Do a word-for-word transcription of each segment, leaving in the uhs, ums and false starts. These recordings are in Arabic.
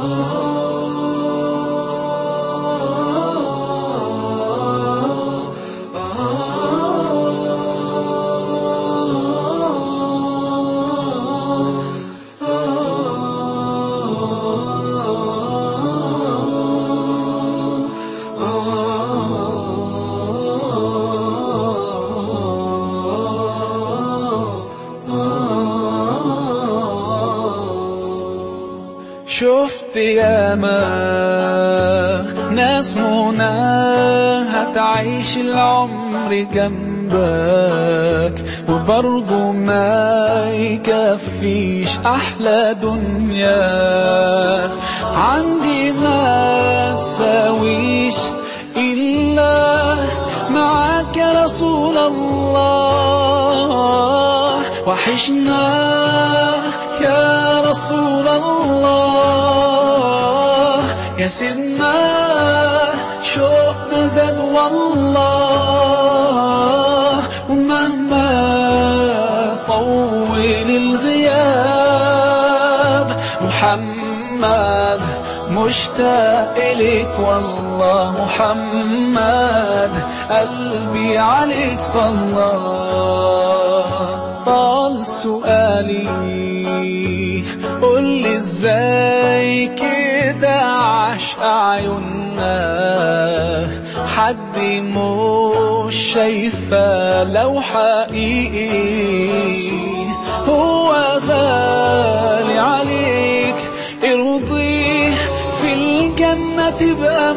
شفت ياما ناس مناها تعيش العمر جنبك وبرضه ما يكفيش أحلى دنيا عندي ما تساويش إلا معاك يا رسول الله. وحشنا يا رسول الله يا سيدنا شوقنا زاد والله. ومهما طول الغياب محمد مشتاق إليك والله. محمد قلبي عليك صلى. طال سؤالي قولي ازاي كده عاش أعيننا حد مش شايفة لو حقيقي هو غالي عليك ارضيه في الجنة تبقى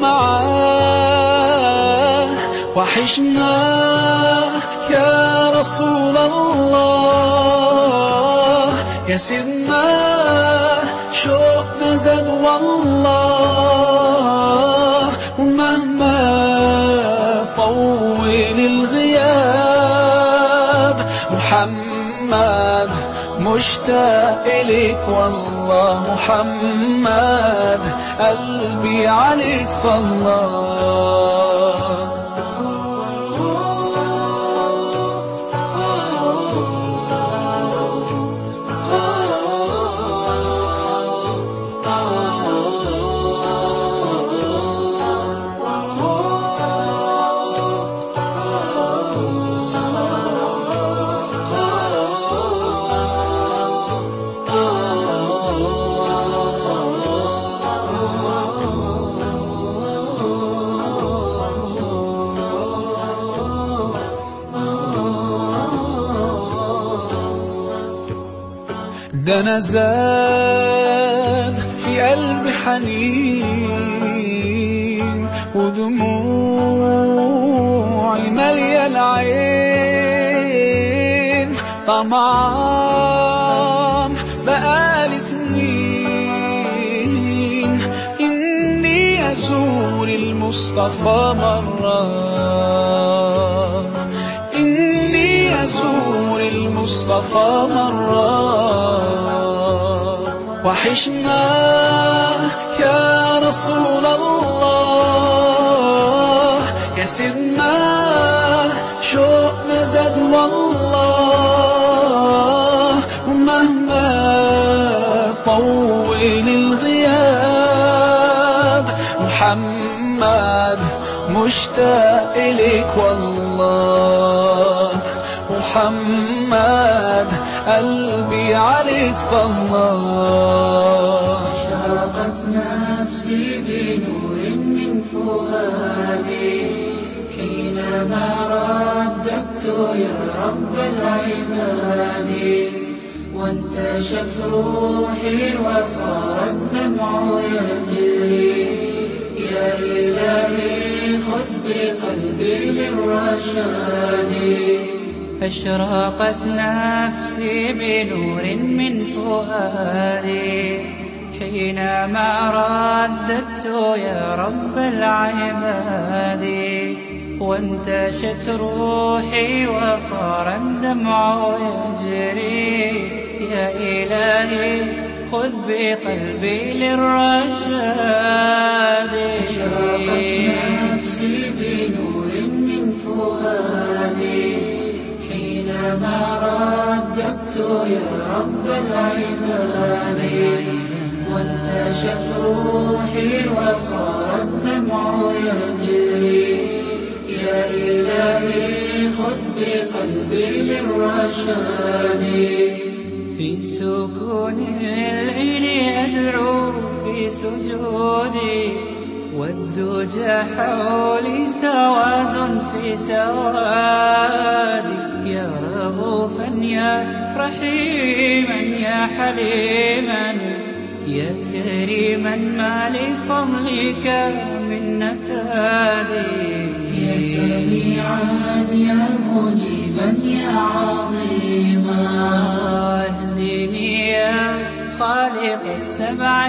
معاه. وحشنا يا رسول الله يا سيدنا شوقنا زاد والله. ومهما طول الغياب محمد مشتاق إليك والله. محمد قلبي عليك صلى. ده أنا زاد في قلبي حنين ودموعي مالية العين. طمعان بقالي سنين إني أزور المصطفى مرة، إني أزور المصطفى مرة. وحشنا يا رسول الله يا سيدنا شوقنا زاد والله. ومهما طول الغياب محمد مشتاق إليك والله. محمد قلبي عليك صلى. أشرقت نفسي بنور من فؤادي حينما رددت يا رب العباد. وانتشت روحي وصار الدمع يجري يا إلهي خذ بقلبي للرشاد. أشرقت نفسي بنور من فؤادي حينما رددت يا رب العباد. وانتشت روحي وصار الدمع يجري يا إلهي خذ بقلبي للرشاد. أشرقت نفسي بنور من فؤادي حينما رددت يا رب العباد. وانتشت وانتشت روحي وصار الدمع يجري. يا إلهي خذ بقلبي للرشاد. في سكون الليل أدعو في سجودي، والدجى حولي سواد في سوادي. يا رؤوفا يا رحيما يا حليما، يا كريما ما لفضلك من نفادي. يا سميعا يا مجيبا يا عظيما، اهدني يا خالق السبع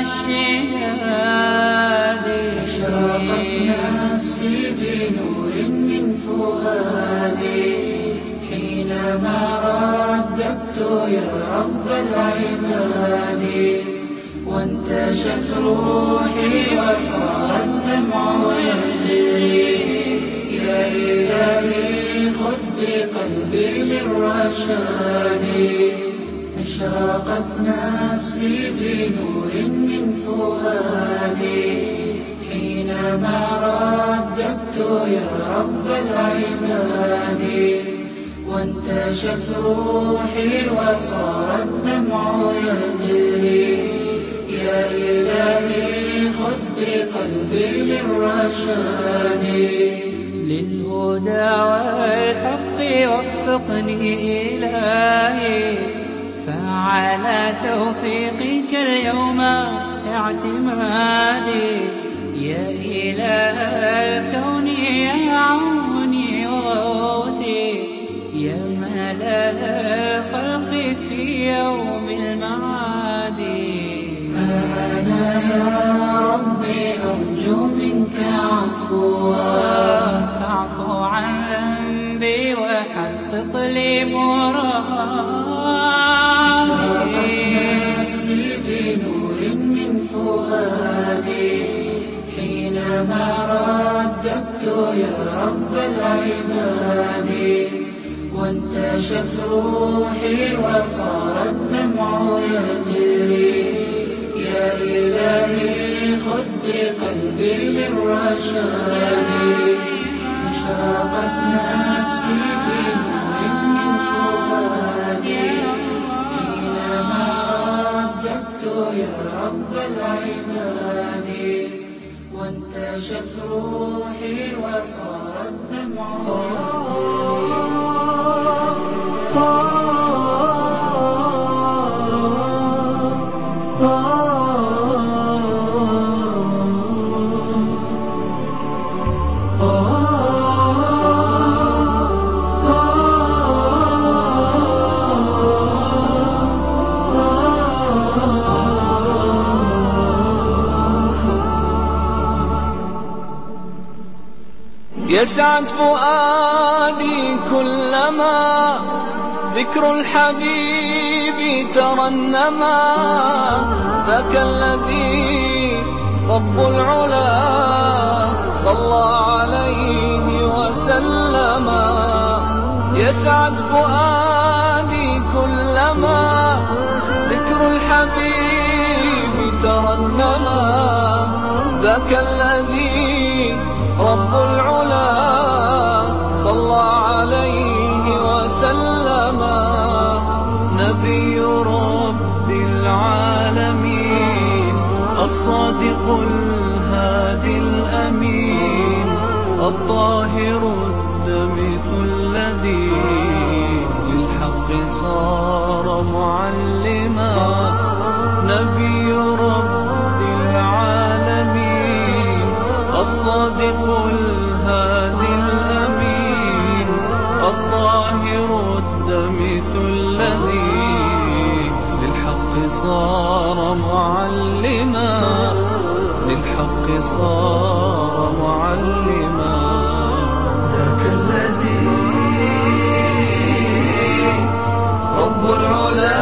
الشداد. أشرقت نفسي بنور من فؤادي، حينما رددت يا رب العباد. وانتشت روحي وصار الدمع يجري. يا إلهي خذ بقلبي للرشاد. أشرقت نفسي بنور من فؤادي، حينما رددت يا رب العباد. وانتشت روحي وصار الدمع يجري. يا إلهي خذ بقلبي للرشاد. للهدى والحق وفقني إلهي، فعلى توفيقك اليوم اعتمادي. يا إله الكون يا عوني وغوثي، يا ملأ الخلق في يوم المعاد. فأنا يا ربي أرجو منك عفوا، فاعف عن ذنبي وحقق لي مرادي. نفسي بنور من فؤادي، حينما رددت يا رب العباد. وانتشت روحي وصار الدمع يجري. يا إلهي خذ بقلبي للرشاد. أشرقت نفسي بنور من فؤادي، حينما رددت يا رب العباد. وانتشت روحي وصار الدمع يسعد فؤادي كلما ذكر الحبيب ترنما. ذاك الذي رب العلا صلى عليه وسلم. يسعد فؤادي كلما ذكر الحبيب ترنما. ذاك الذي رب العلا صلى عليه وسلم. نبي رب العالمين الصادق الهادي الأمين، الطاهر الدمث الذي للحق صار معلما. نبي رب العالمين الصادق الهادي الأمين، الطاهر الدمث الذي للحق صار معلما. للحق صار معلما. ذاك الذي رب العلا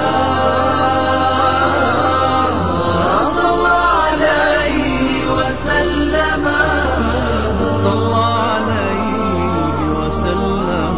صلى عليه وسلم. صلى عليه وسلم.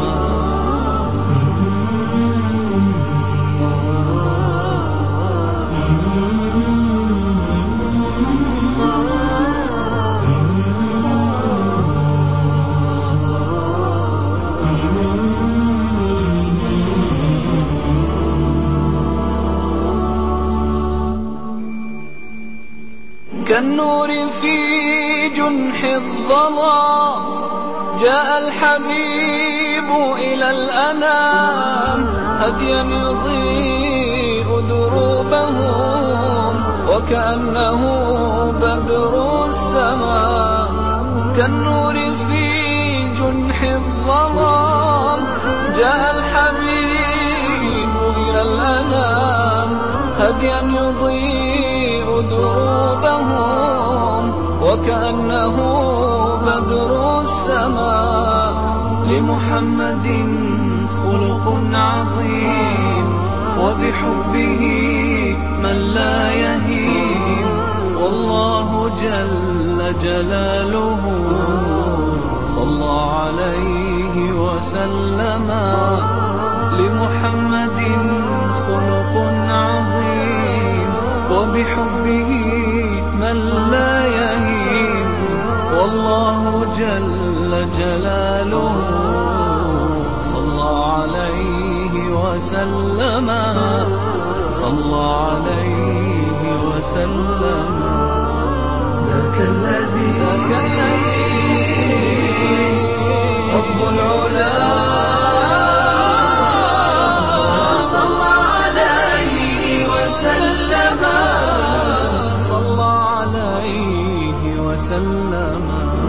كالنور في جنح الظلام جاء الحبيب إلى الأنام هديا يضيء دروبهم وكأنه بدر السماء كالنور في جنح الظلام جاء الحبيب إلى الأنام هديا يضيء دروبهم وكأنه بدر السماء لمحمد خلق عظيم وبحبه من لا يهيم والله جل جلاله صلى عليه وسلم لمحمد خلق عظيم وبحبه من لا يهيم والله جل جلاله صلى عليه وسلم صلى عليه وسلم ذاك الذي ذاك الذي رب العلا صلى عليه وسلم صلى عليه وسلم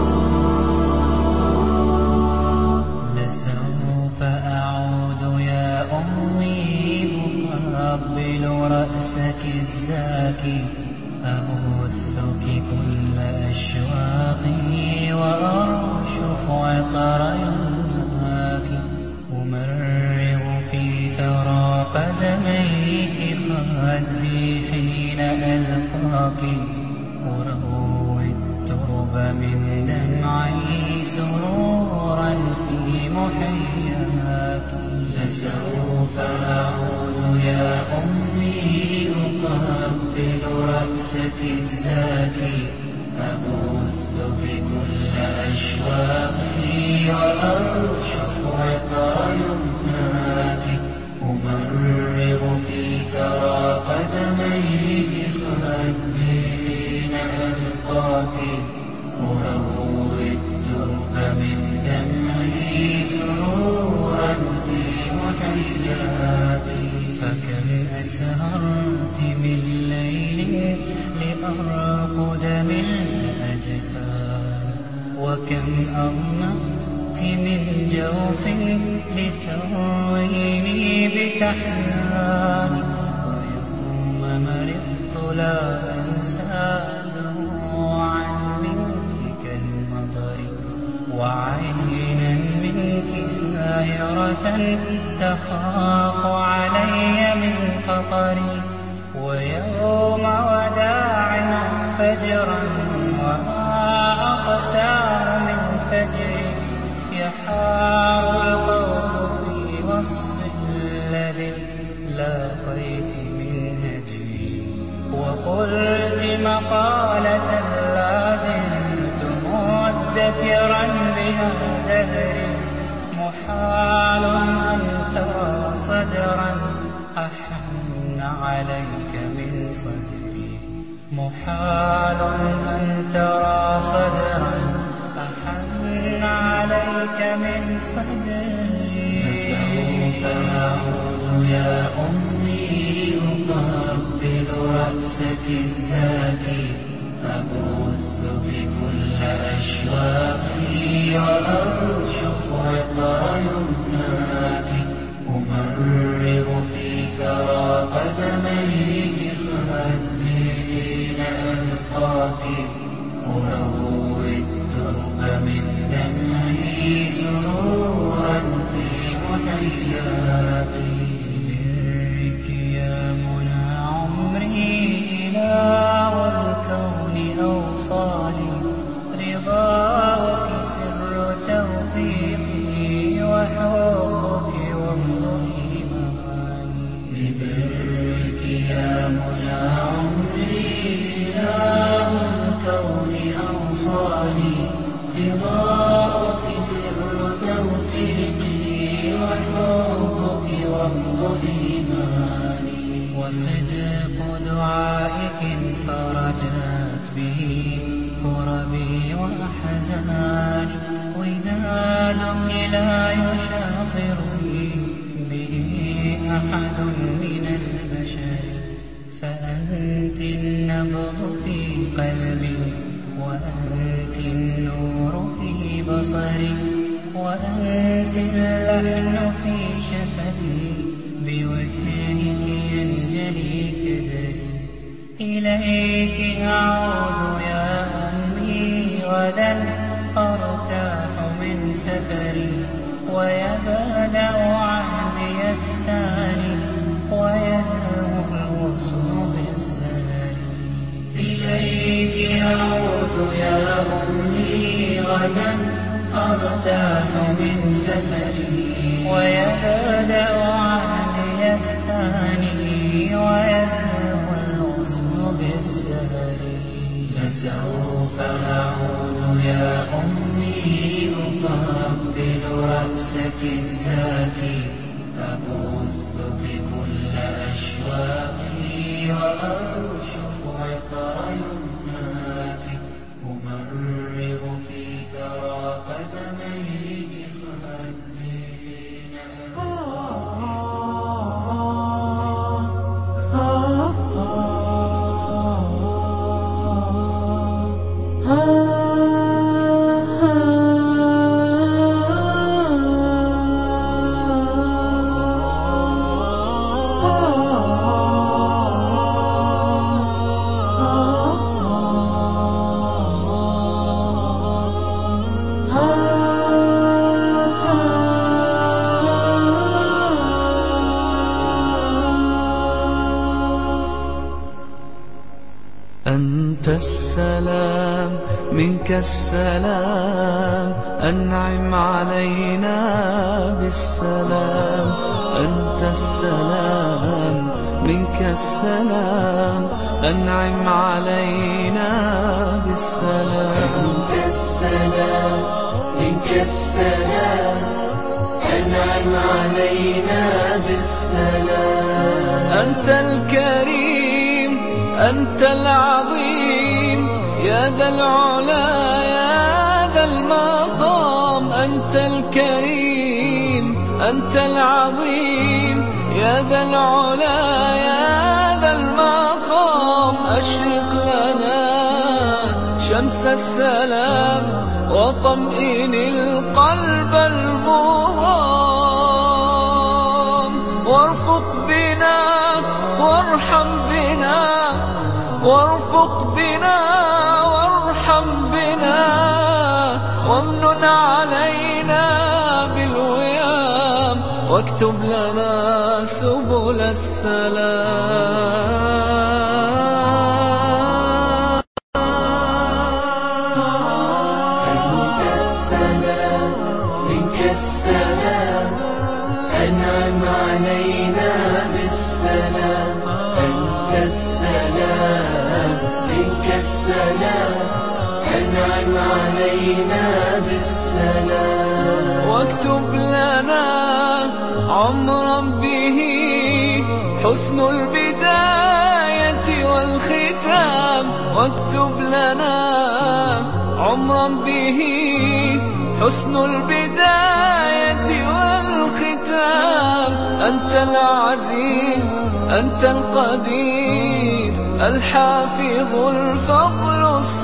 لسوف أعود يا أمي أقبل رأسك الزاكي أبثك كل أشواقي وأرشف عطر يمناك أمرغ في ثرى قدميك خدي حين ألقاك أروي الترب من دمعي سرورا في محياك لسوف أعود يا أمي أقبل رأسك الزاكي أبثك كل أشواقي وأرشف عطر يمناك أمرغ في ثرى قدميك خدي حين ألقاك أروي الترب من دمعي سرورا في محياك فكم أسهرت من ليل لأرقد من الأجفان وكم أغمضت من جوف لترويني بتحنان ويوم مرضت لا أنسى دموعا منك كالمطر وعينا منك سائرة تخاف علي من خطري ويوم وداع فجرا وما أقسى من فجري يحار القول في وصف الذي لاقيت من هجري وقلت مقالة لا زلت مدكرا بها دهري محال أن ترى صدرا أحن عليك من صدري محال أن ترى صدرا أحن عليك من صدري لسوف أعود يا أمي أقبل رأسك الزاكي أبثك كل أشواقي وأرشف عطر يمناك أمرغ في ثرى قدميك خدي حين ألقاك أروي الترب من دمعي سرورا في محياك برك يا منى عمري إله الكون أوصالي رضاك سر توفيقي وحبك وامضي إيماني ببرك يا منى عمري إله الكون أوصالي رضاك سر توفيقي وحبك وامضي إيماني وصدق دعائك فرجت به كربي وأحزاني، ودادك لا يشاطرني به أحد من البشر، فأنت النبض في قلبي، وأنت النور في بصري، وأنت اللحن في شفتي، بوجهك ينجلي كدري. إليك أعود يا أمي غدا، أرتاح من سفري، ويبدأ عهدي الثاني، ويزهو الغصن بالسهر. إليك أعود يا أمي غدا، أرتاح من سفري، ويبدأ عهدي الثاني، ويزهو الغصن بالسهر. لسوف أعود يا أمي، أقبل رأسك الزاكي، أبث بكل أشواقي، وأرشف عطر يمناك، أمرغ في ثرى قدميك خدرين. أنت السلام منك السلام، أنعم علينا بالسلام. أنت السلام منك السلام، أنعم علينا بالسلام. أنت السلام منك السلام، أنعم علينا بالسلام. أنت الكريم أنت العظيم، يا ذا العلا يا ذا المقام. أنت الكريم أنت العظيم، يا ذا العلا يا ذا المقام. أشرق لنا شمس السلام، وطمئن القلب المغام. وارفق بنا وارحم بنا، وارفق بنا وارحم بنا، وامنن علينا بالوئام، واكتب لنا سبل السلام. أنت السلام منك السلام، أنعم علينا بالسلام. أنت السلام منك السلام، أنعم علينا بالسلام. واكتب لنا عمرا به حسن البداية والختام. واكتب لنا عمرا به حسن البداية والختام. أنت العزيز أنت القدير، الحافظ الفضل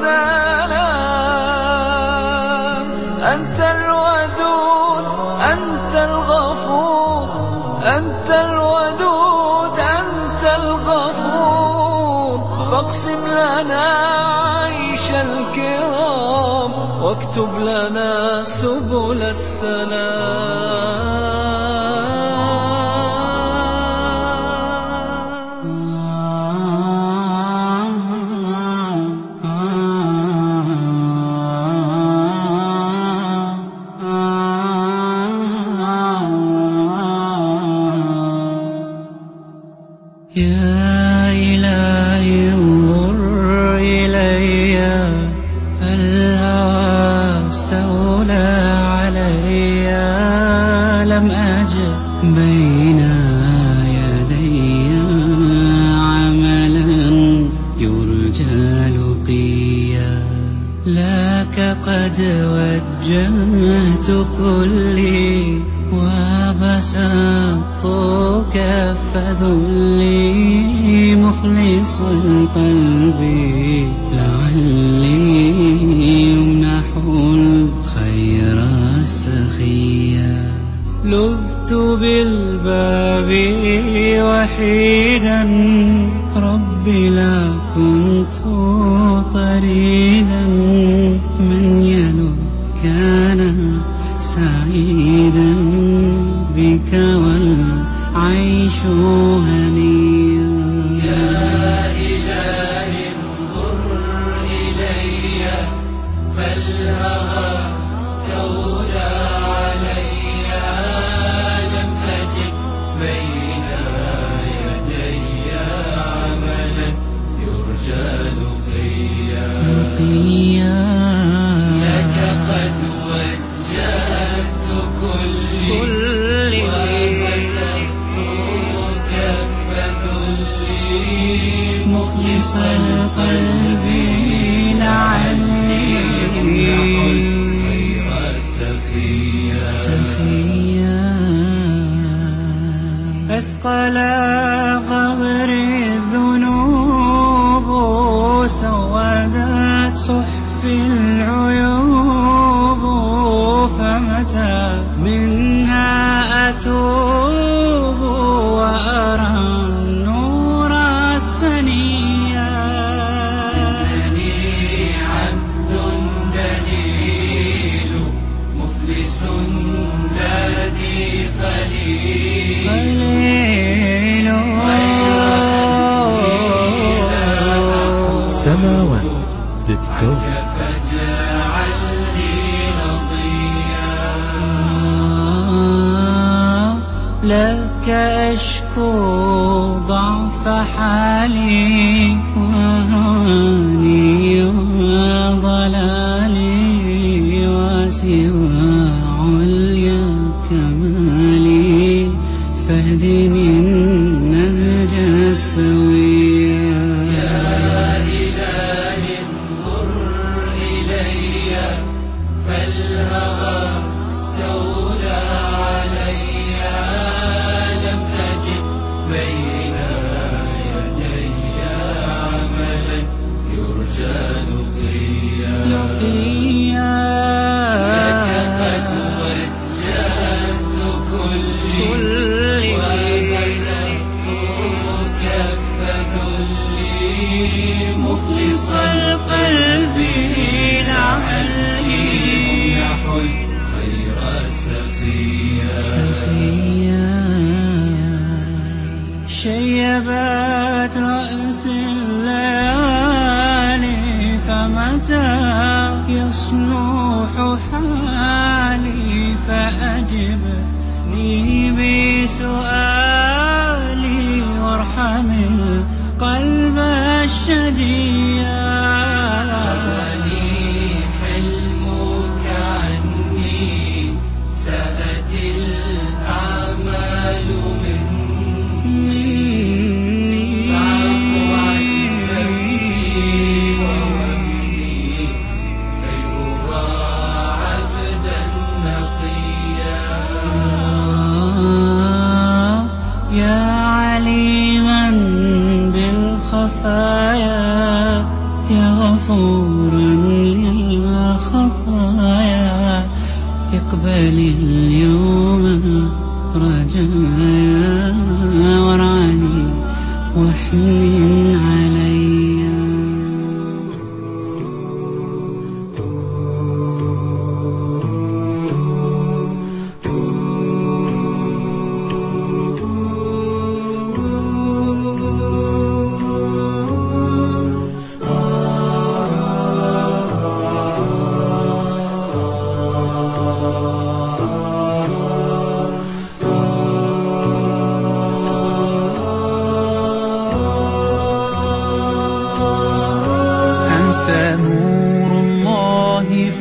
السلام. أنت الودود أنت الغفور، أنت الودود أنت الغفور. فاقسم لنا عيش الكرام، واكتب لنا سبل السلام. يا إلهي انظر إلي، فالهوى استولى علي. لم لقيا لك قد وجهت كلي وبسطت كف ذلي مخلص القلب لعلي يمنح الخير السخيا لذت بالباب وحيدا ربي لا كنت طريدا من يلو كان سعيدا بك والعيش هنيا يا إلهي انظر إلي فالهوى استولى علي لم أجد بين يدي عملا يرجى لقيا لقيا لك قد وجهت كلي وبسطت كف ذلي مخلص القلب لعلي خير سخيا سخيا أثقل غبري الذنوب سودت صحفي العيوب فمتى منها أتوب وأرى النور السنيا إنني عبد دليل مفلس زادي قليل قليل سماوان دوت كوم. فاجعلني رضيا لك أشكو ضعف حالي وهواني وضلالي وسوى عليا كمالي فاهدني النهج السويا يا إلهي انظر إلي فالهوى استولى علي لم أجد بين يدي عملا يرجى لقيا لقيا لك قد وجهت كلي وبسطت كف ذلي مخلص القلب لعلي يمنح الخير سخيا سخيا شيبت رأس الليالي فمتى يصلح حالي فأجبني بسؤالي وارحم القلب الشجيا أغني حلمك عني سأتي الأعمال مني فاعف عن ذنبي ووهمي كي أرى عبدا نقيا يا عليما بالخفايا يا غفورا للخطايا اقبل اليوم رجايا وارعني واحنن عليا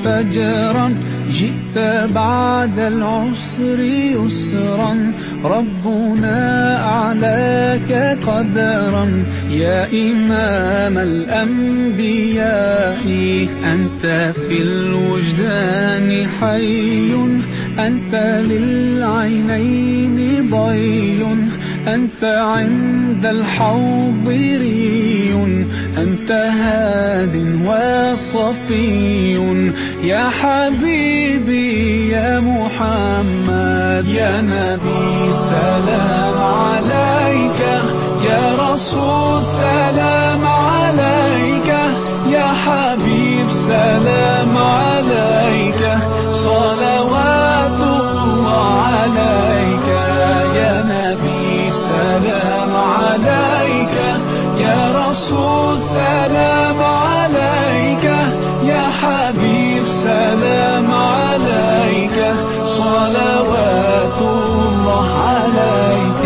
فجرا جئت بعد العسر يسرا ربنا أعلاك قدرا يا إمام الأنبياء أنت في الوجدان حي أنت للعينين ضي أنت عند الحوض ري أنت هاد وصفي يا حبيبي يا محمد يا نبي سلام عليك يا رسول سلام عليك يا حبيب سلام عليك صلوات الله عليك يا نبي سلام عليك يا رسول سلام عليك يا حبيب سلام عليك صلوات الله عليك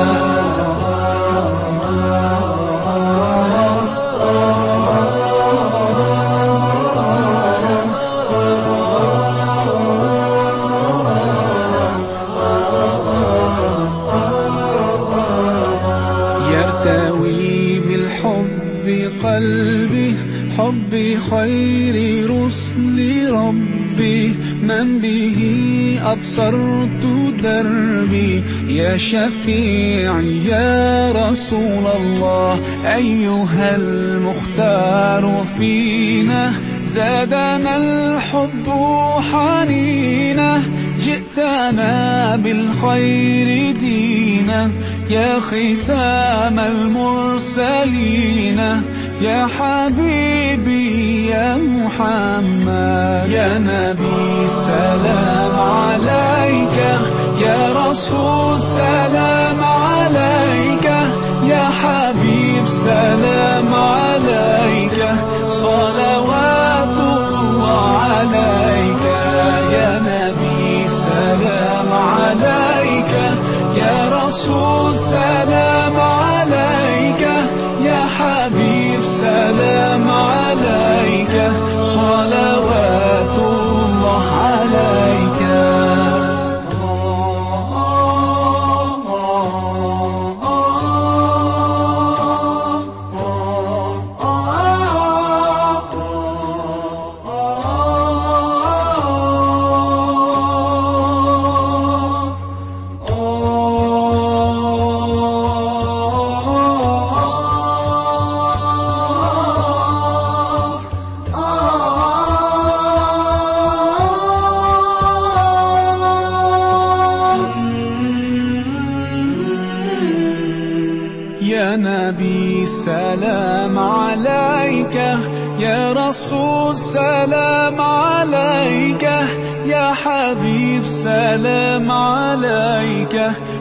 يرتوي بالحب قلبي حب خير رسل ربي من به أبصرت دربي يا شفيعي يا رسول الله أيها المختار فينا زادنا الحب حنينا جئتنا بالخير دينا يا ختام المرسلين يا حبيبي يا محمد يا نبي سلام عليك يا رسول سلام عليك يا حبيب سلام عليك صلوات الله عليك يا نبي سلام عليك يا رسول سلام عليك يا حبيب سلام عليك صلوات الله عليك يا نبي سلام عليك يا رسول سلام عليك يا حبيب سلام عليك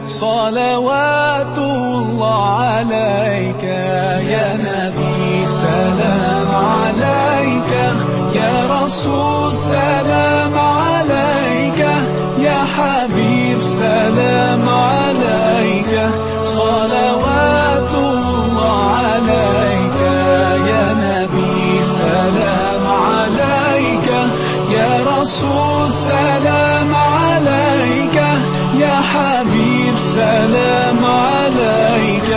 صلوات الله عليك يا نبي سلام عليك يا رسول سلام عليك يا حبيب سلام عليك صلوات الله عليك يا نبي سلام عليك يا رسول سلام عليك يا حبيب سلام عليك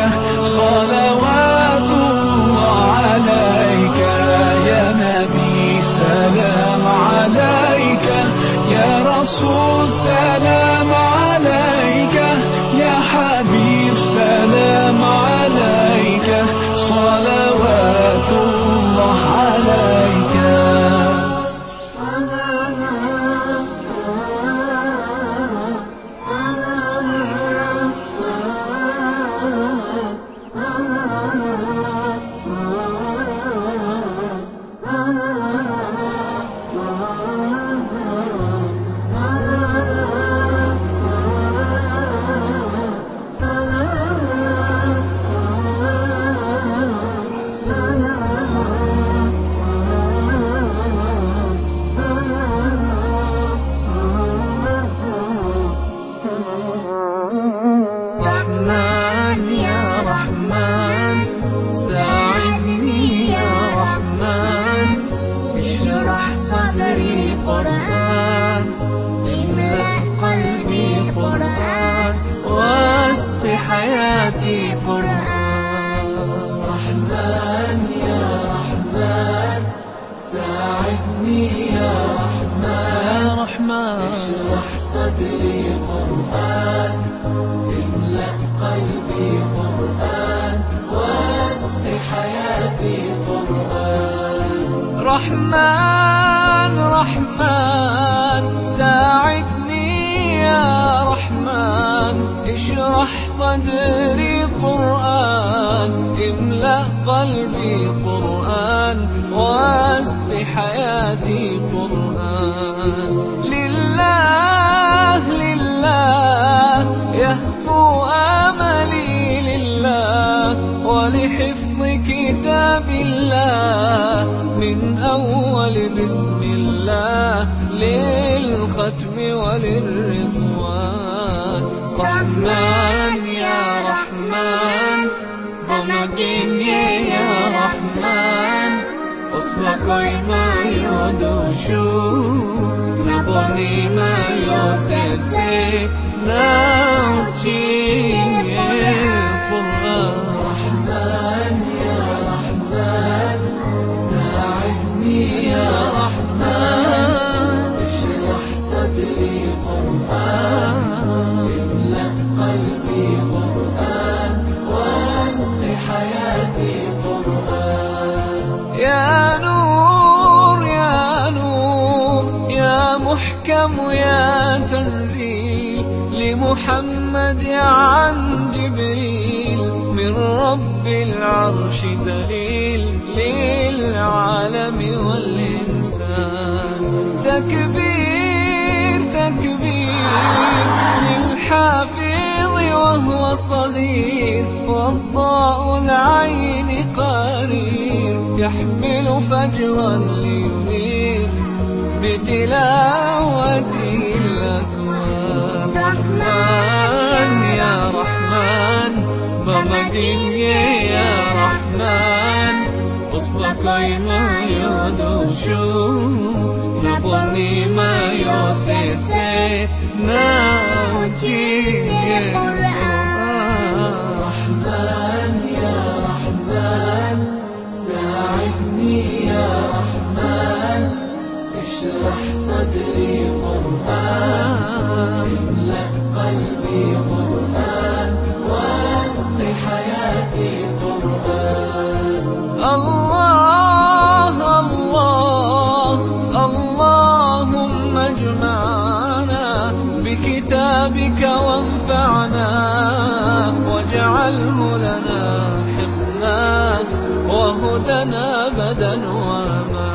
صلوات الله عليك يا نبي سلام عليك يا رسول سلام عليك يا حبيب سلام عليك صلوات الله عليك Ah قرآن املأ قلبي قرآن واسق حياتي قرآن. رحمن يا رحمن ساعدني يا رحمن يا رحمن اشرح صدري قرآن املأ قلبي قرآن واسق حياتي قرآن. رحمن رحمن ساعدني يا رحمن اشرح صدري قرآن املأ قلبي قرآن واسق حياتي قرآن. لله لله يهفو آملي لله ولحفظ كتاب الله من أول بسم الله للختم وللرضوان. رحمن يا رحمن بمجيني يا رحمن أصبحي ما يدوشو نبني ما يوسيتي نوتيني قرآن. رحمن يا رحمن ساعدني يا رحمن اشرح صدري قرآن املأ قلبي قرآن واسق حياتي قرآن. يا نور يا نور يا محكم يا تنزيل لمحمد عن جبريل من رب العرش دليل للعالم والإنسان. تكبير تكبير للحافظ وهو صغير والضاء العين قرير يحمل فجرا لينير بتلاوته الأكوان. رحمن يا رحمن بمجيني يا رحمن أصبحي ما يدوشو نبني ما يوسيتي نوتيني قرآن. رحمن يا رحمن ساعدني يا رحمن اشرح صدري قرآن املأ قلبي قرآن واسق حياتي قرآن. الله الله اللهم اجمعنا بكتابك وانفعنا واجعله لنا حصنا وهدنا أبدا وما.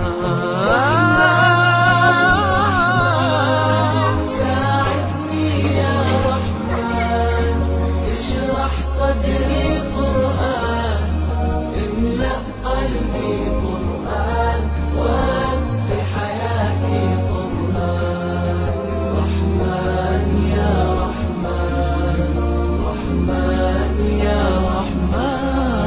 ساعدني يا رحمن اشرح صدري قرآن املأ قلبي قرآن واسق حياتي قرآن. رحمن يا رحمن رحمن يا رحمن.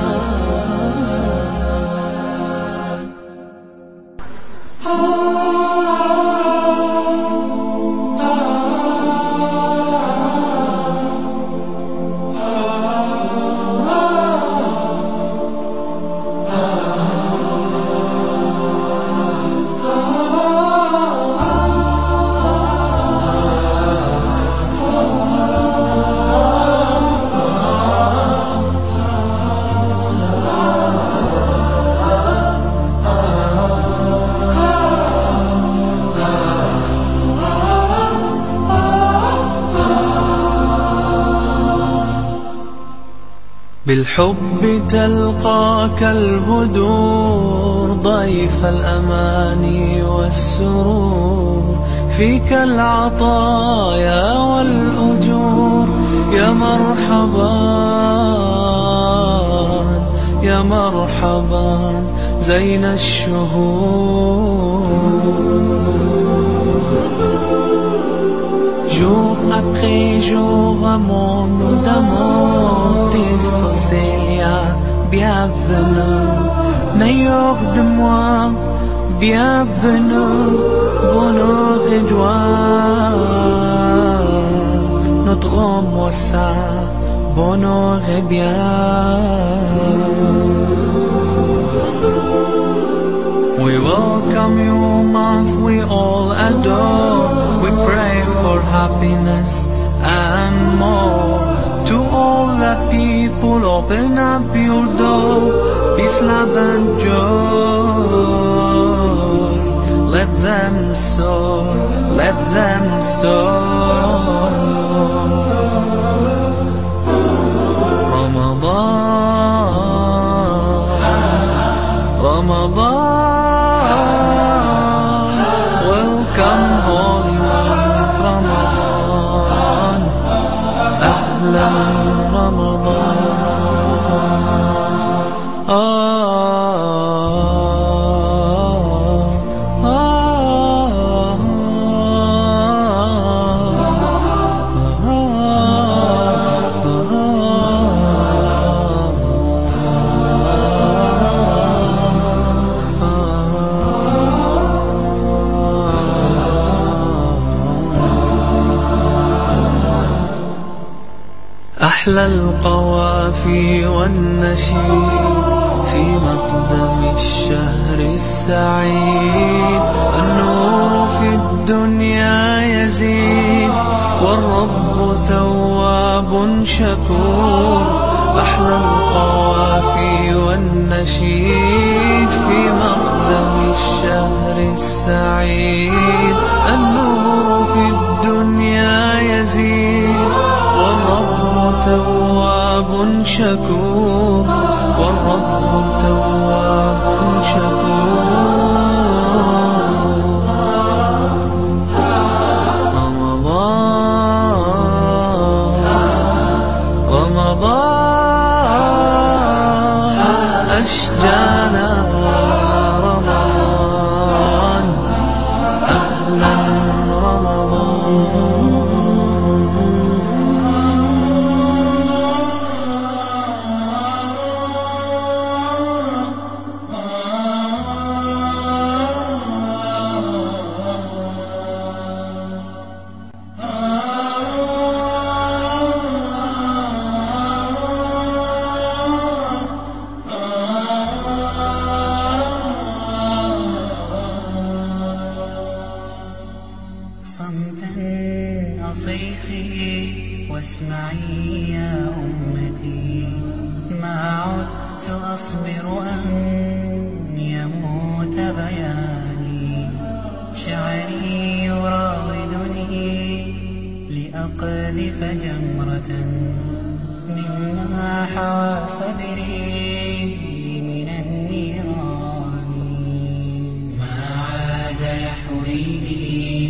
بالحب تلقاك البدور ضيف الأماني والسرور فيك العطايا والأجور. يا مرحبا يا مرحبا زين الشهور. Jour après jour, mon d'amour, tes Célia, bienvenue. Meilleur de moi, bienvenue, bonheur et joie. Notre mois ça, bonheur et bien. We welcome you, month we all adore. We pray for happiness and more. To all the people, open up your door. Peace, love and joy. Let them soar, let them soar. Ramadan, Ramadan, welcome holy month Ramadan. Ahlan Ramadan. Ah. أحلى القوافي والنشيد في مقدم الشهر السعيد. النور في الدنيا يزيد والرب تواب شكور. أحلى القوافي والنشيد في مقدم الشهر السعيد. النور في الدنيا يزيد والرب تواب شكور. والرب تواب شكور. رمضان رمضان أشجانا رمضان. أهلا رمضان. صمتا أصيحي واسمعي يا أمتي. ما عدت أصبر أن يموت بياني. شعري يراودني لأقذف جمرة مما حوى صدري من النيران. ما عاد يحويني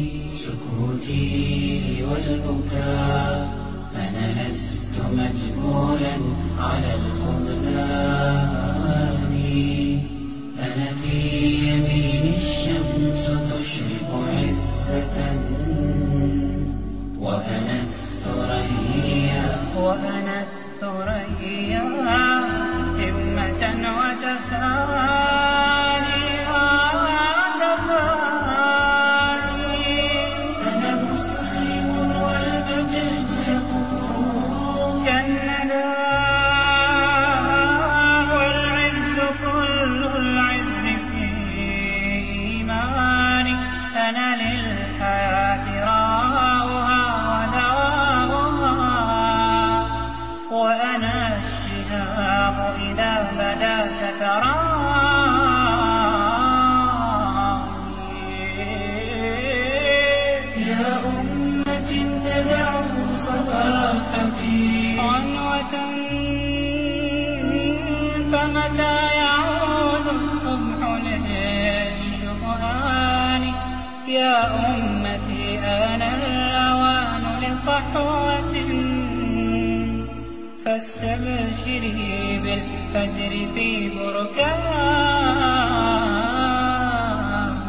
سكوتي والبكاء. أنا لست مجبولا على الخذلان. أنا في يمين الشمس تشرق عزة. وأنا الثريا وأنا الثريا همة وتفاني. أنا مسلم والبجل يقطر كالندى. والعز كل العز في إيماني. أنا للحياة راؤها ودواؤها. وأنا الشهاب إذا بدا ستراني. يا أمة انتزعوا صباحك عنوة. فمتى يعود الصبح للشبهان. يا أمتي آن الأوان لصحوة. فاستبشري بالفجر في بركان.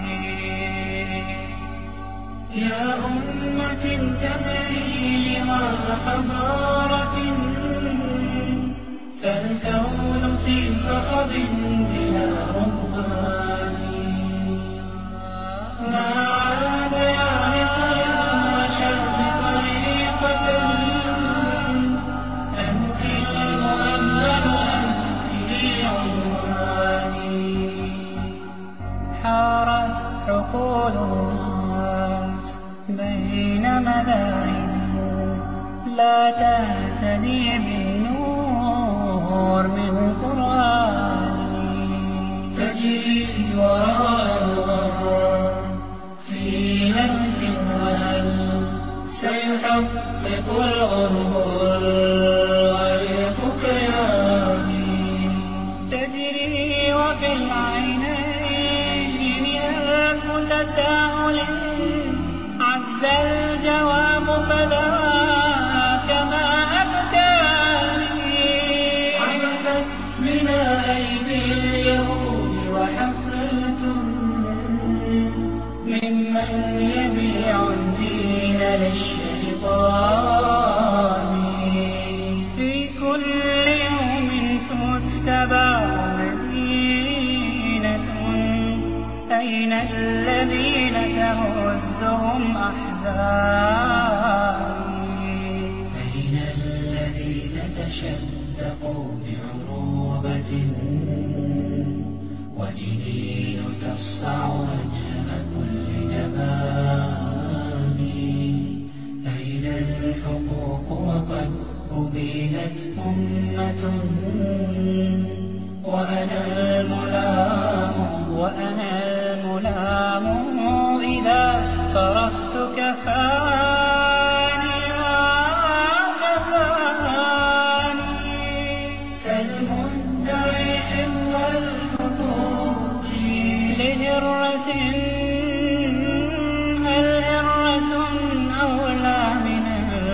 يا أمة تسعي لغار حضارة. فالكون في صخب بلا رهبان. عقول الناس بين مذاهب لا تهتدي بالنور من قرآني، تجري وراء الغر في لهث وهل سيحقق الغرب الغريق كياني، تجري وفي العينين ألف تساؤل عز الجواب فذاك ما أبداني، عبثت بنا أيدي اليهود وحفلة ممن يبيع الدين للشيطان، في كل يوم تستباع مدينة، أين الذين تهزهم أحزاني، أين الذين تشدقوا بعروبة وجنين تصفع وجه كل جبان، أين الحقوق وقد أبيدت أمة، وأنا الملام وأنا الملام إذا صرخت كفاني كفاني، سل مدعي حفظ الحقوق لهرة، هل هرة أولى من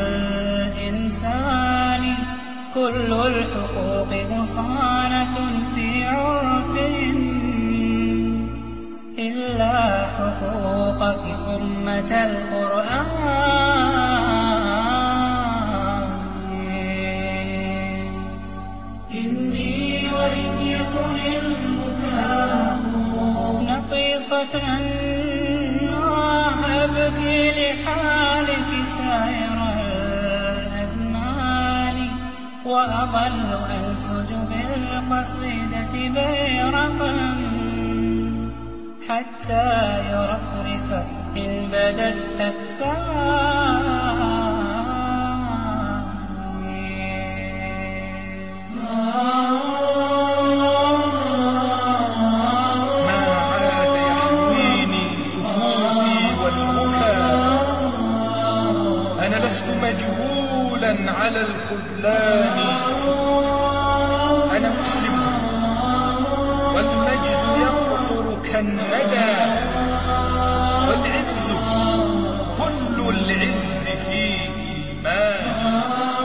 الإنسان، كل الحقوق مصانة في عرفهم إلا حقوقك أمة القرآن، إني وإن يكن البكاء نقيصة أبكي لحالك سائر الأزمان، وأظل أنسج بالقصيدة بيرقا حتى يرفرف إن بدت أكفاني. ما عاد يحميني سكوتي والبكاء، أنا لست مجهولا على الخذلان، أنا مسلم والمجد يقطر كالندى، والعز كل العز في إيمان.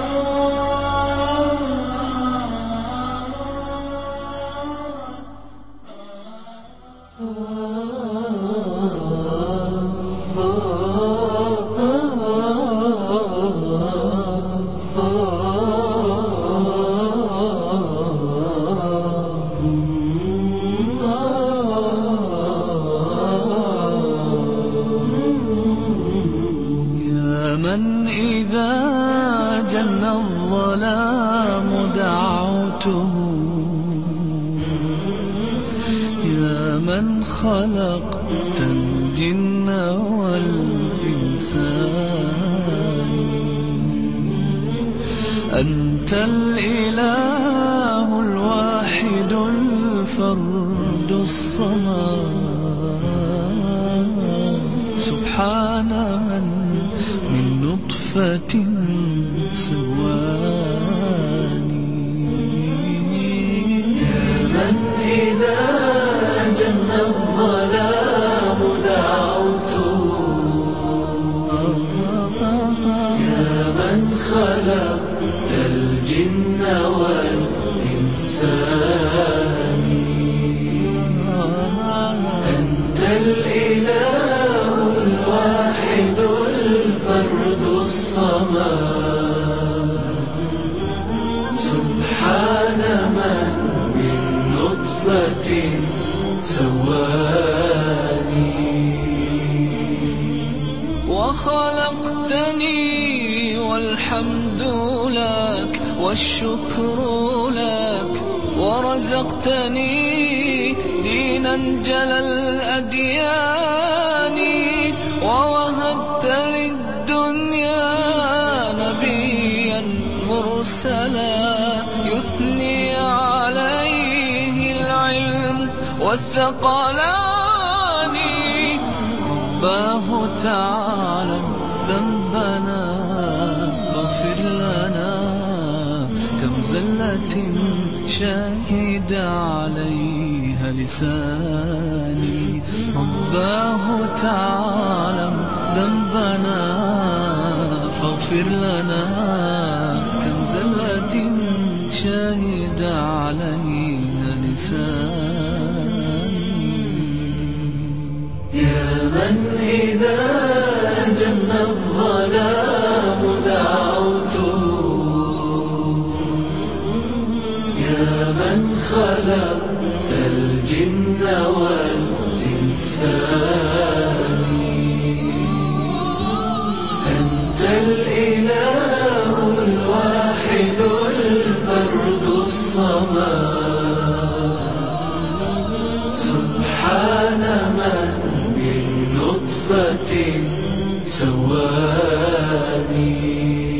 من إذا جن الظلام دعوته، يا من خلقت الجن والإنسان، أنت الإله الواحد الفرد الصمد، سبحان من من نطفة سواني، يا من إذا جن الظلام دعوته، يا من خلقت الجن والإنسان، أنت الإله الواحد الفرد الصمد، سبحان من من نطفة سواني، وخلقتني والحمد لك والشكر لك، ورزقتني دين أنجل الأديان، ووهبت للدنيا نبيا مرسلا يثني عليه العلم والثقلان. رباه تعالى ذنبنا فاغفر لنا، كم زلة شهد عليها لساني. رباه تعالى ذنبنا فاغفر لنا، كم زلة شهد عليها لساني. يا من إذا جن الظلام دعوته، يا من خلقت الجن والإنسان، أنت الإله الواحد الفرد الصمد. سبحان من من نطفة سواني.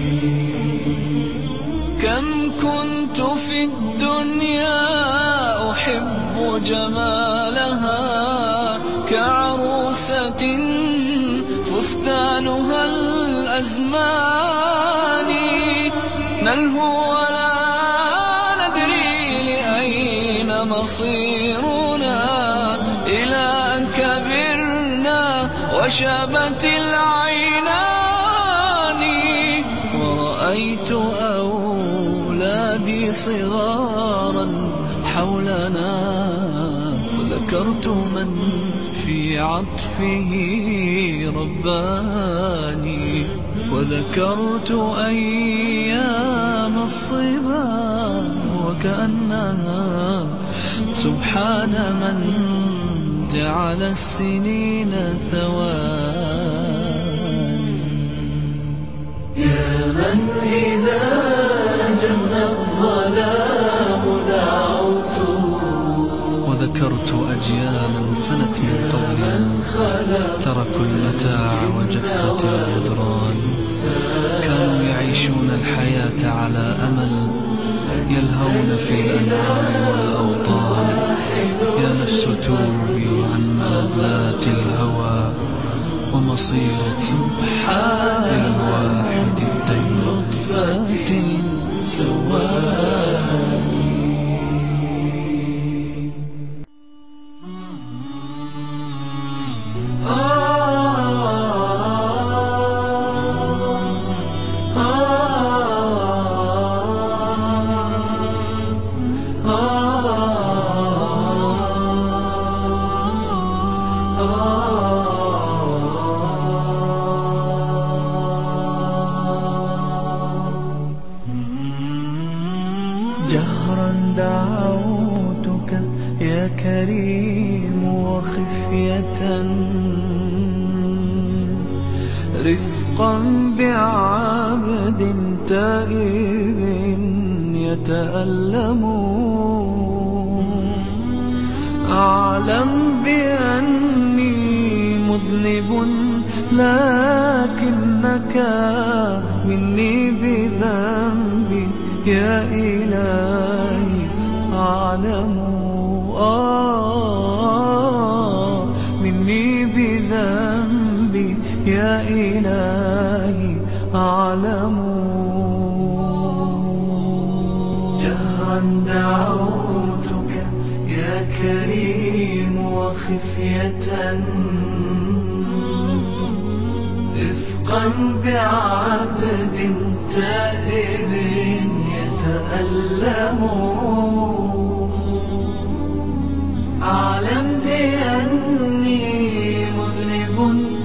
كم كنت في الدنيا أحب جمالها، كعروسة فستانها الأزمان. نلهو ولا ندري لأين مصيرنا، إلى أن كبرنا وشابت العينان. ورأيت أولادي صغارا حولنا، وذكرت من في عطفه رباني. وذكرت أيام الصبا وكأنها سبحان من جعل السنين ثواني. يا من إذا جن الظلام دعوته، وذكرت أجيالا فنت من قبلنا، تركوا المتاع وجفت الغدران. كانوا يعيشون الحياة على أمل، يلهون في الأنعام والأوطان. يا نفس توبي عن ملذات الهوى، ومصيرتي للواحد الدين نطفة سواني. جهرا دعوتك يا كريم وخفية، رفقا بعبد تائب يتألم. أعلم بأني مذنب، لكنك مني بذنبي يا إلهي أعلم. آه مني بذنبي يا إلهي أعلم. جهرا دعوتك يا كريم وخفية، رفقا بعبد تائب يتألم. أعلم بأني مذنب،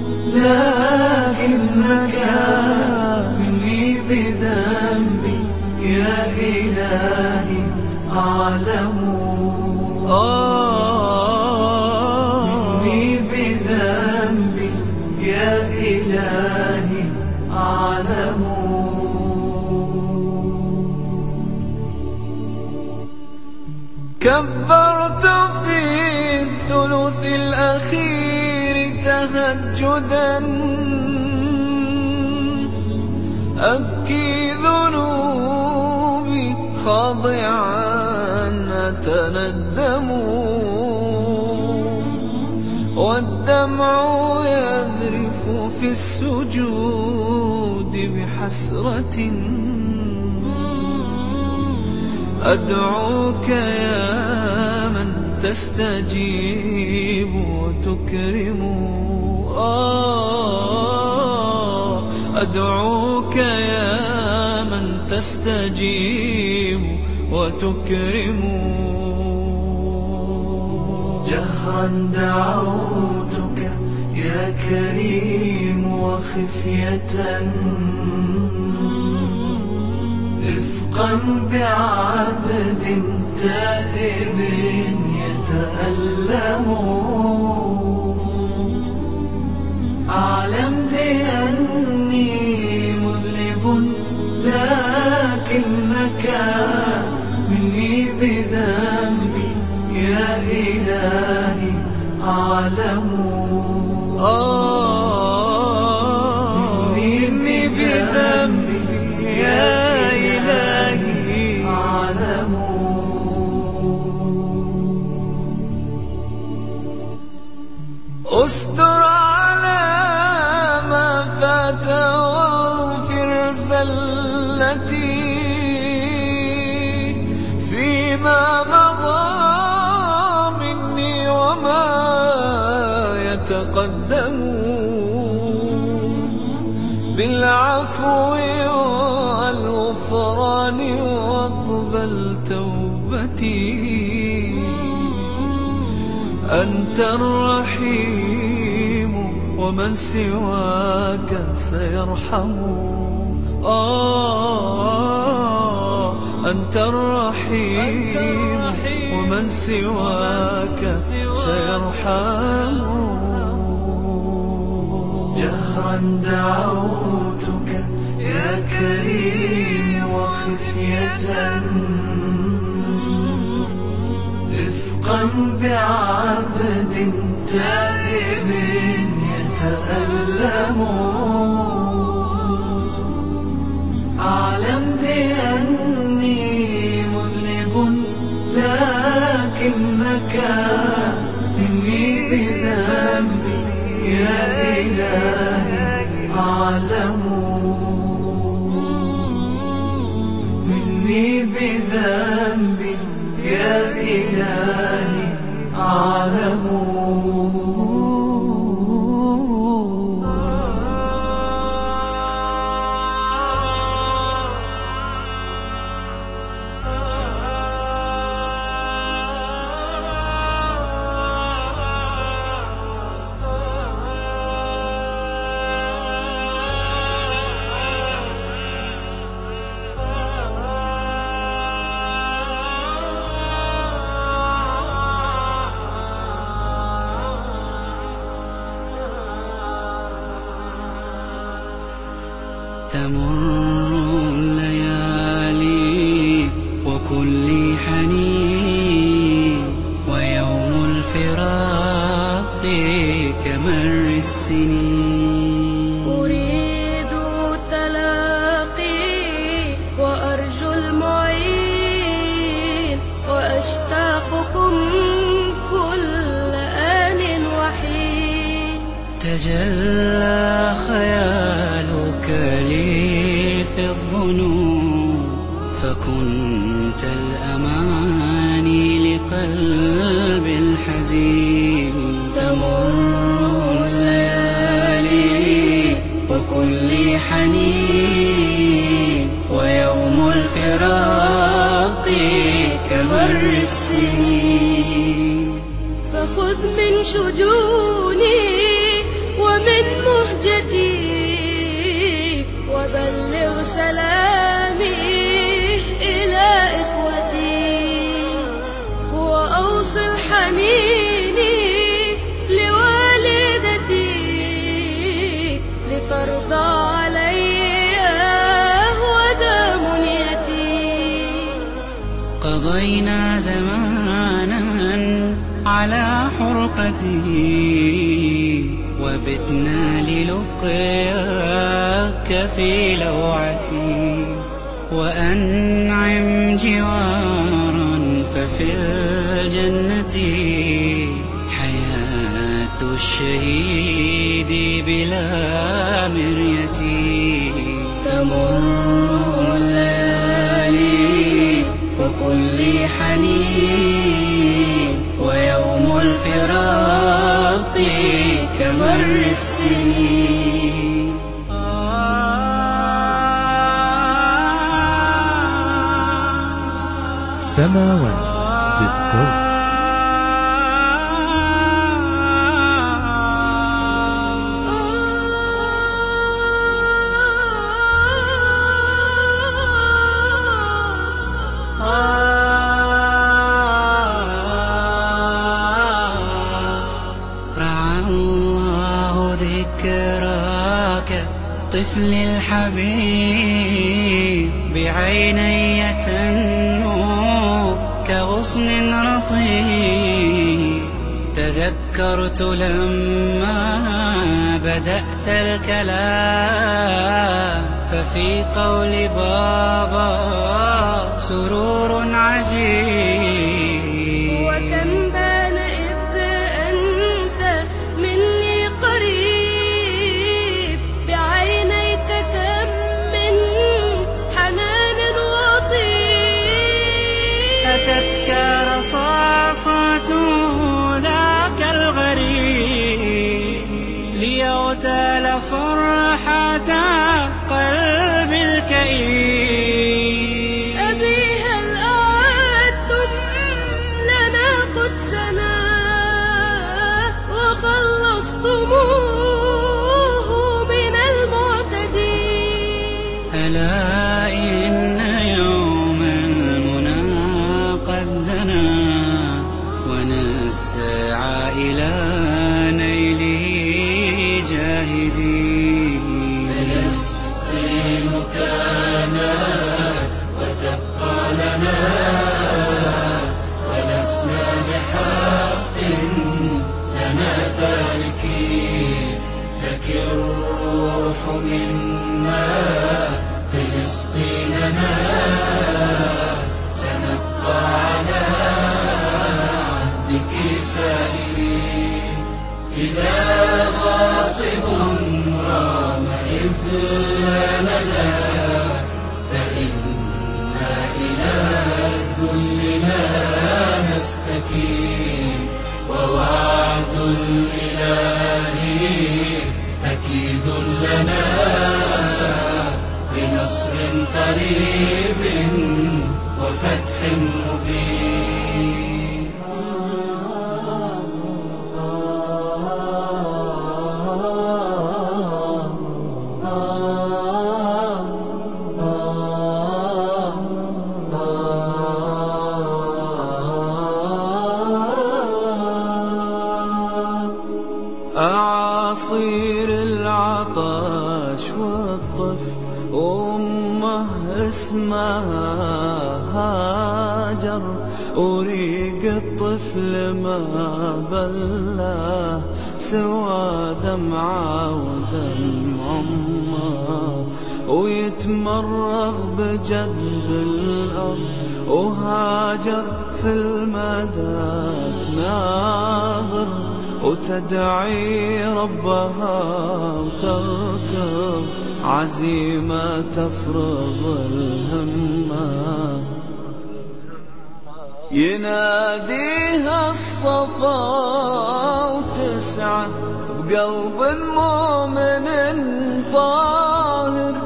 لكنك مني بذنبي يا إلهي أعلم. مني بذنبي يا إلهي أعلم. كبرت في الثلث الثلث الأخير تهجدا أبكي ذنوبي خاضعا أتندم، والدمع يذرف في السجود بحسرة. أدعوك يا من تستجيب وتكرم، آه أدعوك يا من تستجيب وتكرم. جهرا دعوتك يا كريم وخفية، رفقا بعبد تائب يتألم. أعلم بأني مذنب لكنك مني بذنبي يا إلهي أعلم. آه مني بذنبي يا إلهي أعلم. استر على ما فات واغفر زلتي فيما مضى مني وما يتقدم. بالعفو والغفران واقبل توبتي، أنت الرحيم ومن سواك سيرحم. آه أنت الرحيم ومن سواك سيرحم. جهرا دعوتك يا كريم وخفية، رفقا بعبد تائب يتألم. أعلم بأني مذنب لكنك مني بذنبي يا إلهي أعلم. مني بذنبي يا إلهي أعلم. تمر الليالي وكل حنين، ويوم الفراق كمر السنين. أريد التلاقي وأرجو المعين، وأشتاقكم كل آن وحين. تجلى خيالك لي في الظنون، فكنت الأماني لقلب الحزين. تمر الليالي وكل حنين، ويوم الفراق كمر السنين. فخذ من شجوني ومن مهجتي، وبلغ سلامي إلى إخوتي، وأوصل حنيني لوالدتي لترضى علي ودا منيتي. قضينا زمانا على حرقته وبتنا للقياك في لوعتي وأنعم جوارا ففي الجنة حياة الشهيد بلا مرية. تمر الليالي وكل حنين ويوم الفراق كمر السنين. سماوان دوت كوم. طفل الحبيب بعيني تنمو كغصن رطيب. تذكرت لما بدأت الكلام ففي قول بابا سرور عجيب. وكم بان إذ أنت مني قريب بعينيك كم من حنان وطيب. أتتك رصاصة ذاك الغريب ليغتال فرحة قلبي الكئيب. أبي هل أعدتم لنا قدسنا وخلصتموه من المعتدين. ألا إن يوم المنى قد دنا ونسعى إلى نيله جاهدين. فلسطين كانت وتبقى لنا ولسنا بحق لنا تاركين. لك الروح منا فلسطيننا سنبقى على عهدك سائرين. إذا غاصب رام إذلالنا فإنا إلى الذل لا نستكين. ووعد الإله أكيد لنا بنصر قريب وفتح مبين. أعاصير العطش والطفل أمه اسمها هاجر. أريق الطفل ما بلاه سوى دمعة ودم أمه ويتمرغ بجنب الأرض. وهاجر في المدى تناظر وتدعي ربها وتركض عزيمة تفرض الهمة. يناديها الصفا وتسعى بقلب مؤمن طاهر.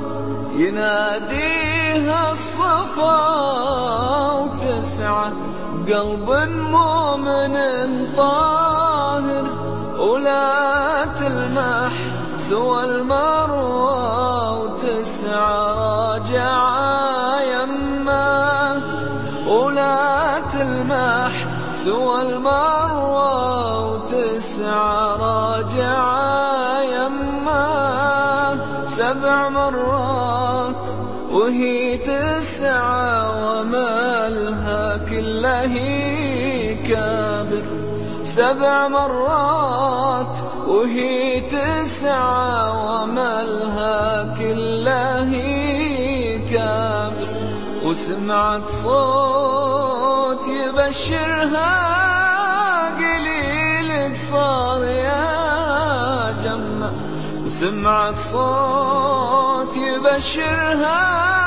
يناديها الصفا وتسعى بقلب مؤمن طاهر. ولا تلمح سوى المروى وتسعى راجعة يمه. ولا تلمح سوى المروى وتسعى راجعة يمه. سبع مرات وهي تسعى ومالها كله كابر. سبع مرات وهي تسعى وملها كله كامل، وسمعت صوت يبشرها قليلك صار يا جمة، وسمعت صوت يبشرها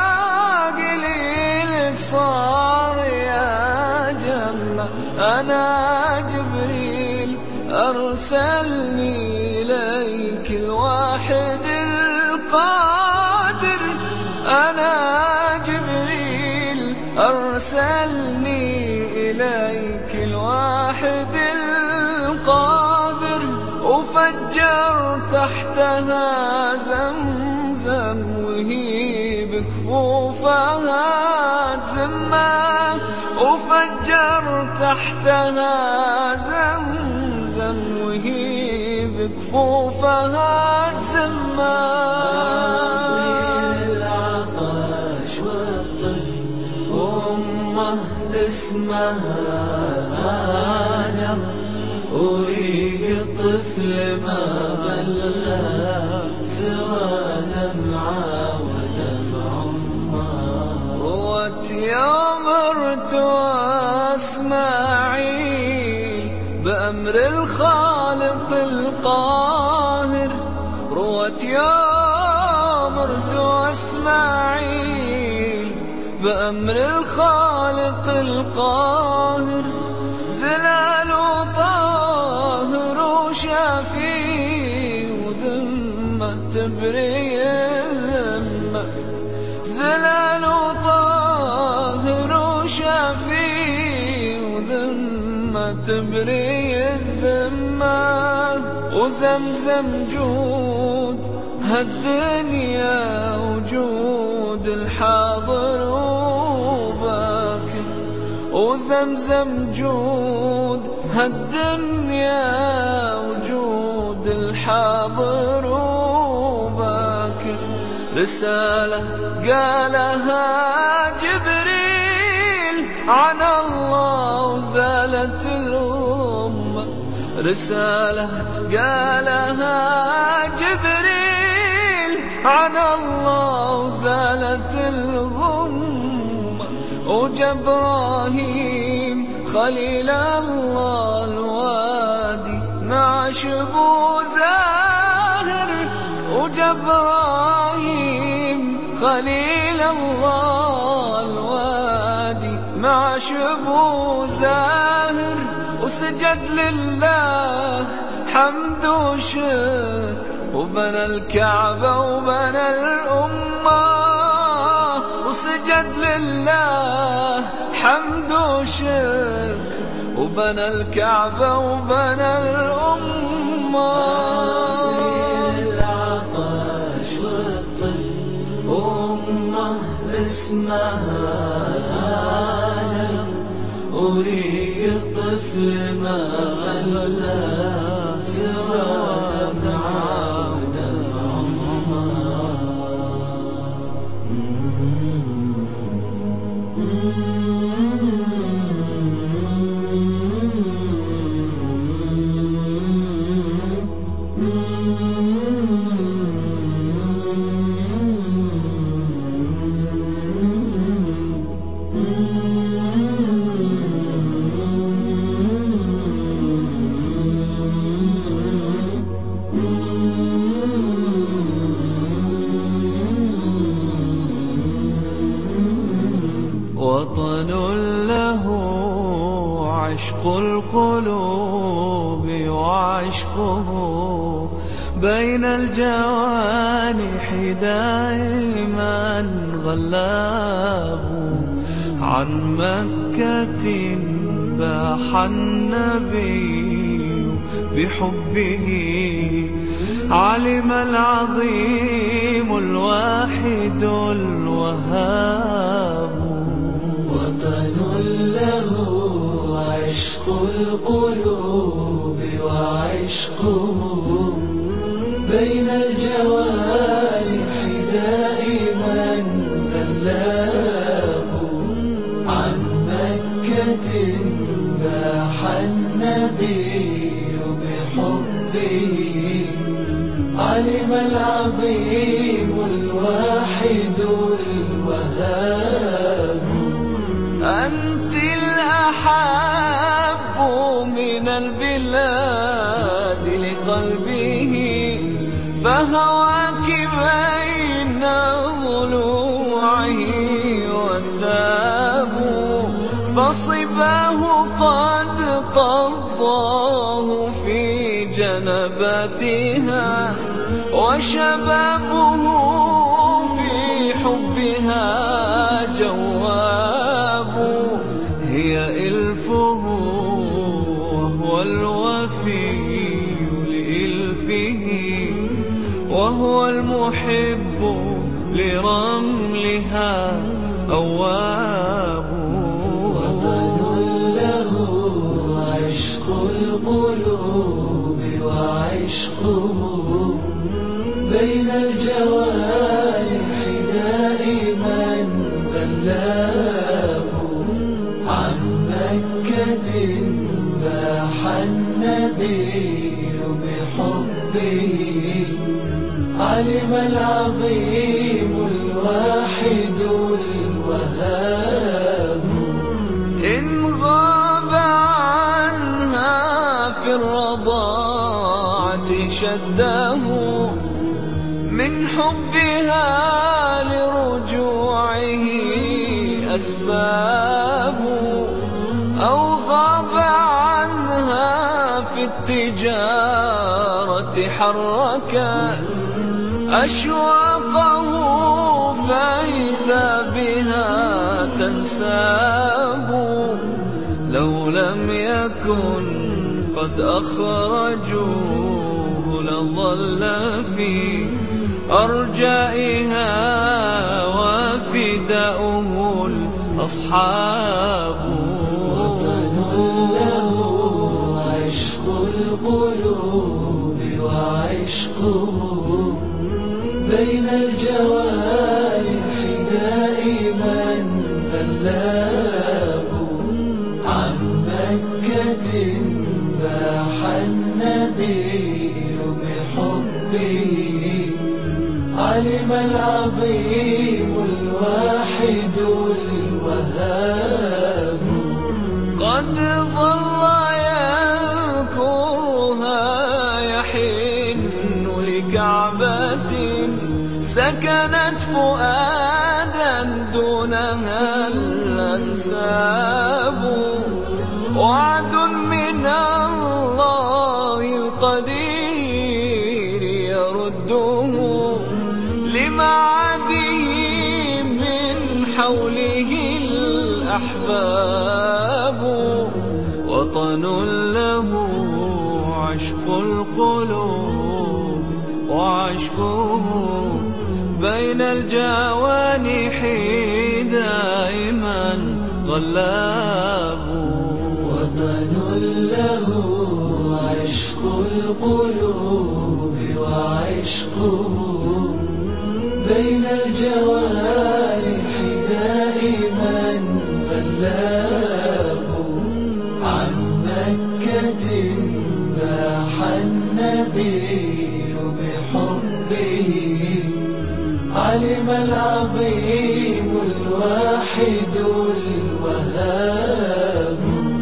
قليلك صار يا جمة. أنا جبريل أرسلني إليك الواحد القادر، أنا جبريل أرسلني إليك الواحد القادر، وفجر تحتها زمزم وهي بكفوفها تزمة، وفجر تحتها زمزم وهي بكفوفها تزمة. العطش والطفل أمه اسمها هاجر، وريق الطفل ما بلى سوى دمعة ودمع أمه. روت يوم إسماعيل بأمر الخالق القاهر، روت يوم إسماعيل بأمر الخالق القاهر، زلال وطاهر وشافي وذمة تبري الذمة، زلال وطاهر وشافي وذمة تبري الذمة، وزمزم جود هالدنيا وجود الحاضر وباكر، وزمزم جود هالدنيا وجود الحاضر وباكر. رسالة قالها جبريل عن الله وزالت الأمة، رسالة قالها جبريل عن الله وزالت الغمة، وجبراهيم خليل الله الوادي مع شبو زاهر، وجبراهيم خليل الله الوادي مع شبو زاهر، وسجد لله حمد وشكر، وبنى الكعبة وبنى الأمة، وسجد لله حمد وشكر، وبنى الكعبة وبنى الأمة. العطش والطفل أمه اسمها هاجر، وريق الطفل ما غلى سوى دمعة ودمع وطن له عشق القلوب وعشقه بين الجوانح دائما غلاب، عن مكة باح النبي بحبه، علم العظيم الواحد الوهاب. وطن له عشق القلوب وعشقه بين الجوانح دائما غلاب، عن مكة باح النبي بحبه علم العظيم الواحد الوهاب. أنت الأحب من البلاد لقلبه، فهواك بين ضلوعه والثاب، فصباه قد قضاه في جنباتها، وشبابه في حبها جواب. هي إلفه وهو الوفي لإلفه، وهو المحب لرملها أواب. وطن له عشق القلوب وعشقه بين الجوارح دائما غلاب. عن مكة باح النبي بحبه علم العظيم الواحد الوهاب. إن غاب عنها في الرضاعة شده من حبها لرجوعه أسباب، أو غاب عنها في التجارة حركت أشواقه، فإذا بها تنساب. لو لم يكن قد أخرجوه لظل في أرجائها وفداؤه الأصحاب. وطن له عشق القلوب وعشقه بين الجوارح دائما غلاب. عن مكة باح النبي بحبه علم العظيم الواحد الوهاب. قد ظل يذكرها يحن لكعبة سكنت فؤادا دونها الأنساب. وعد من الله القدير يرده لمعاده من حوله الأحباب. وطن له عشق القلوب وعشقه بين الجوانح دائما غلاب. وطن له عشق القلوب وعشقه بين الجوارح دائما غلاب. عن مكة باح النبي بحبه علم العظيم الواحد الوهاب.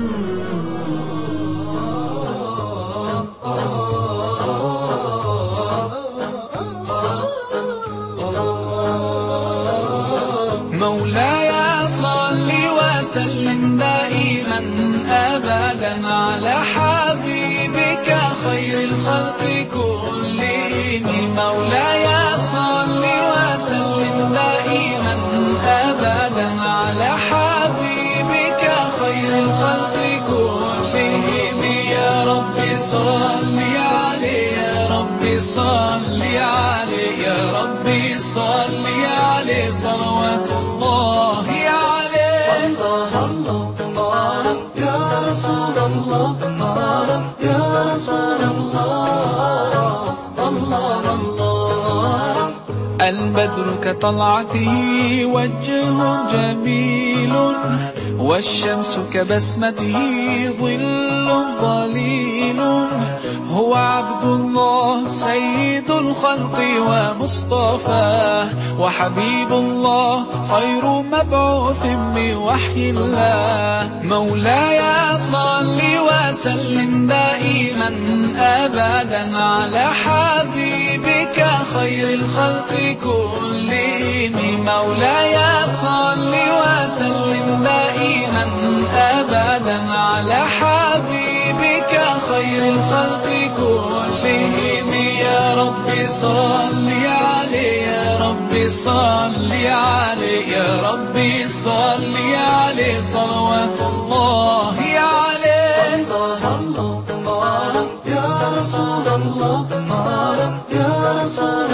مولاي صل وسلم دائما أبدا على حبيبك خير الخلق كلهم. مولاي صل وسلم دائما أبدا على حبيبك خير الخلق كلهم. يا رب صل عليه، يا رب صل عليه، يا رب صل عليه صلوات الله عليه. الله الله يا رسول الله، يا رسول الله، الله الله. البدر كطلعته وجه جميل، والشمس كبسمته ظل ظليل. هو عبد الله سيد الخلق ومصطفاه، وحبيب الله خير مبعوث بوحي الله. مولاي صل وسلم دائما أبدا على حبيبك خير الخلق كلهم. مولاي صل وسلم دائما أبدا على حبيبك خير الخلق كلهم. يا رب صل عليه، يا رب صل عليه، يا رب صل عليه صلوات الله عليه. الله الله الله يا رسول الله، يا رسول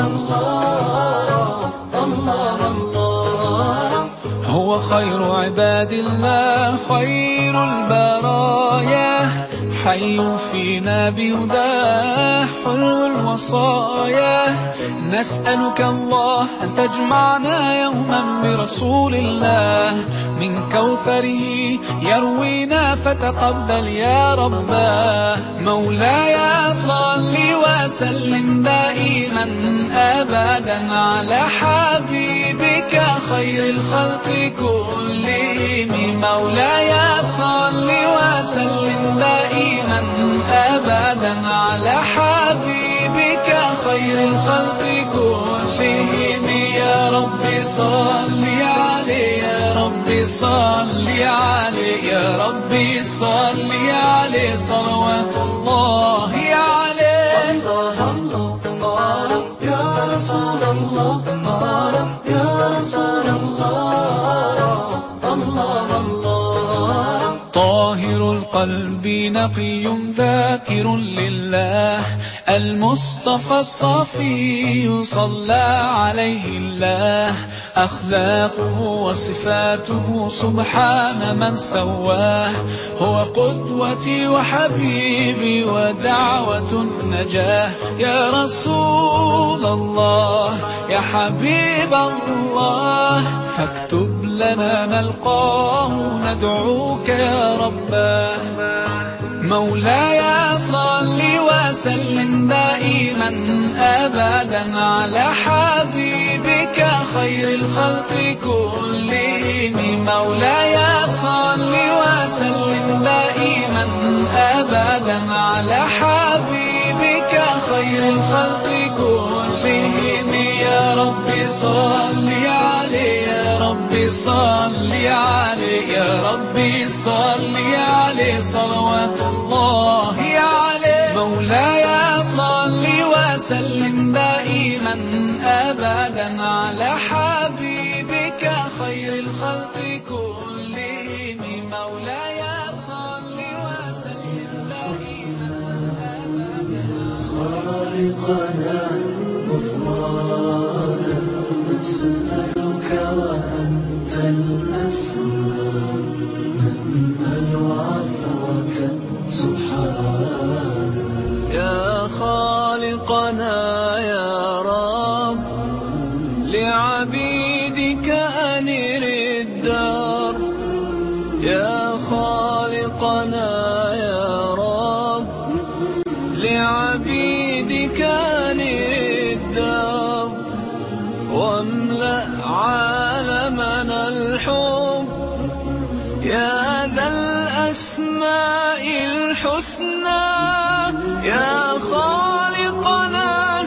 الله، الله الله. هو خير عباد الله خير البرايا، حي فينا بهداه حلو الوصايا. نسألك الله أن تجمعنا يوما برسول الله، من كوثره يروينا فتقبل يا رباه. مولاي صل وسلم دائما أبدا على حبيبك خير الخلق كلهم. مولاي صل وسلم دائما أبدا على حبيبك خير الخلق كلهم. يا رب صل عليه، يا رب صل عليه، يا رب صل عليه صلوات الله عليه. الله الله الله يا رسول الله، يا رسول الله، الله الله. طاهر القلب نقي ذاكر لله، المصطفى الصفي صلى عليه الله. أخلاقه وصفاته سبحان من سواه، هو قدوتي وحبيبي ودعوة النجاة. يا رسول الله يا حبيب الله، فاكتب لنا نلقاه ندعوك يا رباه. مولاي صل وسلم دائما أبدا على حبيبك خير الخلق كلهم. مولاي صل وسلم دائما أبدا على حبيبك خير الخلق كلهم. يا رب صل عليه، يا رب صل عليه، يا رب صل عليه صلوات الله عليه. مولاي صل وسلم دائما أبدا على حبيبك خير الخلق كلهم. مولاي صل وسلم دائما أبدا. خالقنا غفرانا نسألك وأنت الأسماء، نأمل عفوك سبحانك. يا خالقنا يا رب لعبيدك أنر الدار. يا خالقنا يا رب لعبيدك أنر الدار، واملأ عالمنا الحب يا ذا الأسماء الحسنى. يا خالقنا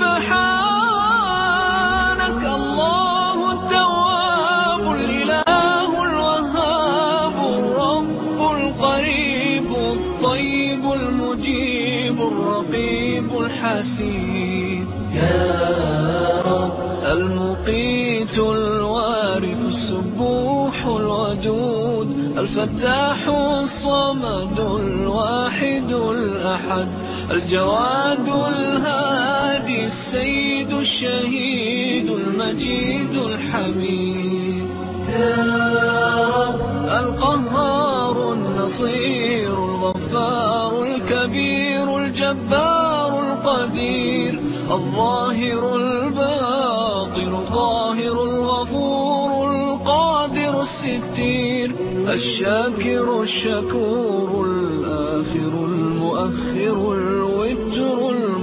سبحانك، الله التواب الإله الوهاب، الرب القريب الطيب المجيب الرقيب الحسيب. يا رب المقيت الوارث السبوح الودود، الفتاح الصمد الواحد الأحد، الجواد الهادي السيد الشهيد المجيد الحميد. يا رب القهار النصير الغفار الكبير الجبار القدير، الظاهر الباطن الظاهر الغفور القادر الستير، الشاكر الشكور الآخر المؤخر الوتر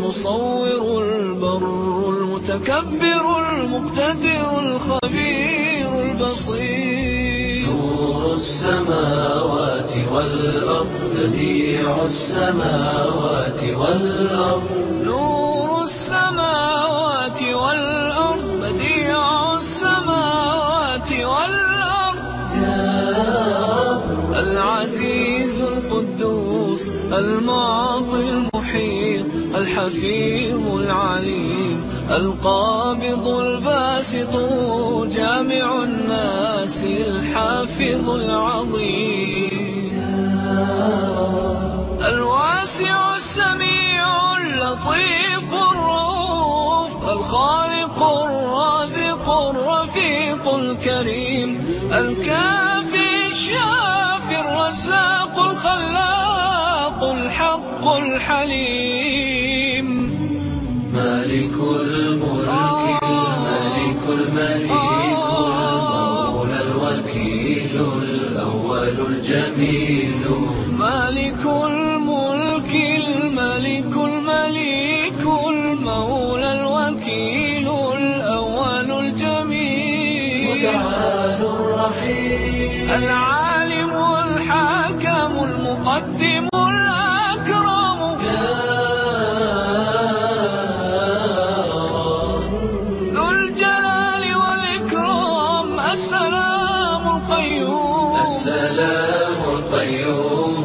المصور البر المتكبر المقتدر الخبير البصير. نور السماوات والأرض بديع السماوات والأرض. نور السماوات والأرض بديع السماوات والأرض. العزيز القدوس المعطي المحيط الحفيظ العليم القابض الباسط جامع الناس الحافظ العظيم. الواسع السميع اللطيف الرؤوف الخالق الرازق الرفيق الكريم الكافي الشافي الرزاق الخلاق الحق الحليم. مالك الملك الملك المليك المولى الوكيل الأول الجميل. مالك الملك الملك المليك المولى الوكيل الأول الجميل. متعال الرحيم العالم الحاكم المقدم الأكرم. ذو الجلال والإكرام السلام القيوم. السلام القيوم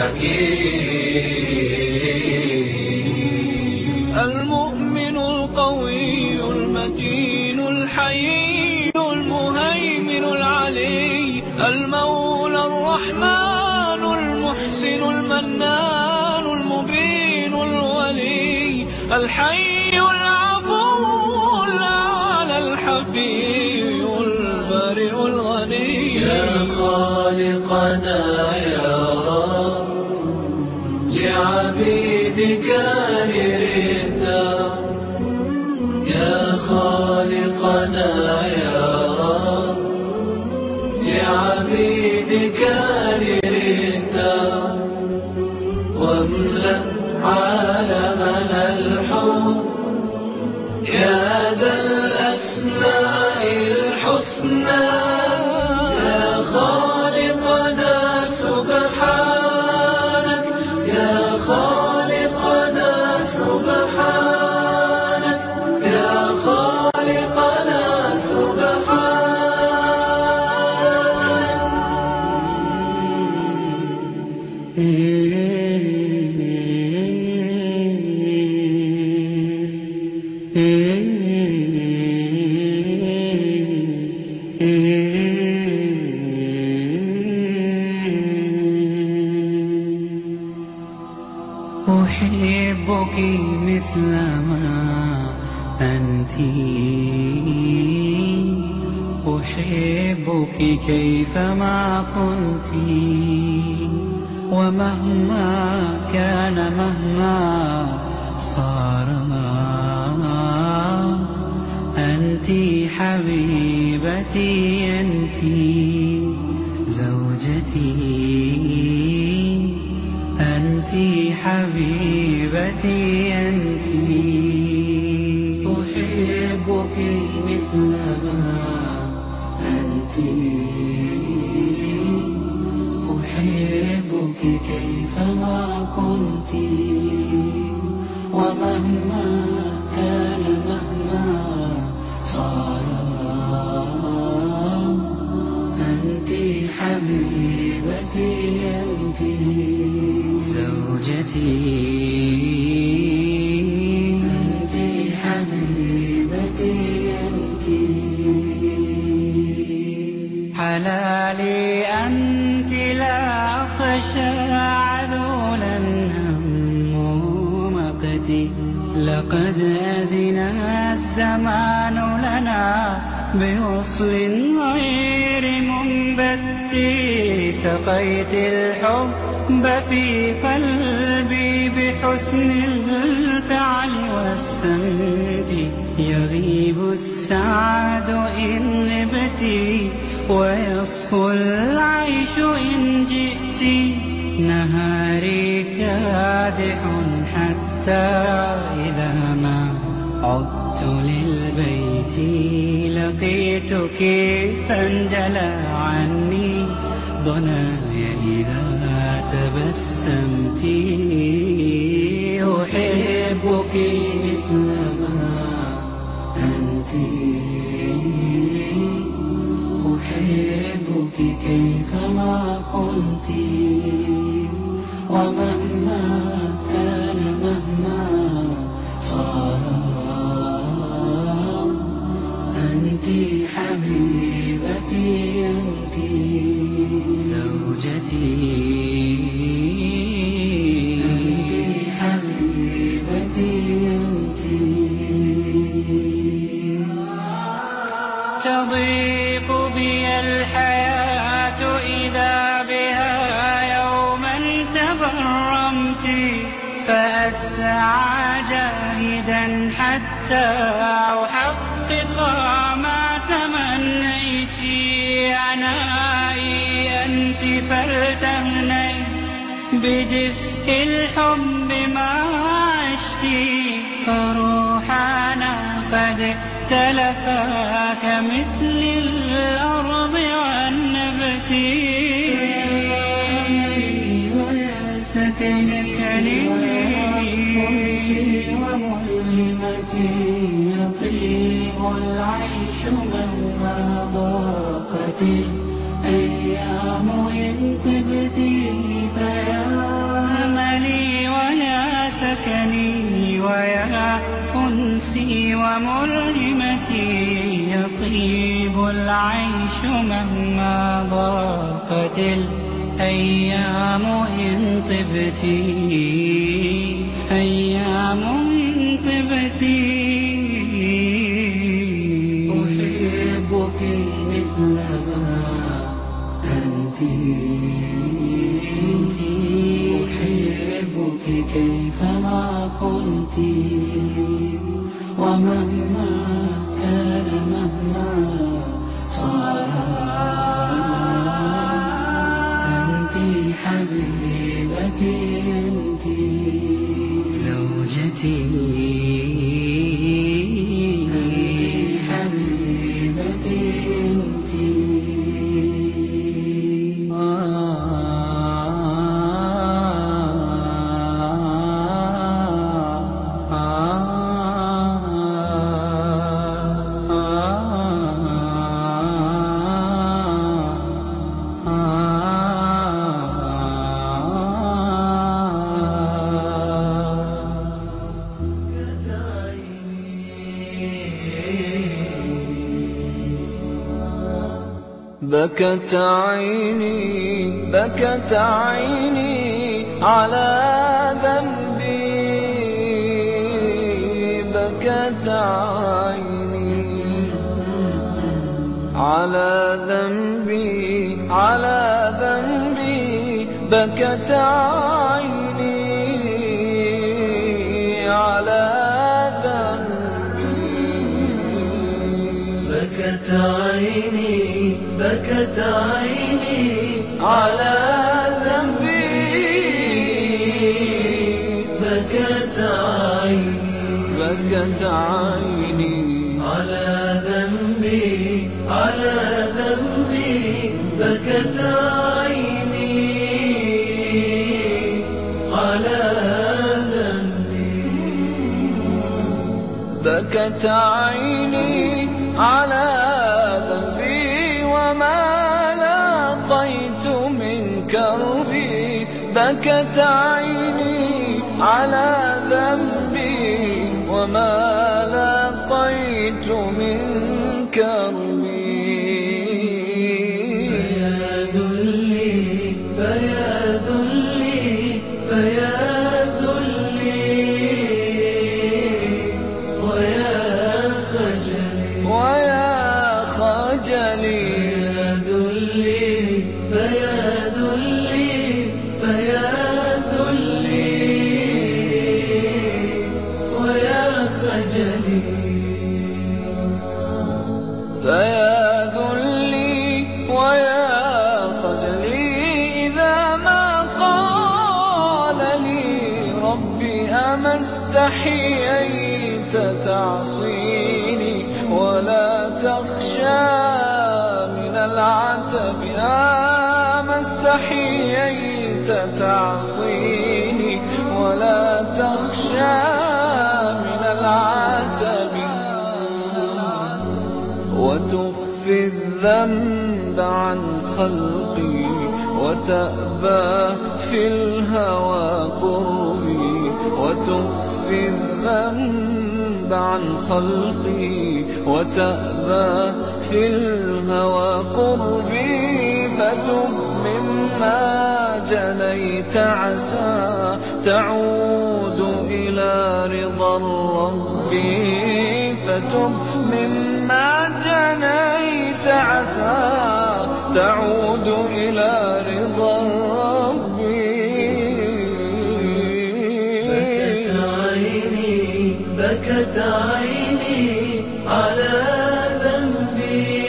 الحكيم. المؤمن القوي المتين الحي المهيمن العلي المولى الرحمن المحسن المنان المبين الولي الحي العفو الأعلى الحفي البارئ الغني. يا خالقنا يا رب لعبيدك نريدا. يا خالقنا يا رب لعبيدك نريدا. واملأ عالمنا الحب يا ذا الأسماء الحسنى. يا خالقنا سبحانك يا خالقنا سبحانك يا خالقنا سبحانك. أحبك مثلما أنت. أحبك كيفما كنت. ومهما كان مهما صار أنت حبيبتي أنت زوجتي. أنت حبيبتي أنت. أحبك مثلما أنت. أحبك كيفما كنت. ومهما كان مهما صار أنت حبيبتي أنت زوجتي. أنت حبيبتي أنت. حلالي أنت لا أخشى عذولا همه مقتي. لقد أذن الزمان لنا بوصل غير منبت. سقيت الحب في قلبي بحسن الفعل والسمت. يغيب السعد إن غبت ويصفو العيش إن جئت. نهاري كادح حتى حتى إذا ما عدت للبيت لقيتك فانجلى عني ضناي إذا تبسمت. أحبك مثلما أنت، أحبك كيفما كنت، ومهما كان مهما صار أنت حبيبتي، أنت زوجتي، أنت حبيبتي، أنت. تضيق بي الحياة إذا بها يوما تبرمت، فأسعى جاهدا حتى أحقق ما تمنيت. عنائي أنت فلتهني بدفء الحب ما عشت، فروحنا قد ائتلفا كمثل الأرض والنبت. ويا سكني وملهمتي، يطيب العيش مهما ضاقت الأيام إن طبت. فيا أملي ويا سكني ويا أنسي وملهمتي، يطيب العيش مهما ضاقت الأيام إن طبت، أيام إن طبت. أحبك مثلما أنت، أحبك كيفما كنت، ومهما كان مهما صار أنت حبيبتي، أنت زوجتي، أنت حبيبتي، أنت. بكت عيني بكت عيني على ذنبي، بكت عيني على ذنبي، على ذنبي، بكت عيني على ذنبي، بكت عيني بكت عيني على ذنبي، بكت عيني بكت عيني على ذنبي، على ذنبي، بكت عيني على ذنبي، بكت عيني على ذنبي، وما لاقيت من كربي. بكت عيني على ذنبي، وما لاقيت من كربي. فيا ذلي فيا ذلي فيا ذلي، ويا خجلي ويا خجلي، فيا ذلي فيا ذلي، ويا خجلي، فيا ذلي ويا خجلي، إذا ما قال لي ربي أمس استحييت تعصيني ولا تخشى من العتب يا ما استحييت تعصيني ولا تخشى من العتب وتخفي الذنب عن خلقي وتأبى في الهوى قربي وتخفي الذنب عن خلقي وتأبى في الهوى قربي فتب مما جنيت عسى تعود إلى رضا الرب فتب مما جنيت عسى تعود إلى رضا الرب بكت عيني بكت عيني على ذنبي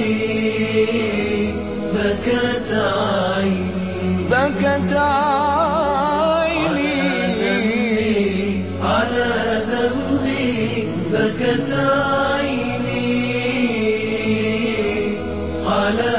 بكت عيني بكت عيني على ذنبي بكت عيني على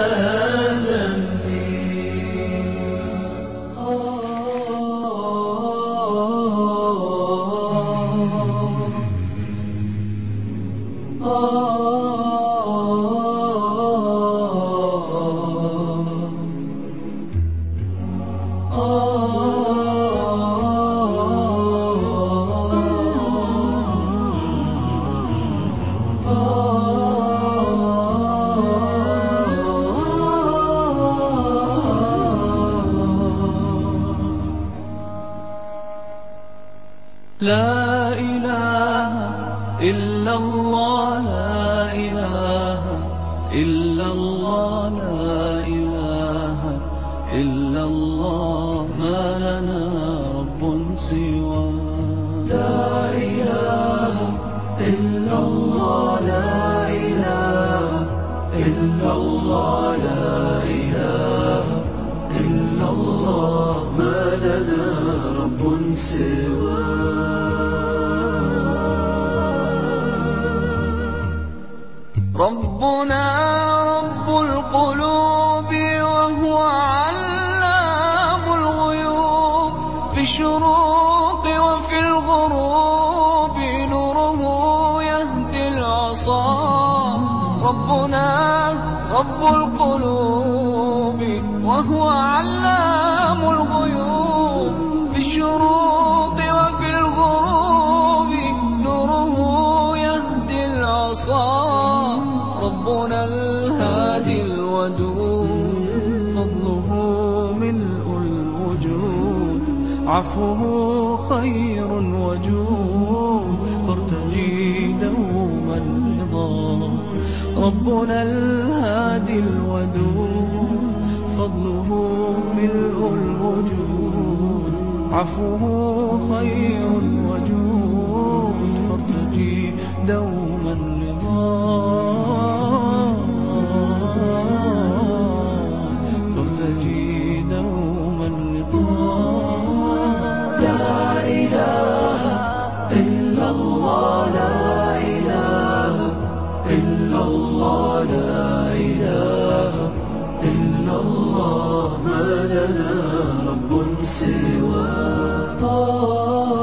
لا إله إلا الله لا إله إلا الله لا إله إلا الله ما لنا رب سوى لا إله إلا الله لا إله إلا الله لا إله إلا الله ما لنا رب سوى ربنا رب القلوب وهو علام الغيوب في الشروق وفي الغروب نوره يهدي العصا ربنا رب القلوب وهو علام الغيوب في الشروق وفي الغروب نوره يهدي العصا ربنا الهادي الودود فضله ملء الوجود عفوه خير وجود فارتجي دوما رضا ربنا الهادي الودود فضله ملء الوجود عفوه خير وجود فارتجي دوما رضا فارتجي دوما رضا لا إله إلا الله لا إله إلا الله لا إله إلا الله ما لنا رب سواه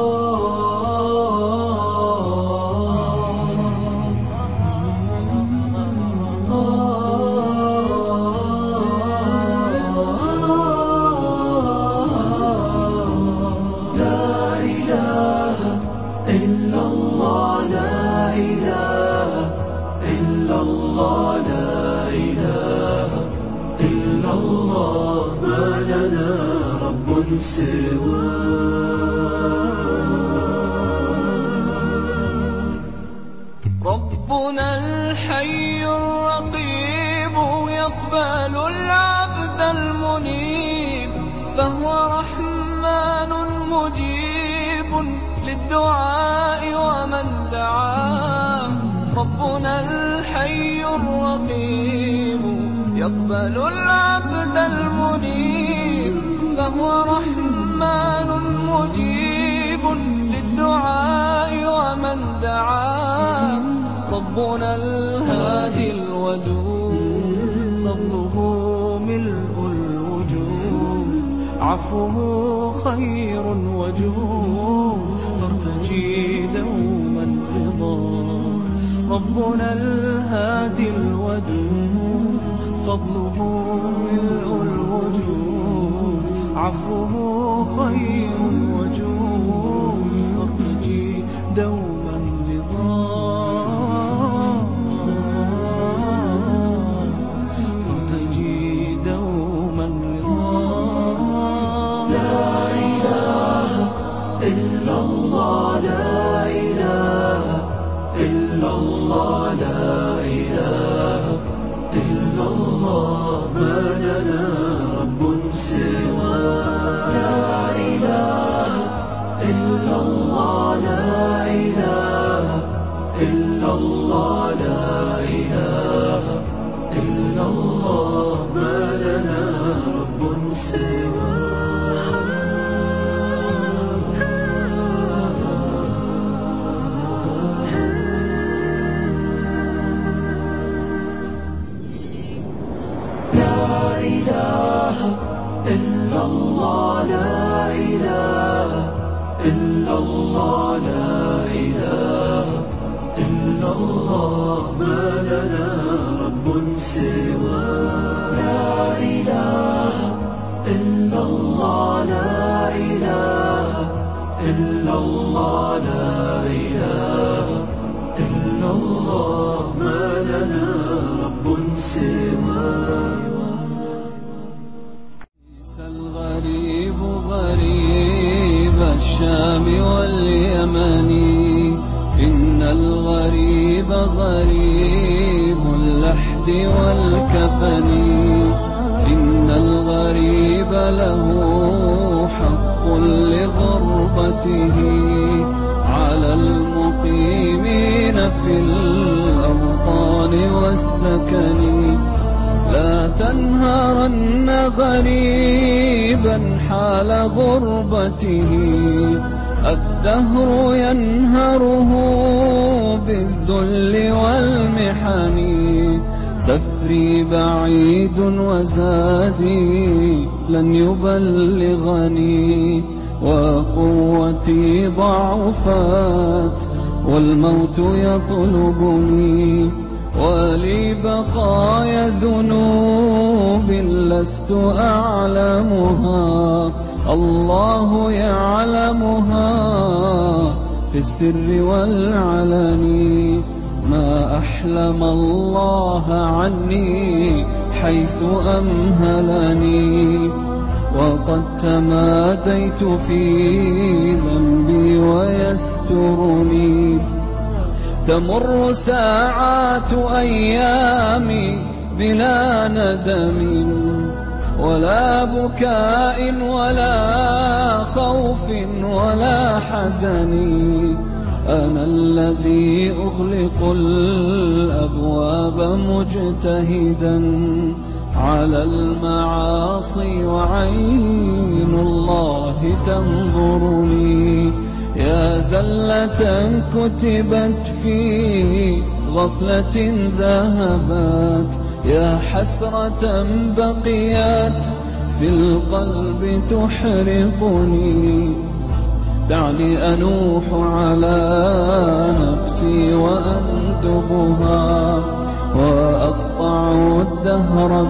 ربنا الحي الرقيب يقبل العبد المنيب فهو رحمن مجيب للدعاء ومن دعاه ربنا الحي الرقيب يقبل العبد المنيب فهو رحمن مجيب للدعاء ربنا الهادي الودود فضله ملء الوجود عفوه خير وجود فارتجي دوما رضا ربنا الهادي الودود فضله ملء الوجود عفوه خير وجود فارتجي دوما رضا فارتجي دوما رضا لا إله إلا الله لا إله إلا الله لا إله إلا الله ما لنا رب سوى لا إله إلا الله لا إله إلا الله لا إله إلا الله ما لنا رب سوى لا إله إلا الله لا إله إلا الله لا إله إلا الله ما لنا رب سوى لا إله إلا الله لا إله إلا الله لا إله إلا الله ما لنا رب سوى الغريب غريب الشام واليمن إن الغريب غريب اللحد والكفن إن الغريب له حق لغربته على المقيمين في الأوطان والسكن لا تنهرن غريبا حال غربته الدهر ينهره بالذل والمحن سفري بعيد وزادي لن يبلغني وقوتي ضعفت والموت يطلبني ولي بقايا ذنوب لست أعلمها الله يعلمها في السر والعلن ما أحلم الله عني حيث أمهلني وقد تماديت في ذنبي ويسترني تمر ساعات أيامي بلا ندم ولا بكاء ولا خوف ولا حزن أنا الذي أغلق الأبواب مجتهدا على المعاصي وعين الله تنظرني يا زلة كتبت في غفلة ذهبت يا حسرة بقيت في القلب تحرقني دعني أنوح على نفسي وأندبها وأقطع الدهر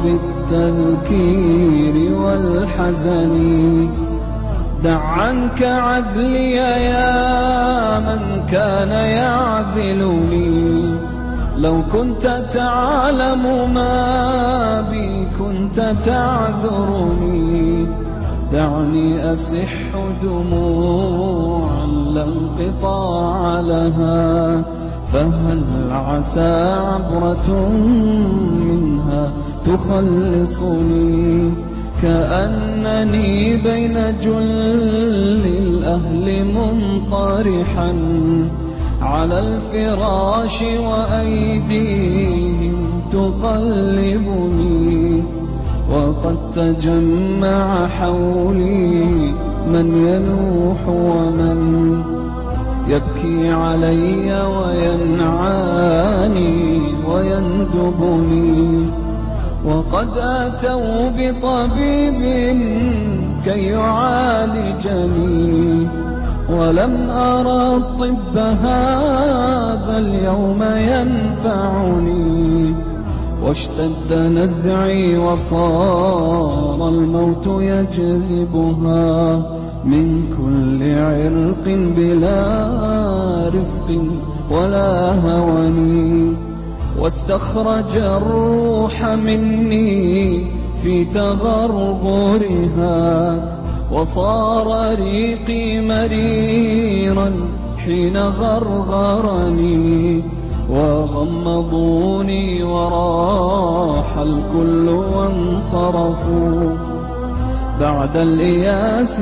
بالتذكير والحزن دع عنك عذلي يا من كان يعذلني لو كنت تعلم ما بي كنت تعذرني دعني أسح دموعا لا انقطاع لها فهل عسى عبرة منها تخلصني كأنني بين جل الأهل منطرحا على الفراش وأيديهم تقلبني وقد تجمع حولي من ينوح ومن يبكي علي وينعاني ويندبني. وقد أتوا بطبيب كي يعالجني، ولم أرى الطب هذا اليوم ينفعني. واشتد نزعي وصار الموت يجذبها من كل عرق بلا رفق ولا هوني. واستخرج الروح مني في تغرغرها، وصار ريقي مريرا حين غرغرني. وغمضوني وراح الكل وانصرفوا، بعد الإياس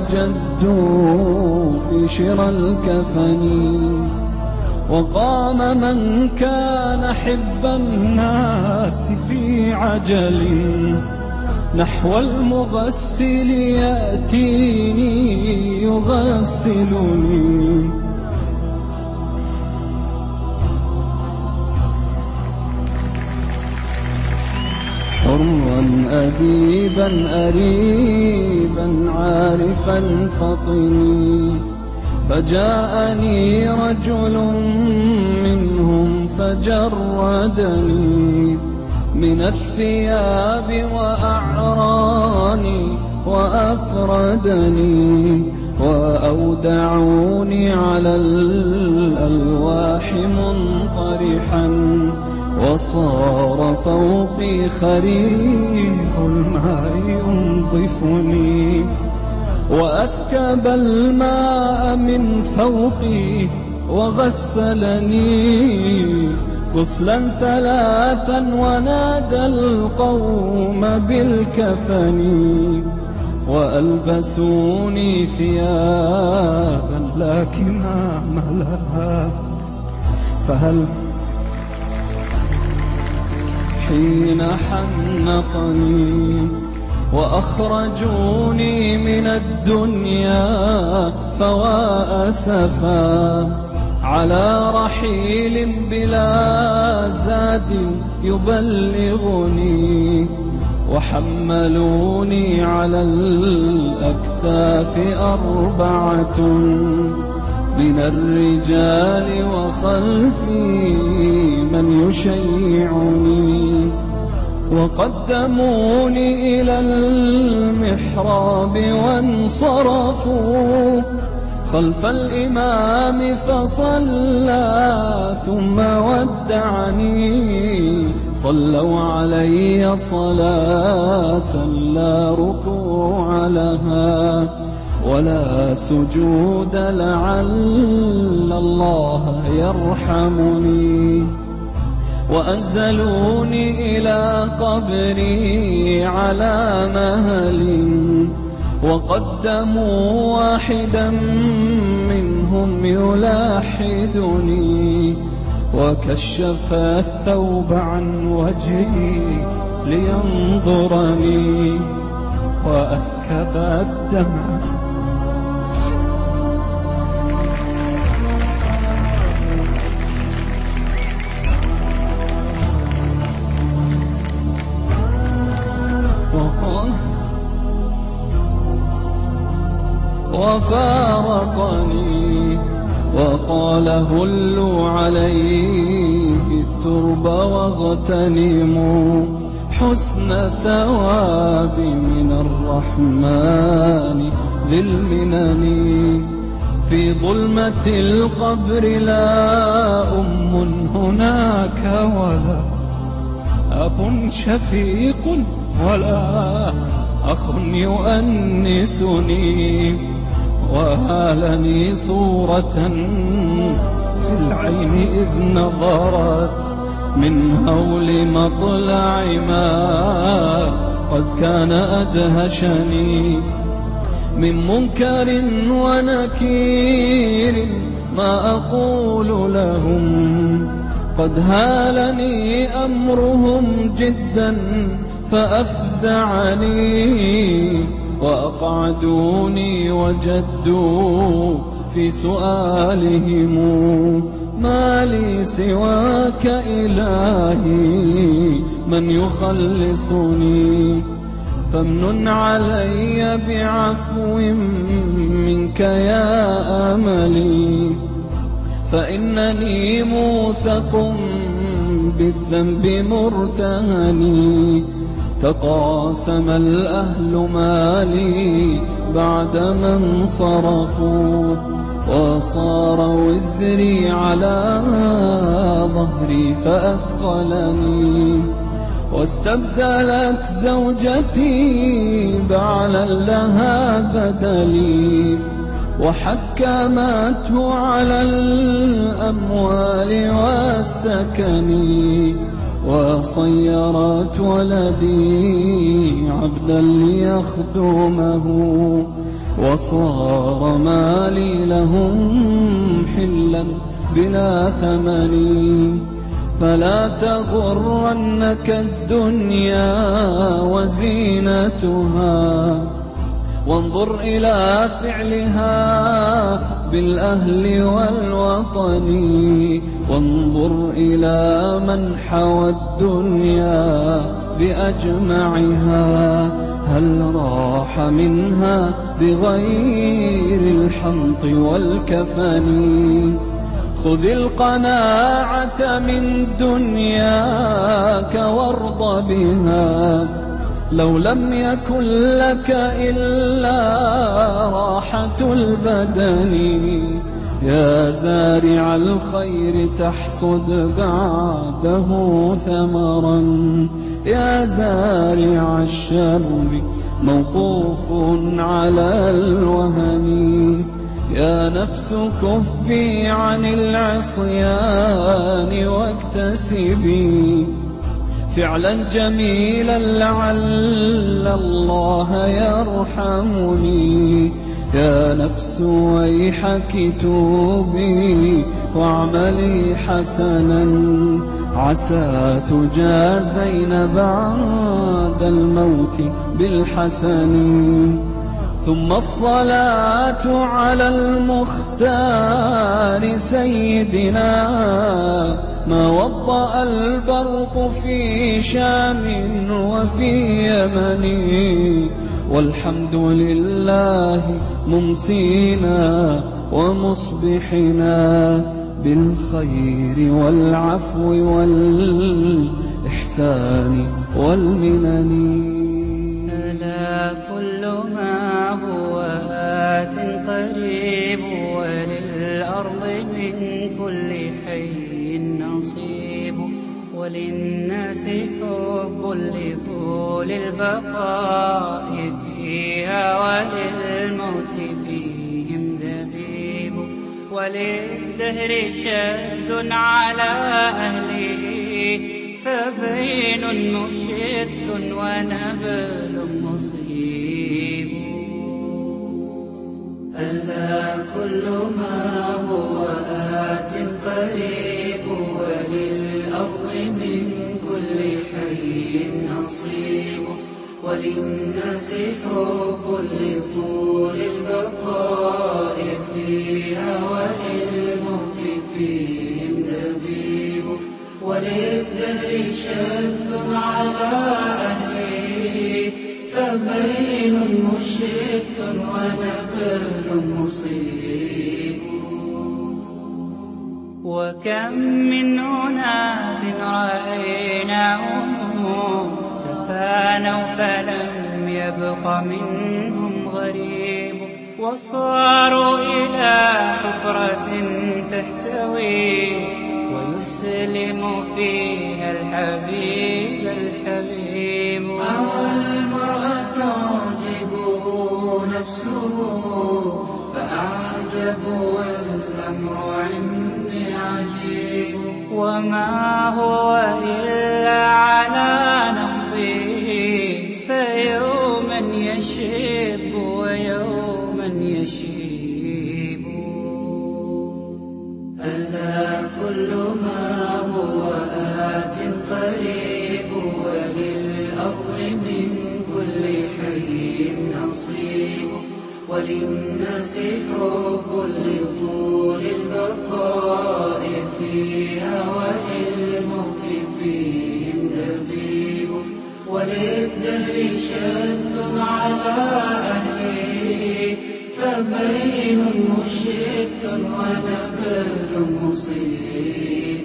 وجدوا في شرى الكفن. وقام من كان حب الناس في عجل نحو المغسل يأتيني يغسلني. حرا أديبا أريبا عارفا فطني. فجاءني رجل منهم فجردني من الثياب وأعراني وأفردني. وأودعوني على الألواح منطرحا، وصار فوقي خريف الماء ينظفني. وأسكب الماء من فوقي وغسلني غسلا ثلاثا، ونادى القوم بالكفن. وألبسوني ثيابا لكن ما ملها، فهل حين حنقني. وأخرجوني من الدنيا فوا أسفا على رحيل بلا زاد يبلغني. وحملوني على الأكتاف أربعة من الرجال، وخلفي من يشيعني. وقدموني إلى المحراب وانصرفوا خلف الإمام فصلى ثم ودعني. صلوا علي صلاة لا ركوع لها ولا سجود، لعل الله يرحمني. وأنزلوني إلى قبري على مهل، وقدموا واحدا منهم يلاحدني. وكشف الثوب عن وجهي لينظرني، وأسكب الدمع وفارقني. وقال هلوا عليه الترب واغتنموا حسن الثواب من الرحمن ذي المنن. في ظلمة القبر لا أم هناك ولا أب شفيق ولا أخ يؤنسني. وهالني صورة في العين إذ نظرت من هول مطلع ما قد كان أدهشني. من منكر ونكير ما أقول لهم، قد هالني أمرهم جدا فأفزعني. وأقعدوني وجدوا في سؤالهم ما لي سواك إلهي من يخلصني. فامنن علي بعفو منك يا أملي، فإنني موثق بالذنب مرتهني. تقاسم الأهل مالي بعدما انصرفوا، وصار وزري على ظهري فأثقلني. واستبدلت زوجتي بعلا لها بدلي، وحكمته على الأموال والسكن. وصيرت ولدي عبدا ليخدمه، وصار مالي لهم حلا بلا ثمن. فلا تغرنك الدنيا وزينتها، وانظر إلى فعلها بالأهل والوطن. وانظر إلى من حوى الدنيا بأجمعها، هل راح منها بغير الحنط والكفن. خذ القناعة من دنياك وارض بها، لو لم يكن لك إلا راحة البدن. يا زارع الخير تحصد بعده ثمرا، يا زارع الشر موقوف على الوهن. يا نفس كفي عن العصيان واكتسبي فعلا جميلا لعل الله يرحمني. يا نفس ويحك توبي واعملي حسنا، عسى تجازين بعد الموت بالحسن. ثم الصلاة على المختار سيدنا، ما وضأ البرق في شام وفي يمن. والحمد لله ممسينا ومصبحنا بالخير والعفو والإحسان والمنن. ألا كل ما هو آت قريب، وللأرض من كل حي نصيب. وللناس حب لطول البقاء فيها، وللموت فيهم دبيب. وللدهر شد على أهله، فبين مشت ونبل مصيب. ألا كل ما هو آت قريب، وللأرض من كل حي نصيب. وللناس حب لطول البقاء فيها، وللموت فيهم دبيب. وللدهر شد على أهله، فبين مشت ونبل مصيب. وكم من أناس رأيناهم تفانوا فلم يبق منهم غريب. وصاروا إلى حفرة تحتوي، ويسلم فيها الحبيب الحبيب. والمرأة تعجبه نفسه، فأعجب والأمر عندي عجيب. وما هو إلا على نفسه، فيوما يشيب ويوما يشيب. ألا كل ما هو آت قريب، وللأرض من كل حي نصيب. وللناس حب لطول البقاء فيها وللموت فيهم دبيب وللدهر شد على أهله فبين مشت ونبل مصيب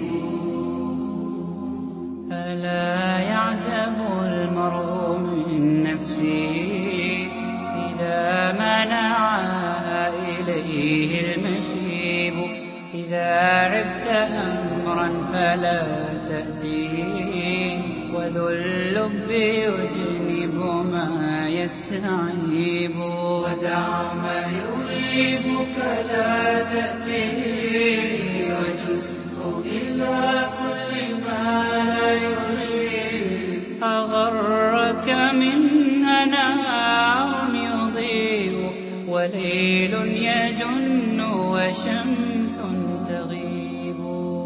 ألا يعجب المرء من نفسه إذا منعها إليه المشيب إذا عبت أمرا فلا تأتيه وذو اللب يجنب ما يستعيب ودع ما يريبك لا تأتيه وجزه إلى كل ما لا يريب أغرك من هناء يضيء وليل يجن وشمس تغيب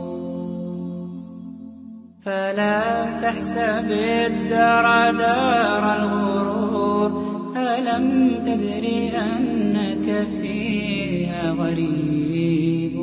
فلا تحسب الدار دار الغرور ألم تدري أنك فيها غريب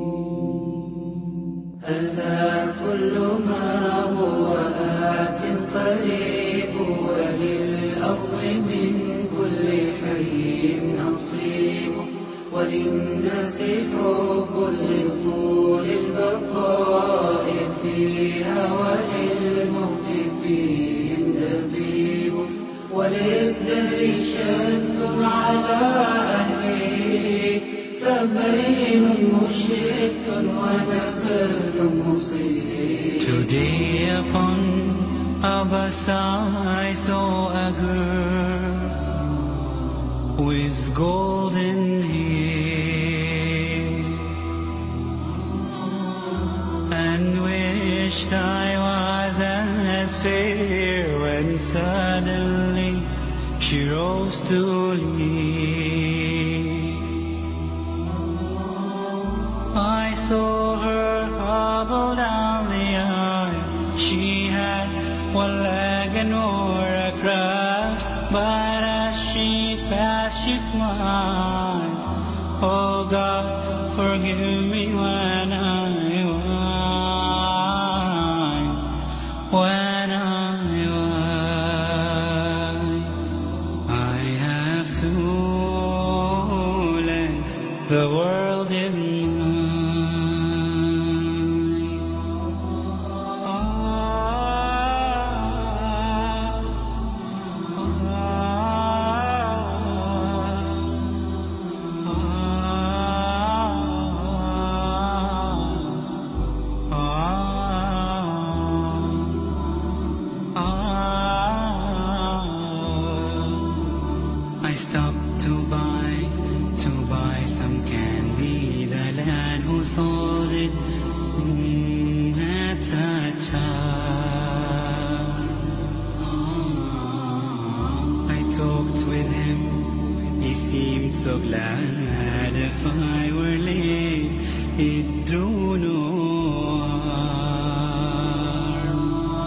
ألا كل ما هو آت قريب وللأرض من كل حي نصيب وللناس حب لطول البقاء فيها وللموت فيهم دبيب وللدهر شد على أهله فبين مشت ونبل مصيب. Today upon Abasa I saw a girl with golden hair and wished I was as fair when suddenly she rose to leave. I saw her hobble down the aisle. She had one leg and wore a crutch, but as she passed she smiled. Oh God, forgive me when I whine, when I whine. I have two legs, the world is I stopped to buy, to buy some candy. The lad who sold it mm, had such charm. I talked with him, he seemed so glad. If I were late, he'd do no harm.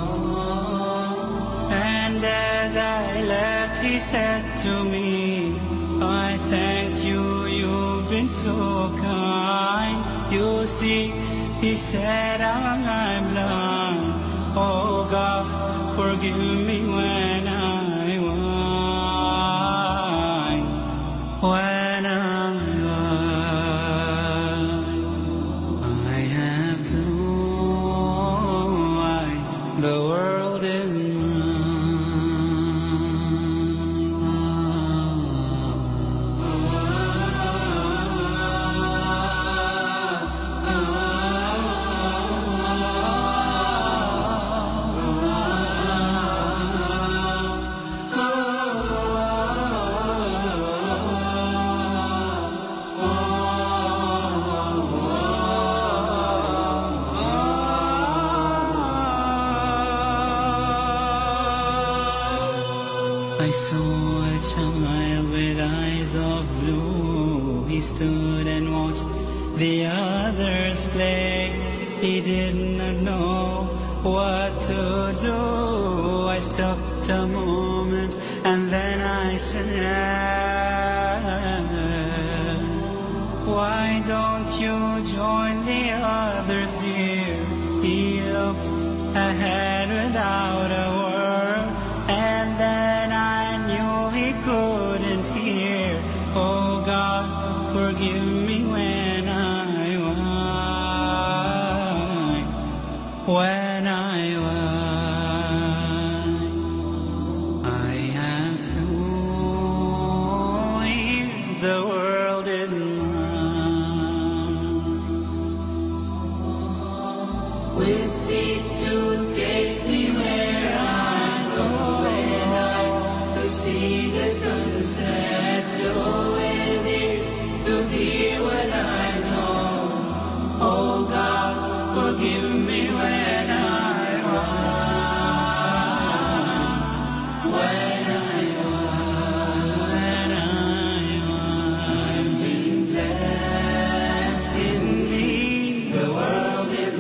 And as I left, he said to me, I thank you, you've been so kind. You see, he said, I'm blind. Oh God, forgive me when I whine, when I whine. I have two eyes, the world is I saw a child with eyes of blue. He stood and watched the others play. He did not know what to do. I stopped a moment and then I said, dear. He looked ahead without a word, and then I knew he couldn't hear. Oh God, forgive me when I whine, when I whine. I have two ears, the world is mine. With feet to take me where I go, with eyes to see the sunsets glow, with ears to hear what I know. Oh God, forgive me when I whine, when I whine, when I whine. I'm being blessed indeed, the world is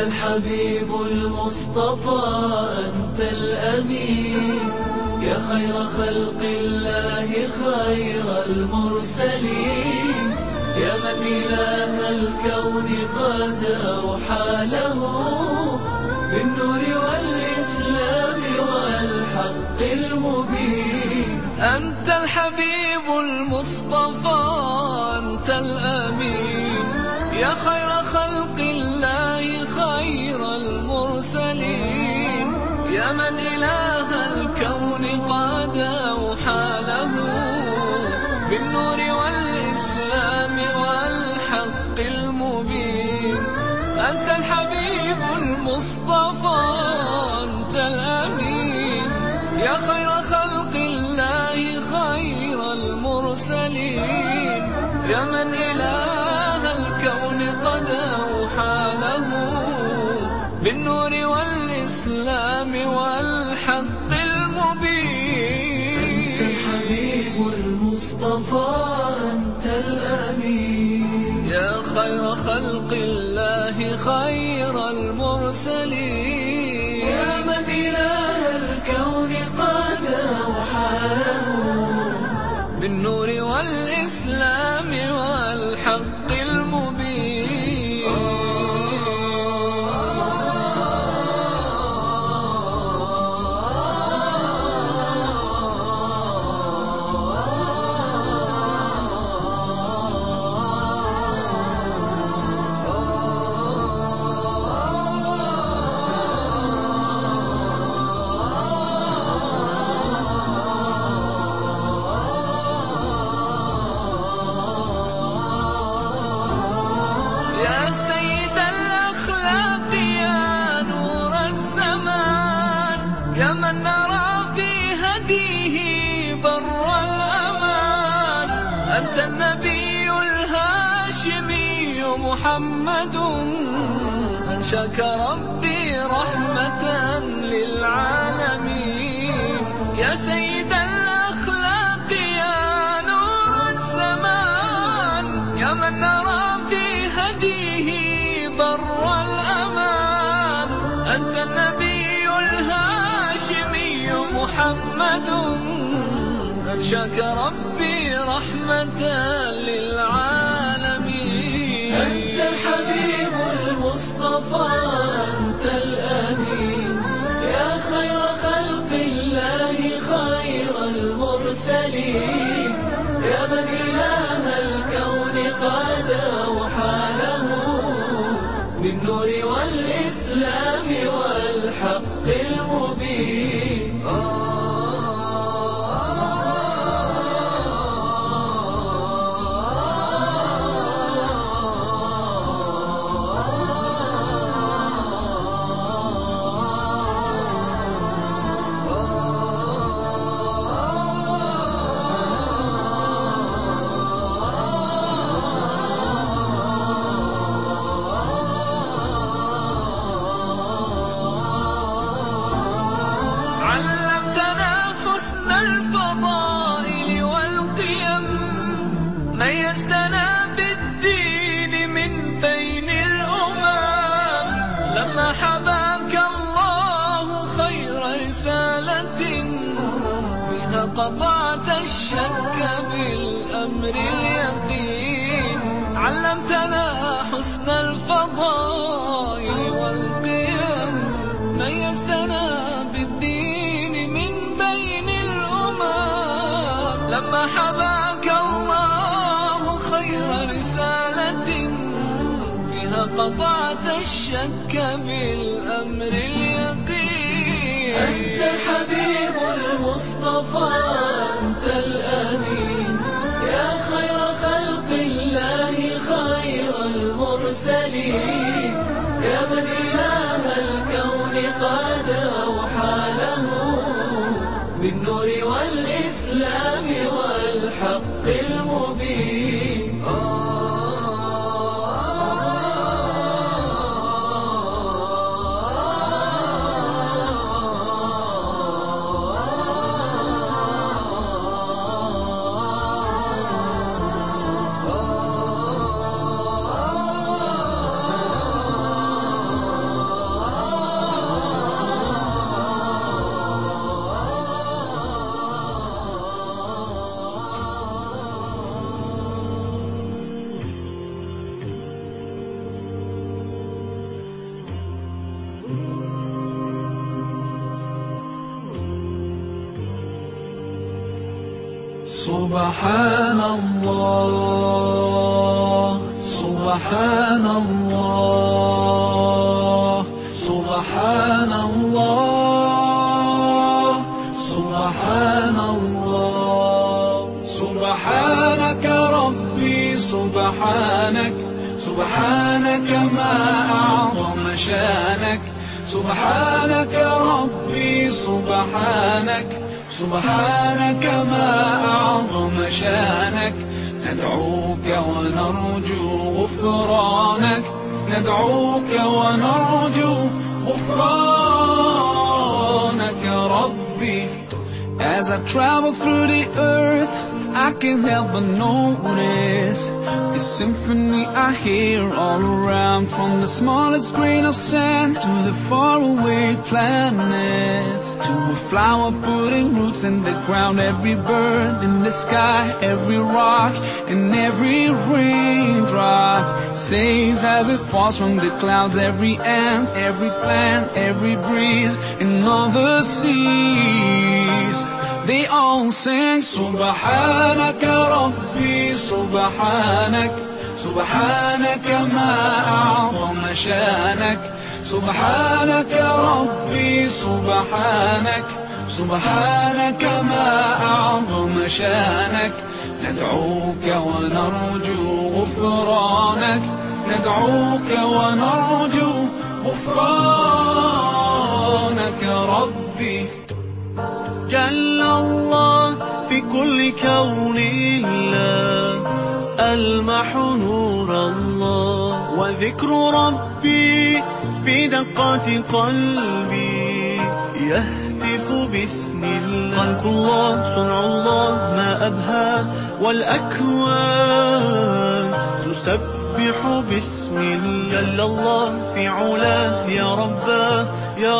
الحبيب المصطفى أنت الأمين يا خير خلق الله خير المرسلين يا من إله الكون قد أوحى له بالنور والإسلام والحق المبين. أنت الحبيب المصطفى أنت الأمين يا خير خلق الله خير المرسلين يا من إله الكون قد أوحى له بالنور والإسلام والحق المبين. أنت الحبيب المصطفى أنت الأمين يا خير خلق الله خير المرسلين يا من إله الكون قد أوحى له بالنور والإسلام والحق المبين. أنت الحبيب المصطفى أنت الأمين يا خير خلق الله خير المرسلين يا من إله الكون قد أوحى له بالنور والإسلام والحق المبين. يا سيد الأخلاق يا نور الزمان يا من نرى في هديه بر الأمان. أنت النبي الهاشمي محمد أنشاك ربي رحمة للعالمين. يا سيد الأخلاق يا نور الزمان يا من نرى في هديه بر الأمان. أنت النبي الهاشمي محمد أنشاك ربي رحمة للعالمين. أنت الحبيب المصطفى أنت الأمين يا خير خلق الله خير المرسلين يا من إله الكون قد أوحى له بالنور والإسلام والحق المبين. علمتنا حسن الفضائل والقيم ميزتنا بالدين من بين الأمم. لما حباك الله خير رسالة فيها قطعت الشك بالأمر اليقين. علمتنا حسن الفضائل والقيم ميزتنا بالدين من بين الأمم. لما حباك الله خير رسالة فيها قطعت الشك بالأمر اليقين. أنت الحبيب المصطفى أنت الأمين يا خير خلق الله خير المرسلين يا من إله الكون قد أوحى له بالنور والإسلام والحق المبين. سبحان الله سبحان الله سبحان الله سبحان الله سبحانك ربي سبحانك سبحانك ما أعظم شانك سبحانك ربي سبحانك سبحانك ما أعظم شانك ندعوك ونرجو غفرانك ندعوك ونرجو غفرانك ربي. As I travel through the earth, I can't help but notice the symphony I hear all around, from the smallest grain of sand to the faraway planets, to a flower putting roots in the ground, every bird in the sky, every rock and every raindrop sings as it falls from the clouds, every ant, every plant, every breeze in all the seas. They all sing Subhanaka Rabbi Subhanak Subhanaka ma a'zama shanak Subhanaka Rabbi Subhanak Subhanaka ma a'zama shanak ندعوك ونرجو غفرانك ندعوك ونرجو غفرانك ربي. جل الله في كل كون الله ألمح نور الله وذكر ربي في دقات قلبي يهتف باسم الله. خلق الله صنع الله ما أبهى والأكوان تسبح باسم الله. جل الله في علاه يا رباه يا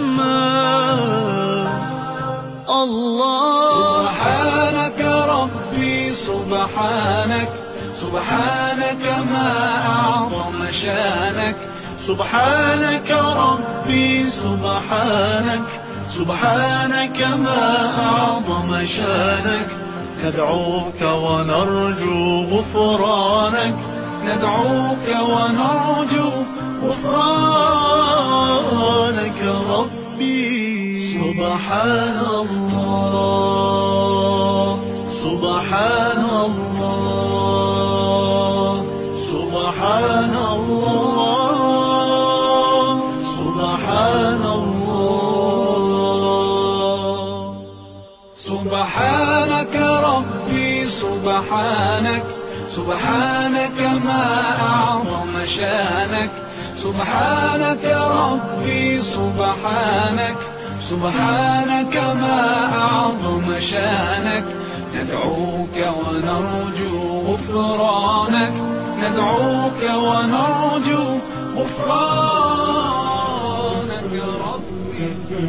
رحمن الله. سبحانك ربي سبحانك سبحانك ما أعظم شانك سبحانك ربي سبحانك سبحانك ما أعظم شانك ندعوك ونرجو غفرانك ندعوك ونرجو غفرانك ربي. سبحان الله سبحان الله سبحان الله سبحان الله سبحانك ربي سبحانك سبحانك ما أعظم شانك سبحانك ربي سبحانك سبحانك ما أعظم شانك ندعوك ونرجو غفرانك ندعوك ونرجو غفرانك ربي.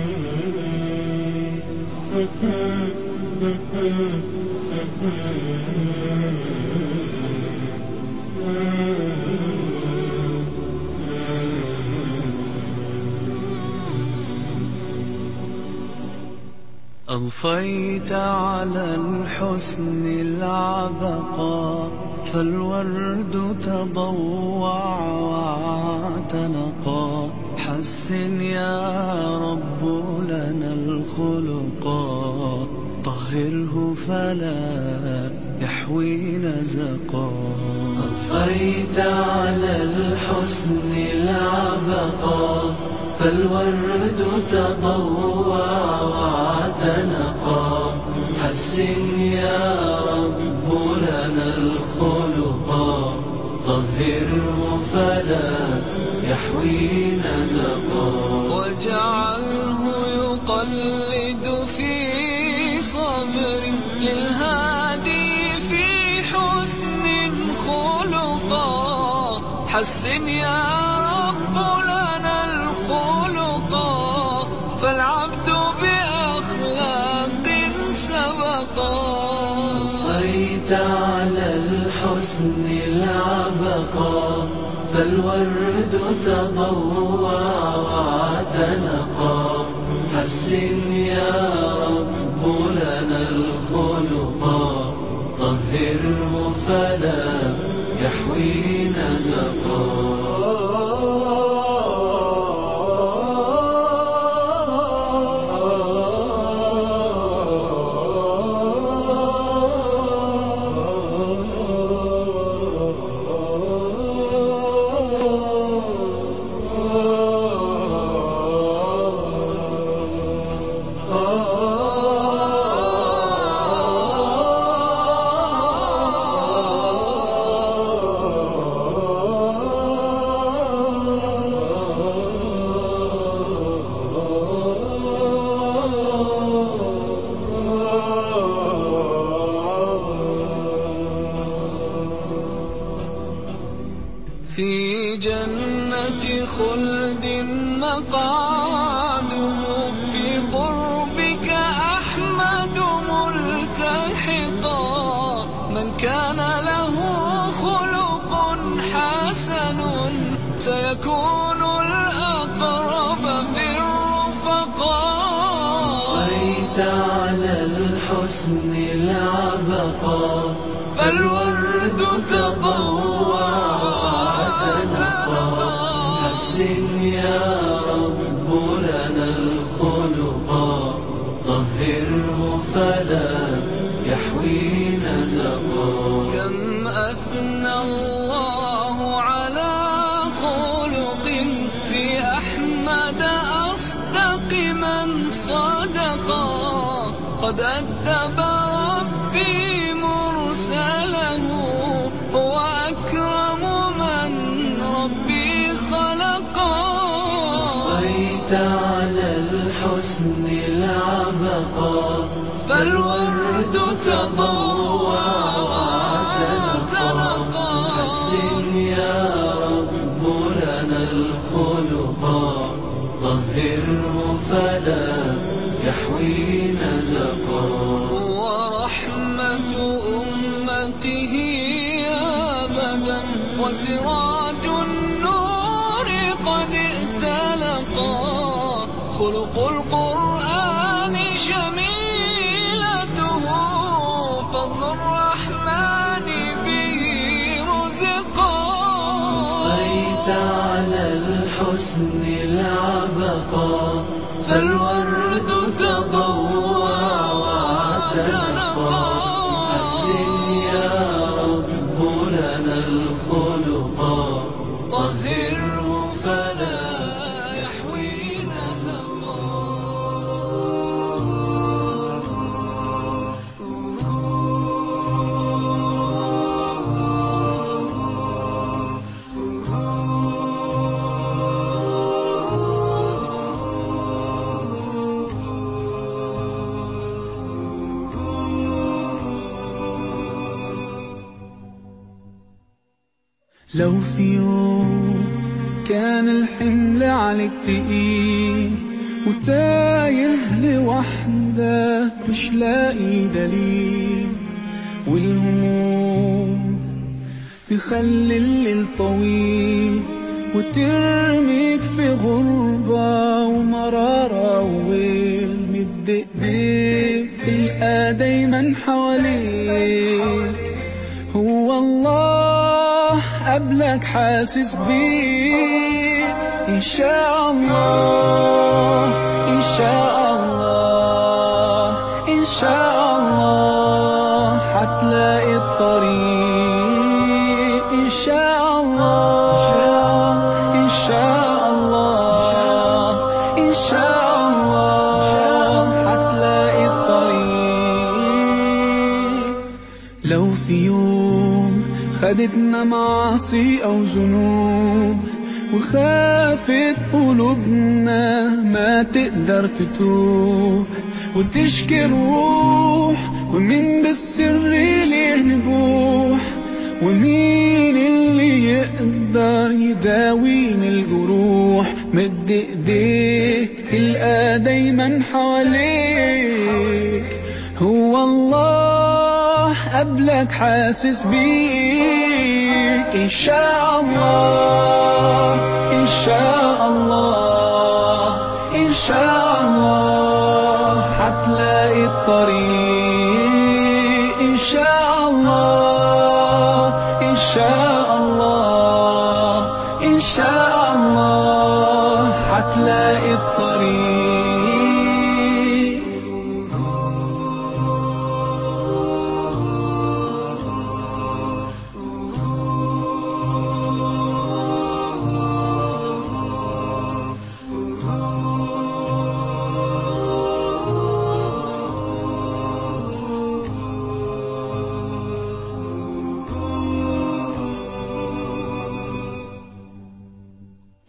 أضفيت على الحسن العبقى فالورد تضوع واعتنقا. حسن يا رب لنا الخلقا طهره فلا يحوي نزقا. أضفيت على الحسن العبقا فالورد تضوع واعتنقا. حسن يا رب لنا الخلقا طهره فلا يحوي نزقا. واجعله يقلد في صبر للهادي في حسن خلقا. حسن يا رب لنا الخلقا فالعبد بأخلاق سبقا. أضفيت على الحسن العبقا فالورد تضوع واعتنقا. حسن يا رب لنا الخلقا فلا يحوي نزقا. في جنة خلد مقعده في قربك أحمد ملتحقا. من كان له خلق حسن سيكون الأقرب في الرفقاء. طيت على الحسن العبقا فالورد تضوع حسن يا رب لنا الخلقا. طهره فلا يحوي نزقا. كم أثنى الله على خلق في أحمد أصدق من صدقا. قد أدب ربي مرسله وأكرم من ربي خلقا. طيت على الحسن العبقا فالورد تضوع واعتنقا. حسن يا رب لنا الخلقا. طهره فلا يحوي نزقا. ورحمة أمته أبدا وسراج النور قد ائتلقا. خلق القرآن شميلته فضل الرحمن به رزقا. طيت على الحسن العبقا فالورد تضوع واعتنقا. حسن يا رب لنا الخلقا. طهره فلا يحوي نزقا. لو في يوم كان الحمل عليك تقيل وتايه لوحدك مش لاقي دليل، والهموم تخلي الليل طويل وترميك في غربة ومرارة وويل، مد ايديك تلقى دايما حواليك هو الله قبلك حاسس بيك. إن شاء الله إن شاء الله إن شاء الله حتلاقي الطريق. إن شاء الله إن شاء الله إن شاء الله حتلاقي الطريق. لو في يوم خدتنا معاصي أو ذنوب وخافت قلوبنا ما تقدر تتوب وتشكي الروح، ومين بالسر ليه نبوح، ومين اللي يقدر يداوي من الجروح. مد ايديك تلقى دايما حواليك هو الله قبلك حاسس بيك. إن شاء الله إن شاء الله إن شاء الله حتلاقي الطريق. إن شاء الله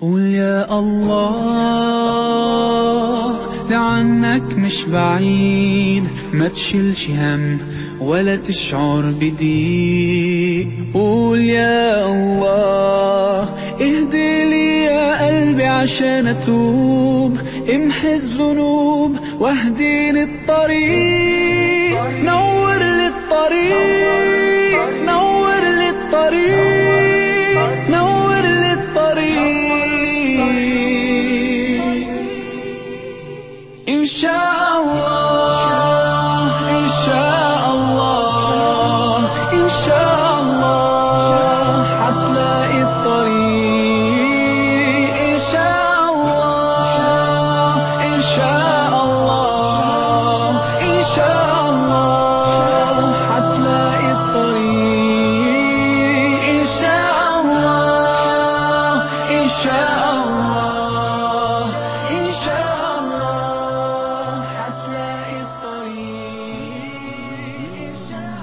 قول يا الله لعنك مش بعيد، ما تشيلش هم ولا تشعر بضيق. قول يا الله اهدي لي يا قلبي عشان اتوب، امحي الذنوب واهديني الطريق، نور لي الطريق، نور لي الطريق، نور لي الطريق. إن شاء الله إن شاء الله إن شاء الله حتلاقي الطريق. إن شاء الله إن شاء الله إن شاء الله حتلاقي الطريق. إن شاء الله إن شاء الله إن شاء الله حتلاقي الطريق. إن شاء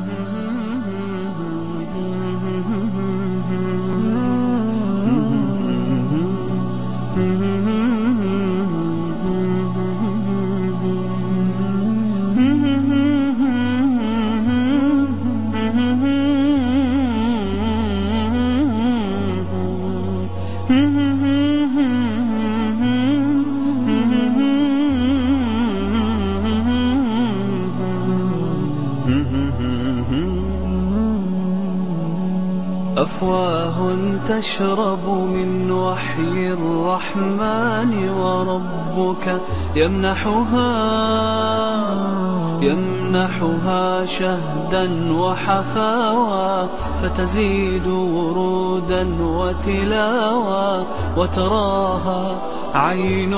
أفواه تشرب من وحي الرحمن وربك يمنحها يمنحها شهدا وحفاوى، فتزيد ورودا وتلاوى، وتراها عين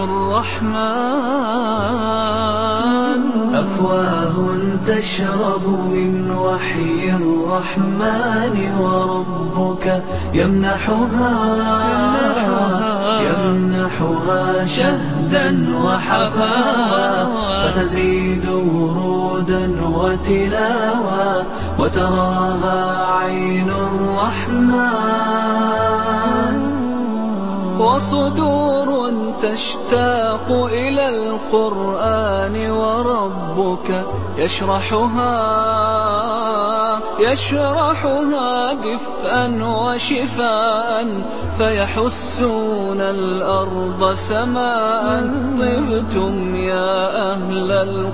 الرحمن. أفواه تشرب من وحي الرحمن وربك يمنحها يمنحها شهدا وحفاوى، فتزيد ورودا وتلاوى، وتراها عين الرحمن. وصدور تشتاق إلى القرآن وربك يشرحها يشرحها دفءا وشفاء، فيحسون الأرض سماء. طبتم يا أهل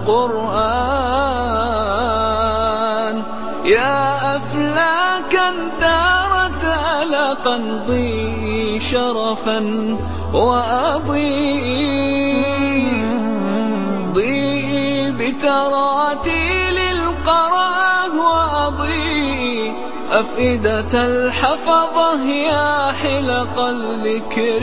القرآن، يا أفلاكا دارت ألقا، ضيئي شرفا وأضيئي ضيئي بتراتيل القرآن، وأضيئي أفئدة الحفظة يا حلق الذكر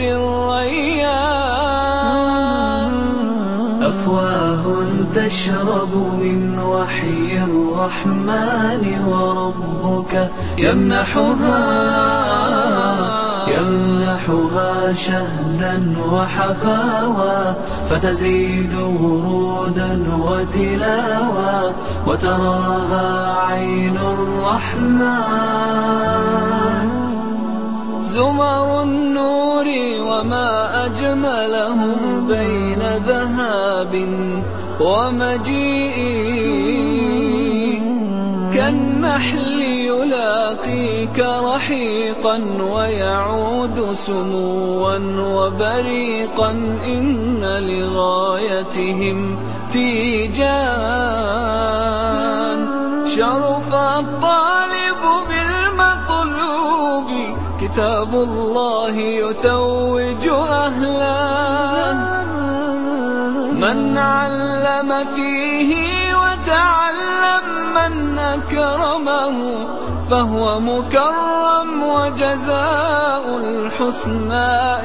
الريان. أفواه تشرب من وحي الرحمن وربك يمنحها يمنحها شهدا وحفاوى، فتزيد ورودا وتلاوى، وتراها عين الرحمن. زمر النور وما أجملهم بين ذهاب ومجيء، كالنحل يلاقيك رحيقا ويعود سموا وبريقا. إن لغايتهم تيجان، شرف الطالب بالمطلوب، كتاب الله يتوج أهله. من علم فيه وتعلم من أكرمه، فهو مكرم وجزاء الحسنى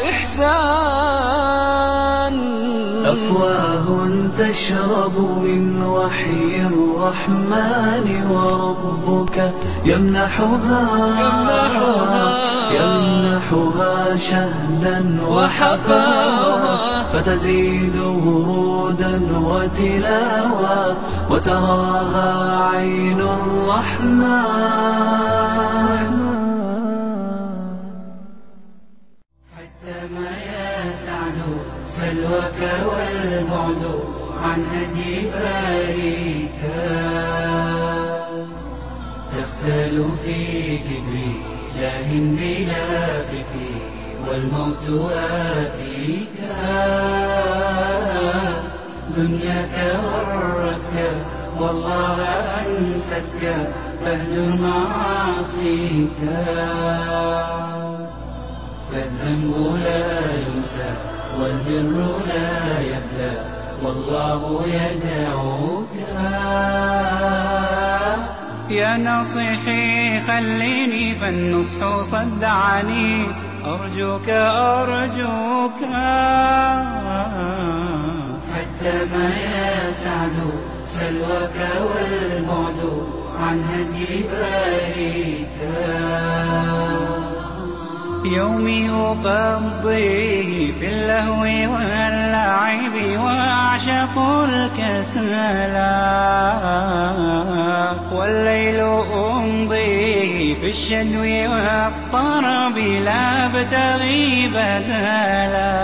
إحسان. أفواه تشرب من وحي الرحمن وربك يمنحها يمنحها شهدا وحفاوى، فتزيد ورودا وتلاوى، وتراها عين الرحمن. حتى في كبري لاه بلا فكري والموت آتيك دنياك غرتك والله أنستك فاهجر معاصيك فالذنب لا ينسى والبر لا يبلى والله يدعوك. يا ناصحي خليني فالنصح صدعني أرجوك أرجوك حتى ما يسعد سلوك والبعد عن هدي باريك. يومي أقضيه في اللهو واللعب وأعشق الكسلا والليل أمضيه في الشدو والطرب لا أبتغي بدلا.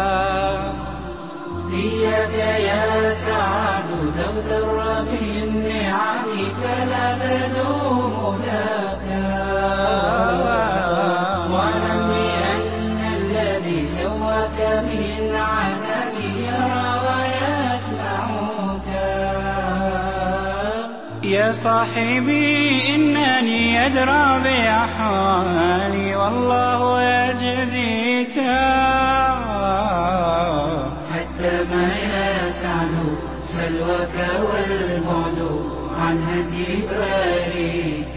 إياك يا سعد تغتر بالنعم فلا تدوم لك واعلم بأن الذي سواك من عدم يرى ويسمعك. يا صاحبي إنني أدرى بأحوالي والله يجزيك حتى ما يسعد سلوك والبعد عن هدي باريك.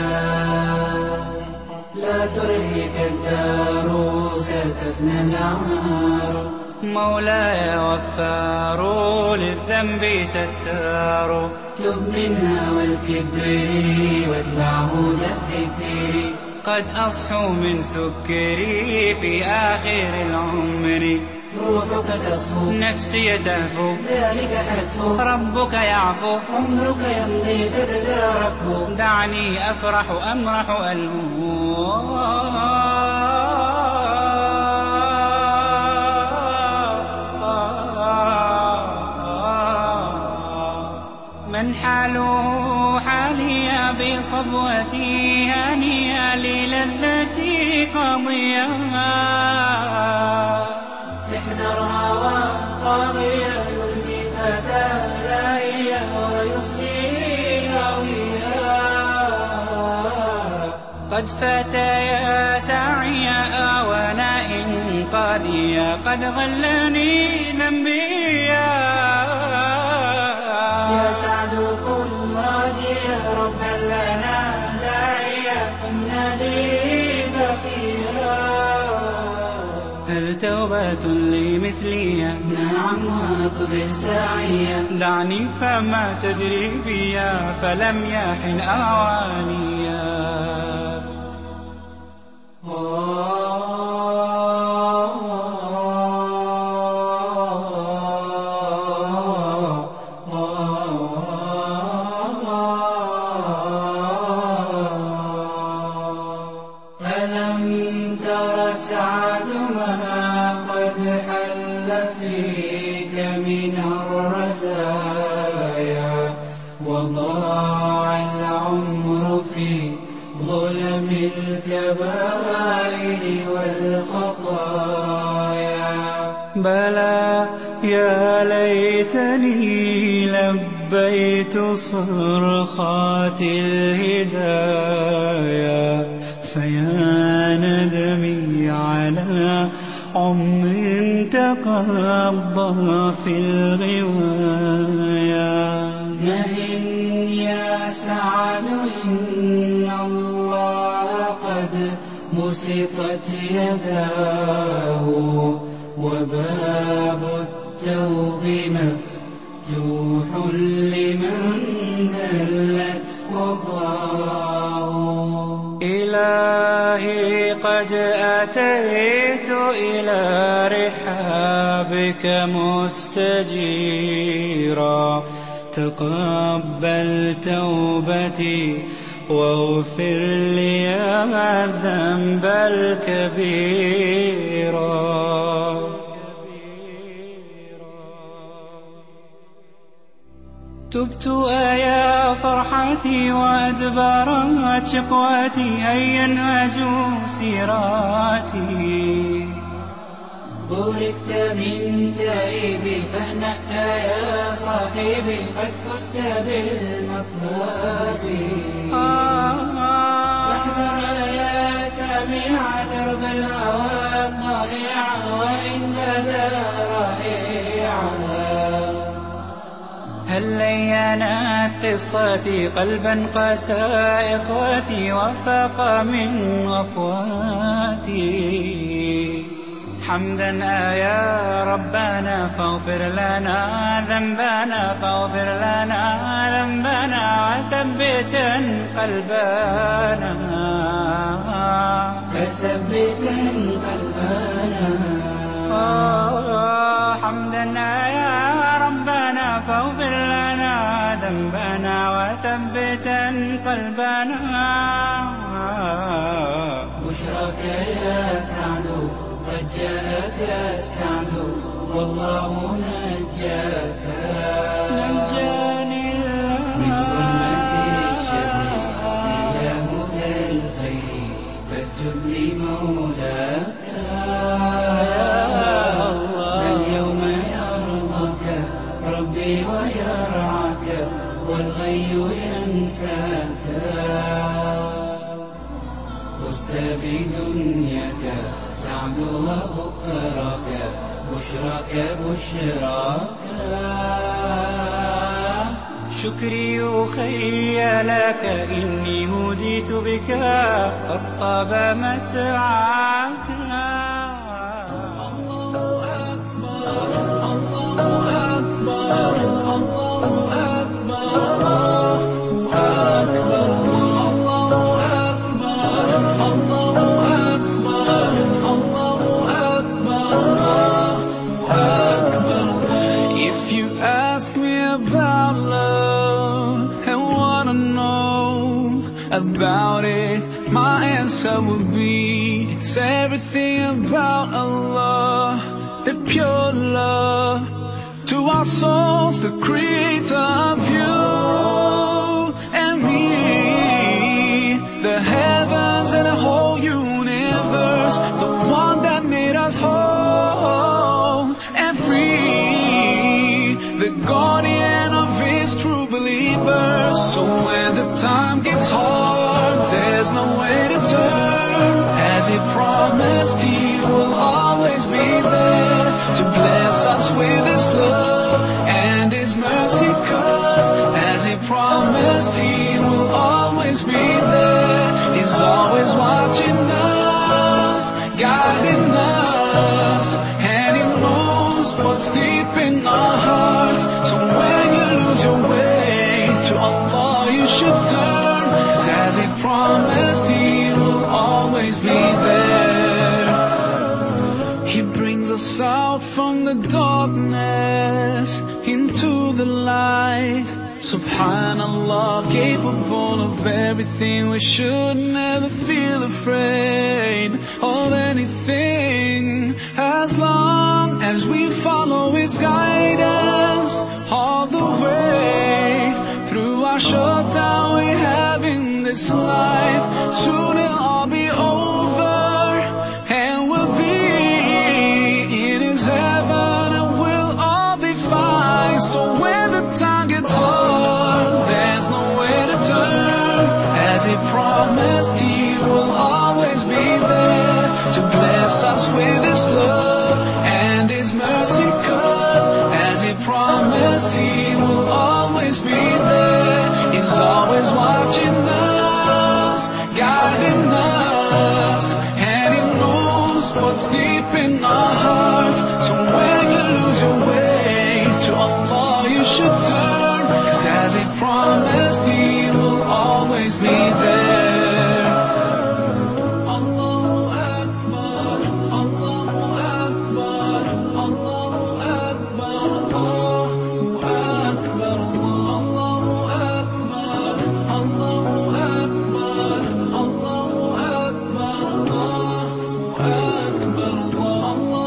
لا تلهك الدار ستفنى الأعمار مولاي غفار للذنب ستار تب منها والكبر واتبع هدى الذكر قد أصحو من سكري في آخر العمر روحك تصفو نفسي تهفو ذلك حتفو ربك يعفو عمرك يمضي فتداركه دعني أفرح أمرح ألهو من حاله حالي بصبوتي هنيئا للذتي قضيا احذرها وقاضيا يلهي فتى لاهيا ويصلي هاويا. قد فات يا ساعيا آوانا إنقاذيا قد غلني ذنبيا. يا سعد كن راجيا ربا لنا داعيا نادي بقيا. هل توبة لمثلي؟ نعم واقبل ساعيا دعني فما تدري بيا فلم يحن أوانيا. ألم تر سعد ما قد حل فيك من الرزايا وضاع العمر في ظلم الكبائر والخطايا. بلى يا ليتني لبيت صرخات الهدايا فيا ندمي على عمر تقضى في الغوايا. مهن يا سعد إن الله قد بسطت يداه وباب التوب مفتوح لمن زلت قضاه. إلهي قد أتيت إلى رحابك مستجيرا تقبل توبتي واغفر لي الذنب الكبير. تبت يا فرحتي وأدبرت شقواتي هيا انهجوا سيراتي. بوركت من تائبي فاهنأ يا صاحبي قد فزت بالمطلب. فاحذر يا سامع درب الهوى الضائع وإن بدا رائعا. هل لينت قصتي قلبا قسى إخوتي وفاق من غفواتي. حمدا يا ربنا فاغفر لنا ذنبنا فاغفر لنا ذنبنا وثبتا قلبنا فثبتا قلبنا. حمدا يا ربنا فاغفر لنا ذنبنا وثبتا قلبنا. بشراك يا سعد قد جاءك السعد والله نجاك. نجاني من ظلمة الشر إلى هدى الخير فاسجد لمولاك. اليوم يرضاك ربي ويرعاك والغي ينساك. فزت بدنياك سعد وأخراك بشراك بشراك. شكري أخي لك إني هديت بك قد طاب مسعاك. About it, my answer would be it's everything about Allah, the pure love to our souls, the creator of you and me, the heavens and the whole universe, the one that made us whole and free, the guardian of his true believers. So when the time gets hard, there's no way to turn. As he promised, he will always be there to bless us with his love and his mercy. Cause as he promised, he will always be there. He's always watching us, guiding us, and he knows what's deep in our hearts. So when you lose your way, to Allah you should turn. Cause as he promised, he will always be there. He brings us out from the darkness into the light. Subhanallah, capable of everything. We should never feel afraid of anything, as long as we follow his guidance all the way through our short time we have in this life. Soon it'll all be over and we'll be in his heaven and we'll all be fine. So when the time gets hard, there's no way to turn. As he promised, he will always be there to bless us with his love and his mercy. Cause as he promised, he will always be there. He's always watching us, guiding us, and he knows what's deep in our hearts. So when you lose your way, to Allah you should turn. Cause as he promised, he will always be there. Allahu Akbar, Allahu Akbar, Allahu Akbar, Allahu Akbar, Allahu Akbar, Allahu Akbar, Allahu Akbar, Allahu Akbar, Allahu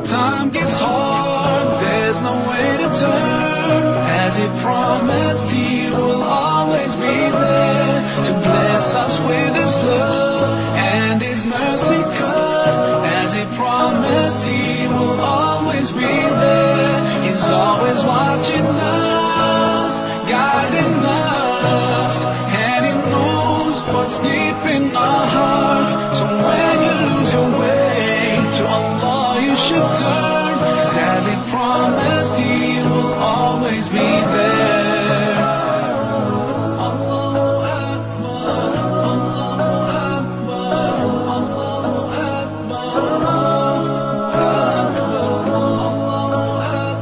time gets hard, there's no way to turn. As He promised, He will always be there to bless us with His love and His mercy. 'Cause as He promised, He will always be there. He's always watching us, guiding us, and He knows what's deep in our hearts. So when you lose your way, to Allah you should turn. 'Cause as He promised, He will always be there. Allahu Akbar, Allahu Akbar, Allahu Akbar, Allahu Akbar, Allahu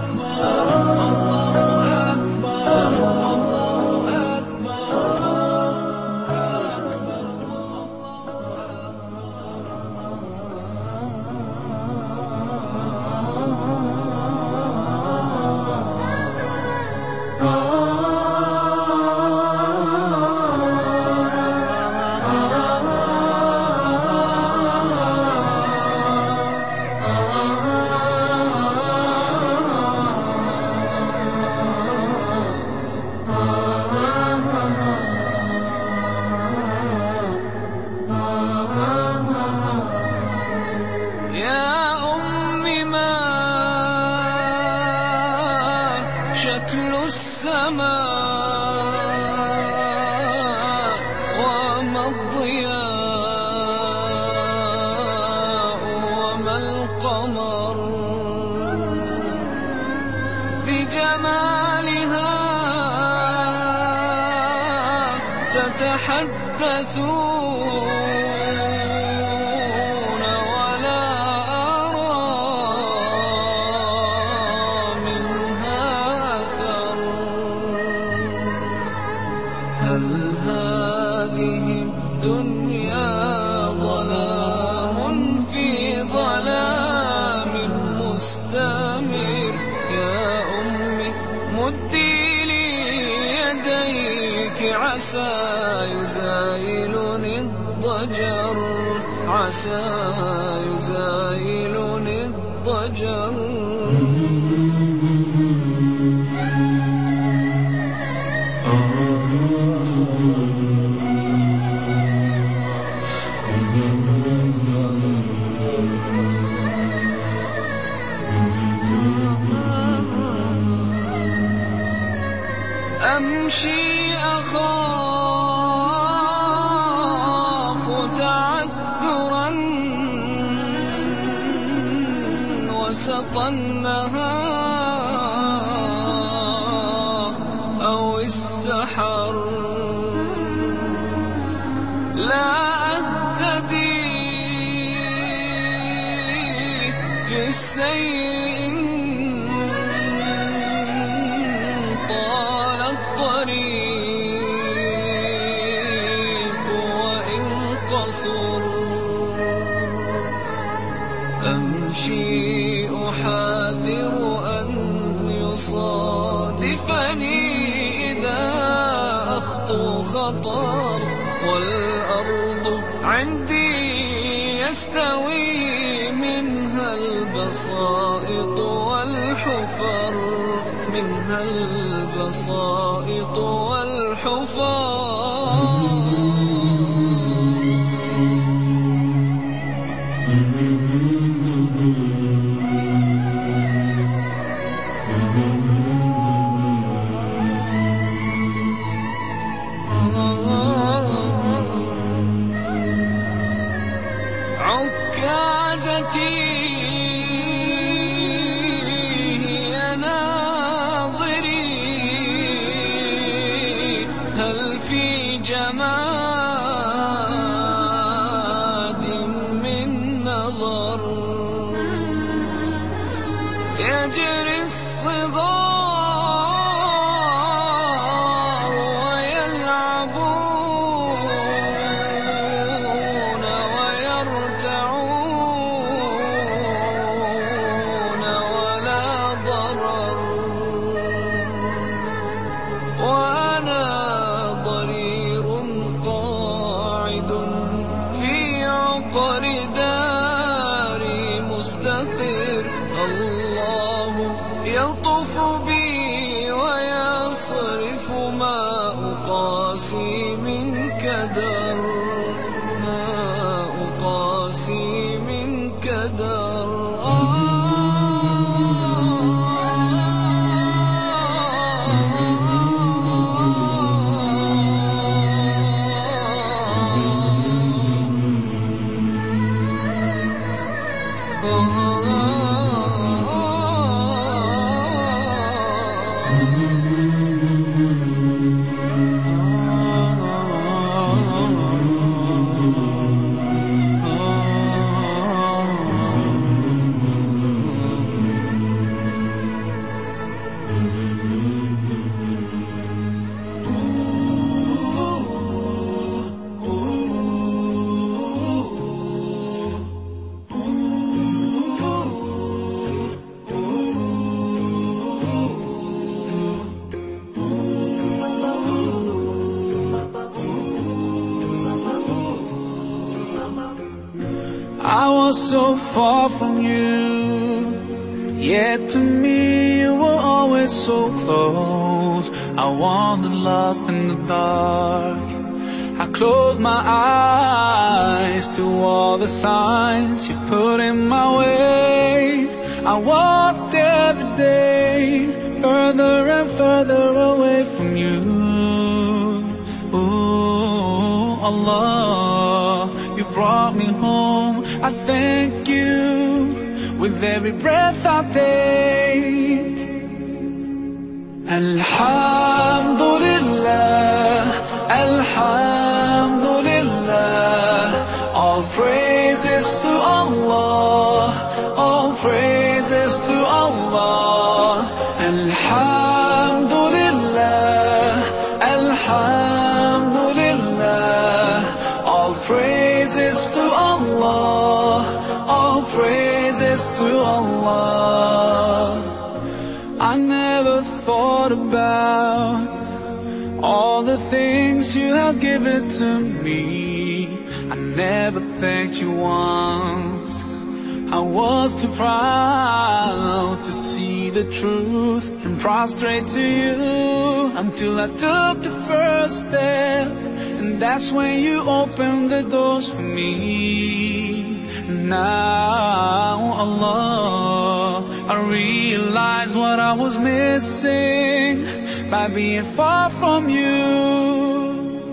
Akbar, Allahu شكل السماء وما الضياء وما القمر بجمالها تتحدثون ولا أرى منها أثر. هل هذه الدنيا ظلام في ظلام مستمر؟ يا أمي مدي لي يديك عسى يزايلني الضجر، عسى يزايلني الضجر. أمشي أخاف تعثرا وسط النهار أو السحر، لا أهتدي في السير طال الطريق وإن قصر. أمشي أحاذر أن يصادفني إذا أخطو خطر، والأرض عندي يستوي منها البسائط والحفر، منها البسائط والحفر. عكازتي هي ناظري، هل في جماد من نظر؟ يجري الصغار ويلعبون ويرتعون ولا ضرر، وأنا ضرير قاعد في عقر داري مستقر. I was so far from you, yet to me you were always so close. I wandered lost in the dark. I closed my eyes to all the signs you put in my way. I walked every day further and further away from you. Ooh, Allah, you brought me home. I thank you with every breath I take. Alhamdulillah, Alhamdulillah. All praises to Allah, all praises to Allah. Alhamdulillah, Alhamdulillah. All praises to Allah, all praises to Allah. I never thought about all the things you have given to me. I never thanked you once. I was too proud to see the truth and prostrate to you, until I took the first step, and that's when you opened the doors for me. Now, Allah, I realize what I was missing by being far from you.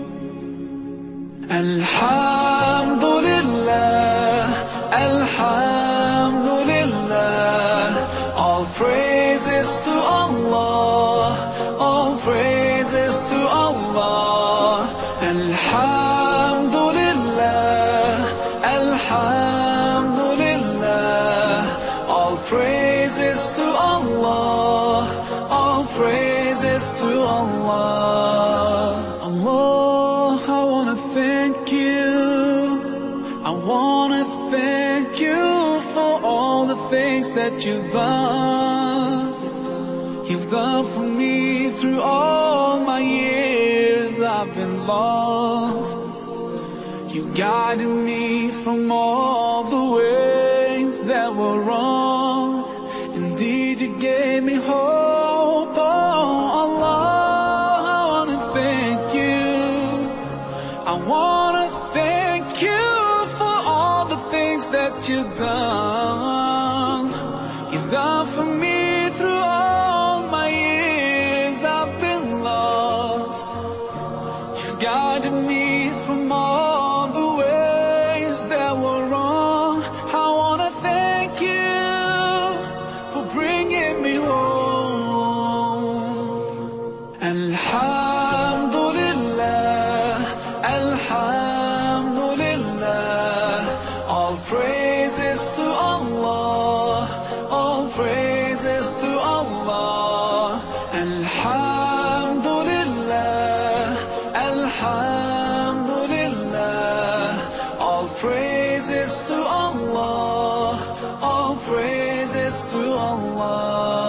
Alhamdulillah, Alhamdulillah. All praises to Allah, all praises to Allah. Alhamdulillah, Alhamdulillah. All praises to Allah, all praises to Allah. Allah, I wanna thank you. I wanna thank you for all the things that you've done. You've done for me through all my years I've been lost. You guided me from all the ways that were wrong. Indeed, you gave me hope. Oh, Allah, I wanna thank you. I wanna thank you for all the things that you've done. You've done for me through all my years I've been lost. You guided me from all the ways that were wrong. I wanna thank you for bringing me home. Alhamdulillah, Alhamdulillah. All praises to Allah, all praises to Allah. Alhamdulillah, Alhamdulillah. All praises to Allah, all praises to Allah.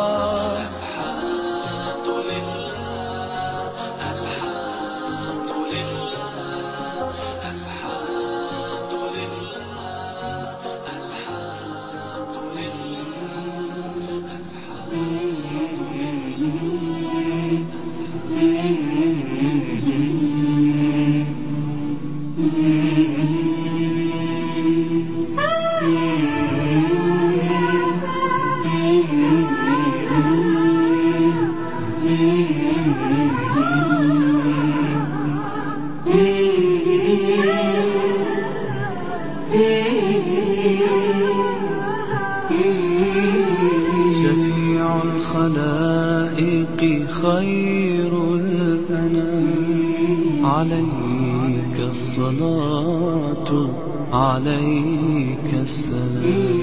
شفيع الخلائق خير الأنام، عليك الصلاة عليك السلام.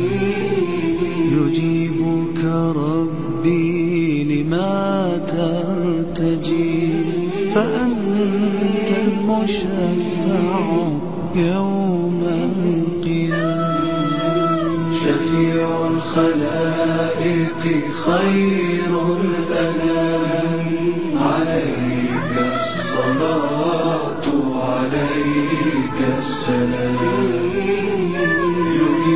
يجيبك ربي لما ترتجي، فأنت المشفع يوم القيامة. شفيع الخلائق خير الأنام، عليك الصلاة عليك السلام.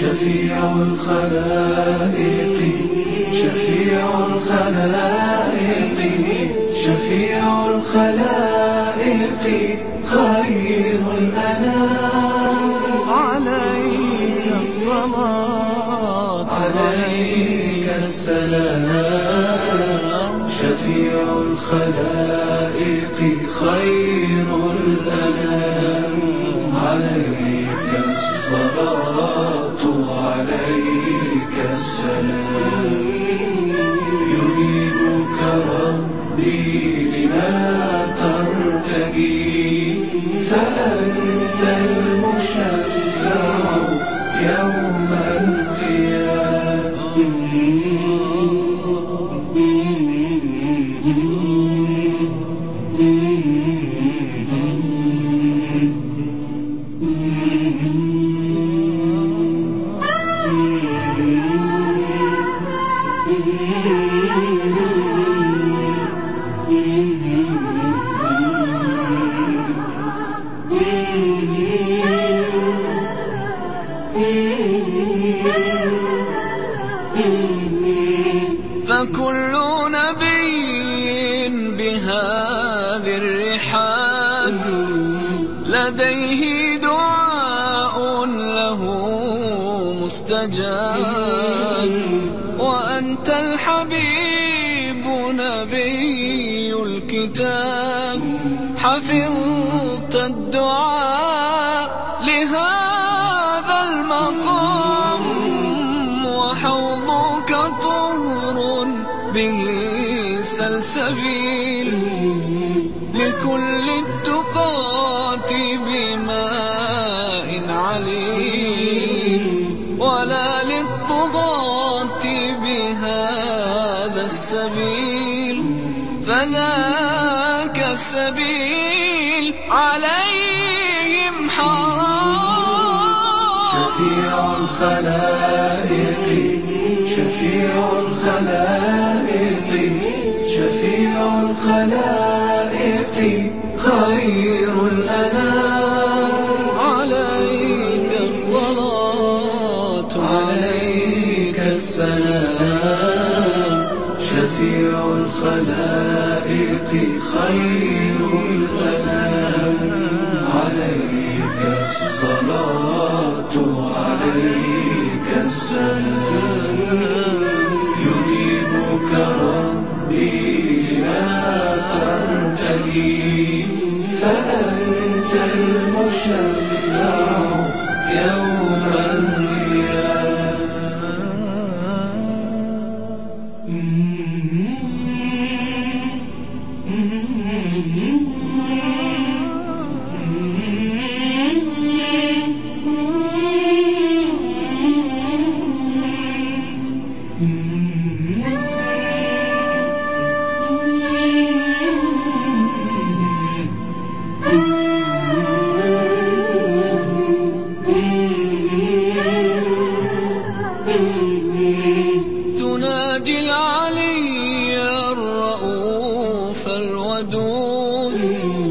شفيع الخلائق شفيع الخلائق شفيع الخلائق خير الأنام عليك الصلاة عليك السلام شفيع الخلائق خير الأنام عليك الصلاة عليك السلام يريدك ربي لما ترتقي فأنت المشفع يوم فكل نبي بهذه الرحاب لديه دعاء له مستجاب وأنت الحبيب نبي الكتاب حفظت الدعاء لهذا المقام وحوضك طهر به سلسبيل لكل التقات بماء عليل ولا للطغاة بهذا السبيل فذاك السبيل عليهم حرام شفيع الخلائق شفيع الخلائق شفيع الخلائق خير الأنام عليك الصلاة عليك السلام شفيع الخلائق خير الأنام عليك الصلاة عليك السلام يجيبك ربي لما ترتقي فأنت المشفع يوم تناجي العلي الرؤوف الودود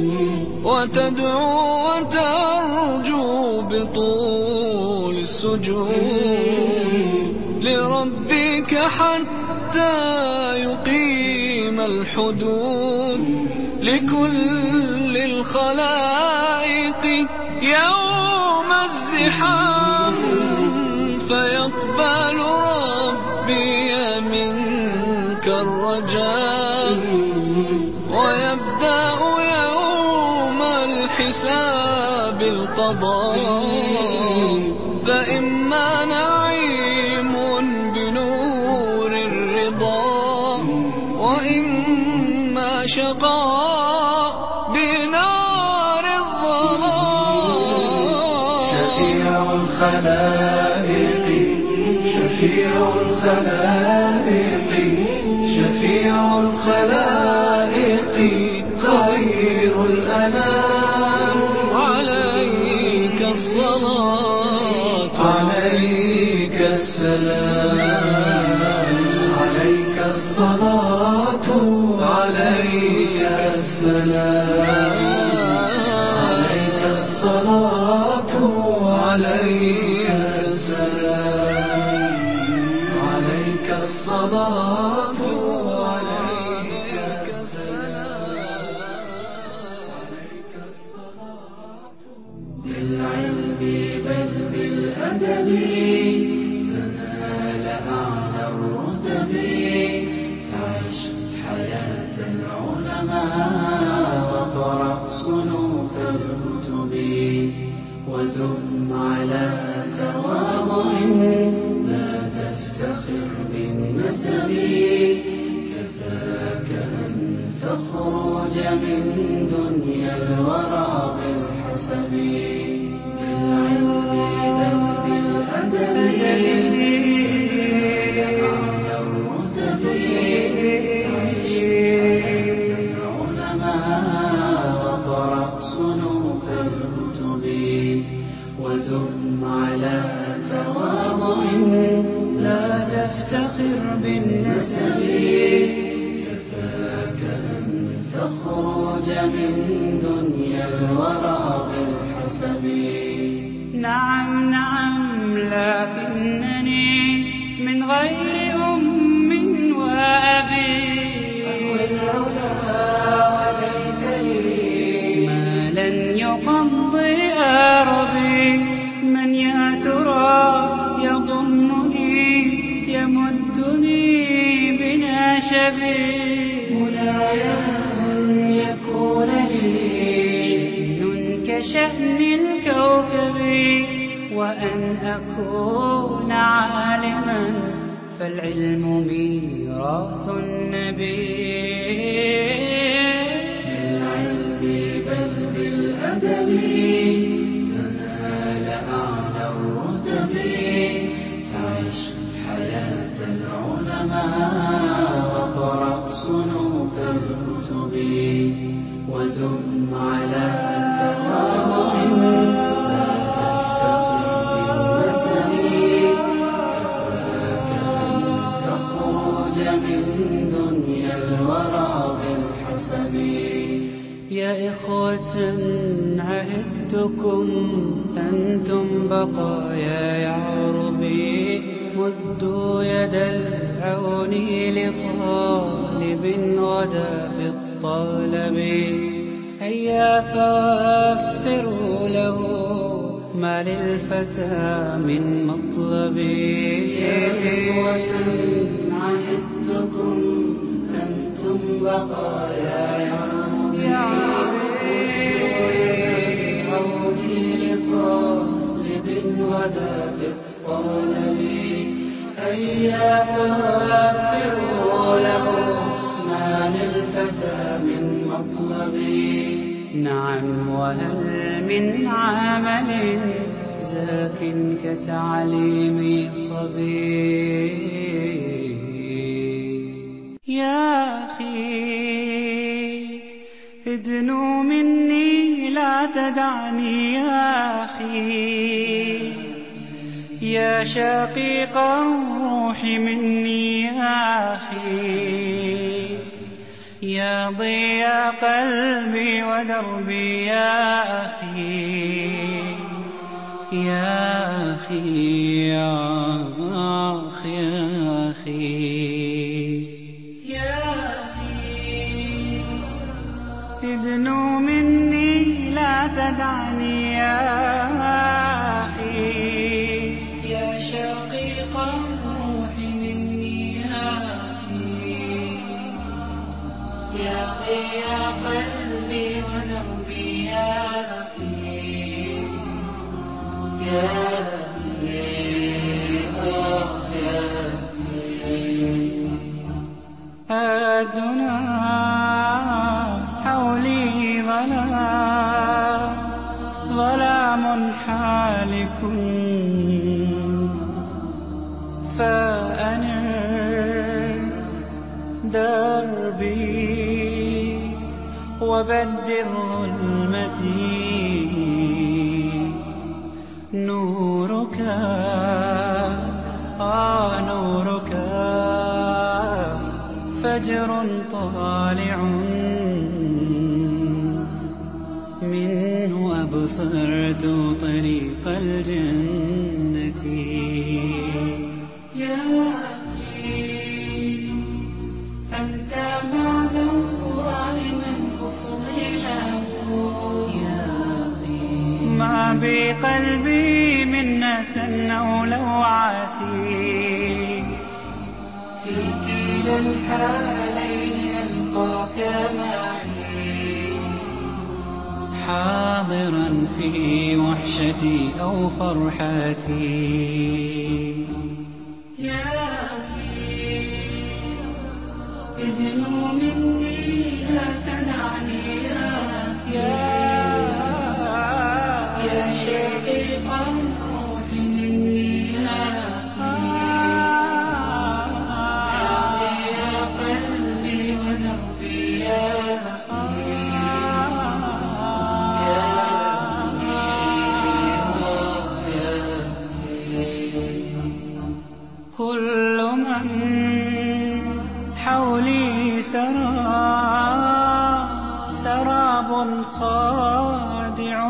وتدعو وترجو بطول السجود لربك حتى يقيم الحدود لكل الخلائق يوم الزحام فيقبل ربي منك الرجاء ويبدأ يوم الحساب القضاء فإما نعيم بنور الرضا وإما شقاء بنار الظلام شفيع الخلائق شفيع الخلائق شفيع الخلائق خير الأنام عليك الصلاة عليك السلام عليك الصلاة عليك السلام عليك الصلاة عليك السلام الصلاة عليك السلام بالعلم بل بالأدب تنال أعلى الرتب فعش حياة العلماء وقرأ صنوف الكتب ودم على تواضع لا تفتخر بالنسب كفاك أن تخرج من دنيا الورى بالحسب بالعلم بل بالأدب أعلى الرتب عيش حياة العلماء وقرأ صنوف الكتب ودم على تواضع لا تفتخر بالنسب كفاك أن تخرج من دنيا الورى بالحسب نعم نعم لكنني من غير أم وأبي أهوي العلا وليس لي ما لن يقضي أربي من يا ترى يضمني يمدني بناشبي مولاي أن يكون لي شأن كشأن الكوكب وأن أكون عالما فالعلم ميراث النبي بالعلم بل بالأدب تنال أعلى الرتب فعش حياة العلماء وقرأ صنوف الكتب ودم على تواضع لا تفتخر بالنسب كفاك أن تخرج من دنيا الورى بالحسب يا إخوة عهدتكم أنتم بقايا يعربي مدوا يد العون لطالب غدا في الطلب هيا فوفروا له ما للفتى من مطلب يا إخوة عهدتكم أنتم بقايا يعربي عوني لطالب غدا في الطلب هيا فوفروا له ما للفتى من مطلب نعم وهل من عمل زاك كتعليم صبي يا أخي ادنو مني لا تدعني يا أخي يا شقيق الروح مني يا أخي يا ضياء قلبي ودربي يا أخي يا أخي يا أخي يا أخي يا أخي ادنو مني لا تدعني يا أخي يا شقيق الروح مني يا أخي يا ضياء قلبي ودربي يا أخي يا الدنا حولي ظلام ظلام حالك فأنر دربي وبدل ظلمتي نورك آه نورك فجر طالع منه أبصرت طريق الجنة يا أخي لوعتي في كلا الحالين ألقاك معي حاضرا في وحشتي أو فرحتي يا أخي ادنو مني لا تدعني يا يا شقيق الروح مني يا يا قلبي ودربي يا كل من حولي سرى سراب خادع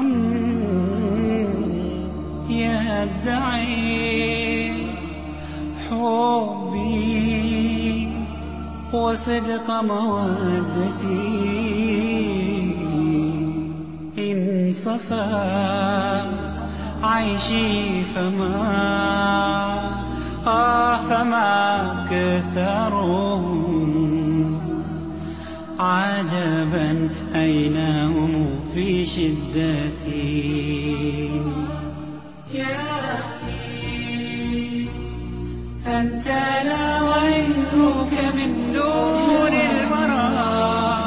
يدعي حبي وصدق مودتي إن صفات عيشي فما آه فما كثرهم عجبا أين هم في شدتي يا أخي أنت لا غيرك من دون الورى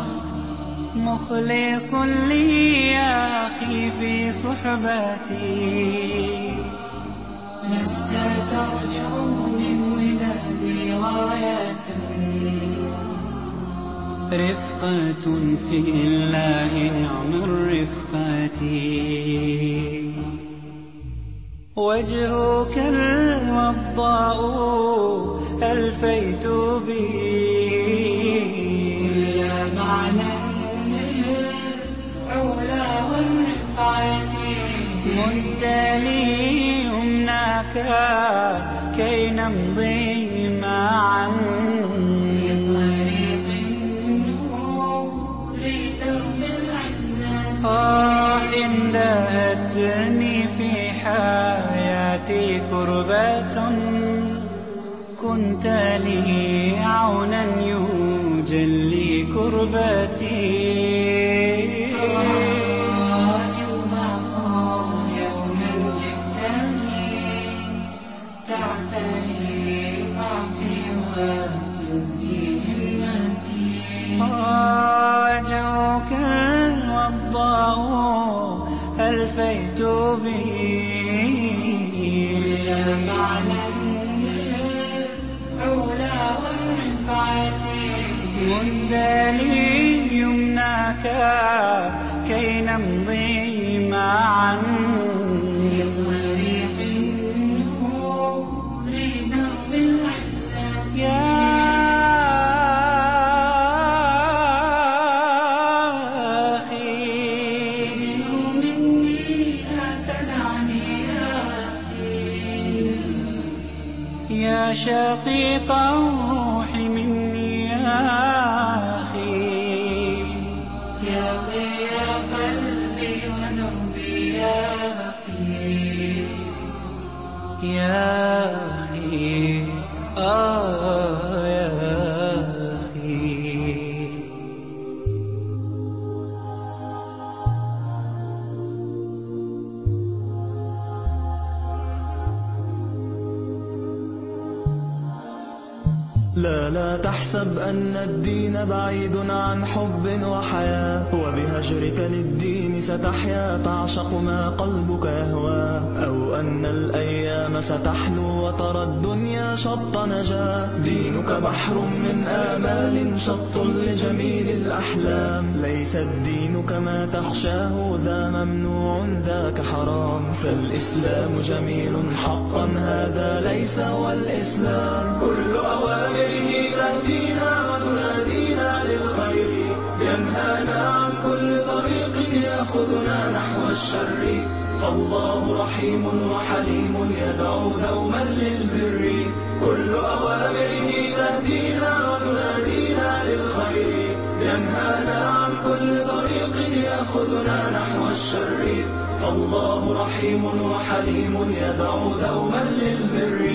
مخلص لي يا أخي في صحبتي لست ترجو من ودادي غاية رفقة في الله نعم الرفقة وجهك الوضاء ألفيت به لا معنى العلا والرفعة مد لي يمناك كي نمضي معا في طريق النور درب العزة آه إن دهتني في حياتي كربة كنت لي عونا يجلي كربتي وجهك الوضاء ألفيت به لا معنى العلا والرفعة مد لي يمناك كي نمضي معا في طريق النور درب العزة يا يا شقيق الروح مني يا أخي يا ضيا قلبي ودربي يا أخي يا أخي آه يا أخي لا لا تحسب أن الدين بعيد عن حب وحياة وبهجرك للدين ستحيا تعشق ما قلبك يهوى أو أن الأيام ستحلو وترى الدنيا شط نجاة دينك بحر من آمال شط لجميل الأحلام ليس الدين كما تخشاه ذا ممنوع ذاك حرام فالإسلام جميل حقا هذا ليس هو الإسلام كل أوامره تهدينا وتنادينا للخير ينهانا عن كل طريق يأخذنا نحو الشر فالله رحيم وحليم يدعو دوما للبر كل أوامره تهدينا وتنادينا للخير ينهانا عن كل طريق يأخذنا نحو الشر فالله رحيم وحليم يدعو دوما للبر.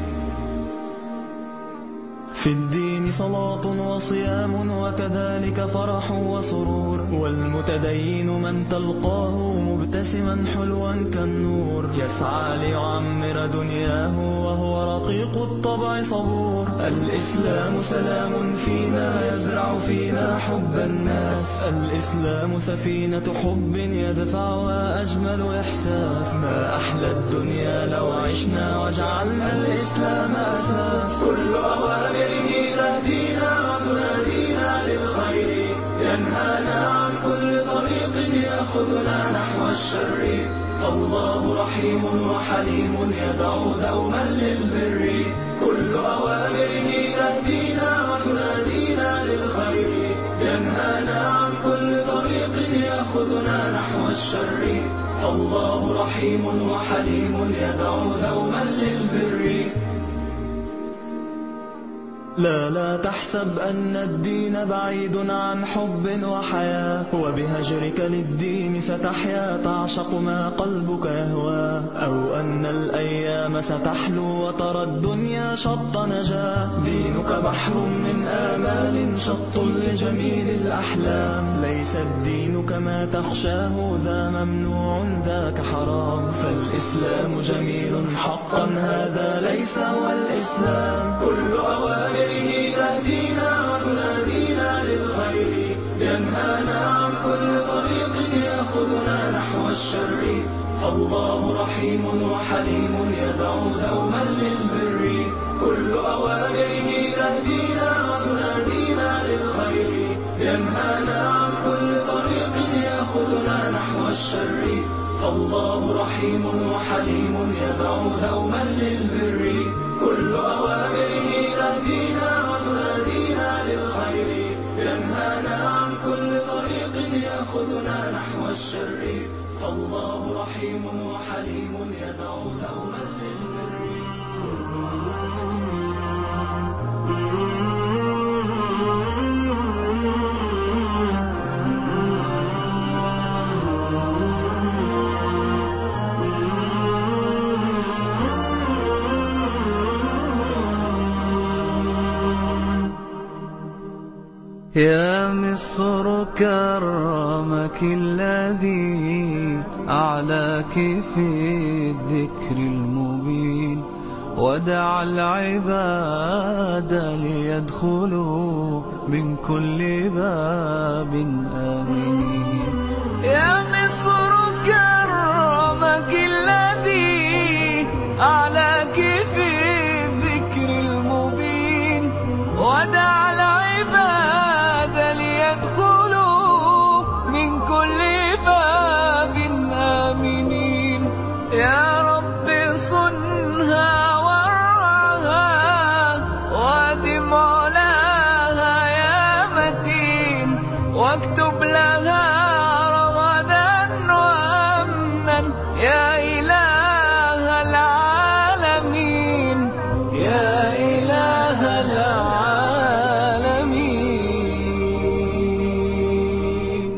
في الدين صلاة وصيام وكذلك فرح وسرور، والمتدين من تلقاه مبتسما حلوا كالنور، يسعى ليعمر دنياه وهو رقيق الطبع صبور. الإسلام سلام فينا يزرع فينا حب الناس، الإسلام سفينة حب يدفعها أجمل إحساس. ما أحلى الدنيا لو عشنا وجعلنا الإسلام أساس. كل أوامره تهدينا وتنادينا للخير، ينهانا عن كل طريق يأخذنا نحو الشر. فالله رحيم وحليم يدعو دوما للبر. كل أوامره تهدينا وتنادينا للخير، ينهانا عن كل طريق يأخذنا نحو الشر. فالله رحيم وحليم يدعو دوما للبر. لا لا تحسب أن الدين بعيد عن حب وحياة، وبهجرك للدين ستحيا تعشق ما قلبك يهوى، أو أن الأيام ستحلو وترى الدنيا شط نجاة. دينك بحر من آمال شط لجميل الأحلام، ليس الدين كما تخشاه ذا ممنوع ذاك حرام. فالإسلام جميل حقا هذا ليس هو الإسلام. كل أوامره تهدينا وتنادينا للخير، ينهانا عن كل طريق يأخذنا نحو الشر. فالله رحيم وحليم يدعو دوما للبر. كل أوامره تهدينا وتنادينا للخير، ينهانا عن كل طريق يأخذنا نحو الشر. فالله رحيم وحليم يدعو دوما للبر. كل أوامره تهدينا وتنادينا للخير، ينهانا عن كل طريق يأخذنا نحو الشر. فالله رحيم وحليم يدعو دوما للبر. يا مصر كرمك الذي أعلاك في الذكر المبين، ودعا العباد ليدخلوا من كل باب آمنين. يا مصر كرمك الذي أعلاك في الذكر المبين، ودعا العباد ليدخلوا من كل باب آمنين. يا رب صنها ورعاها وادم علاها يا متين، واكتب لها رغدا وأمنا يا إله العالمين. يا إله العالمين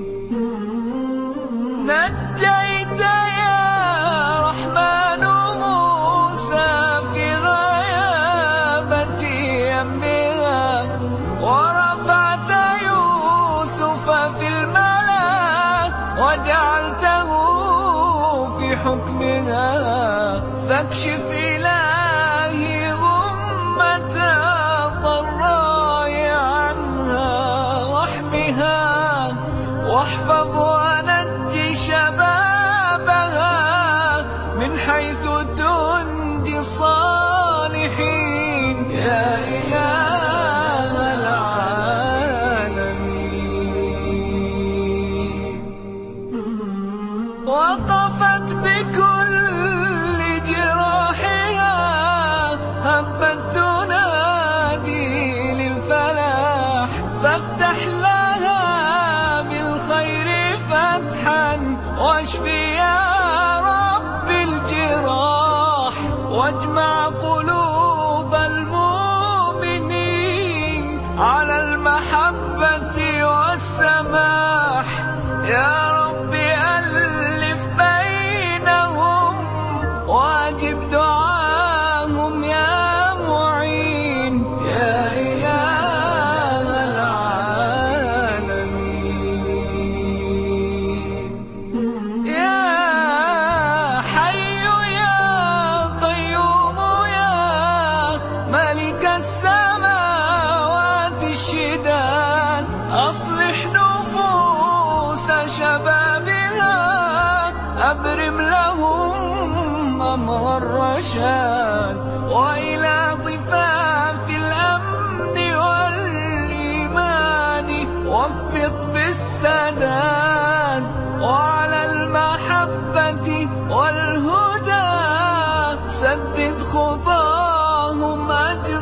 نجيت يا رحمن موسى في غيابة يمها، ورفعت يوسف في الملا وجعلته في حكمها. فاكشف إلهي غمة الضراء عنها واحمها، واحفظ ونج شبابها من حيث تنجي الصالحين. يا إله العالمين وقفت بكل جراحها هبت تنادي للفلاح، فافتح لها بالخير فتحا واشفي يا رب الجراح، واجمع قلوب المؤمنين على المحبة والسماح. يا رب ألف بين والرشاد وإلى ضفاف الأمن والإيمان وفق بالسداد وعلى المحبة والهدى سدد خطاهم أجمعين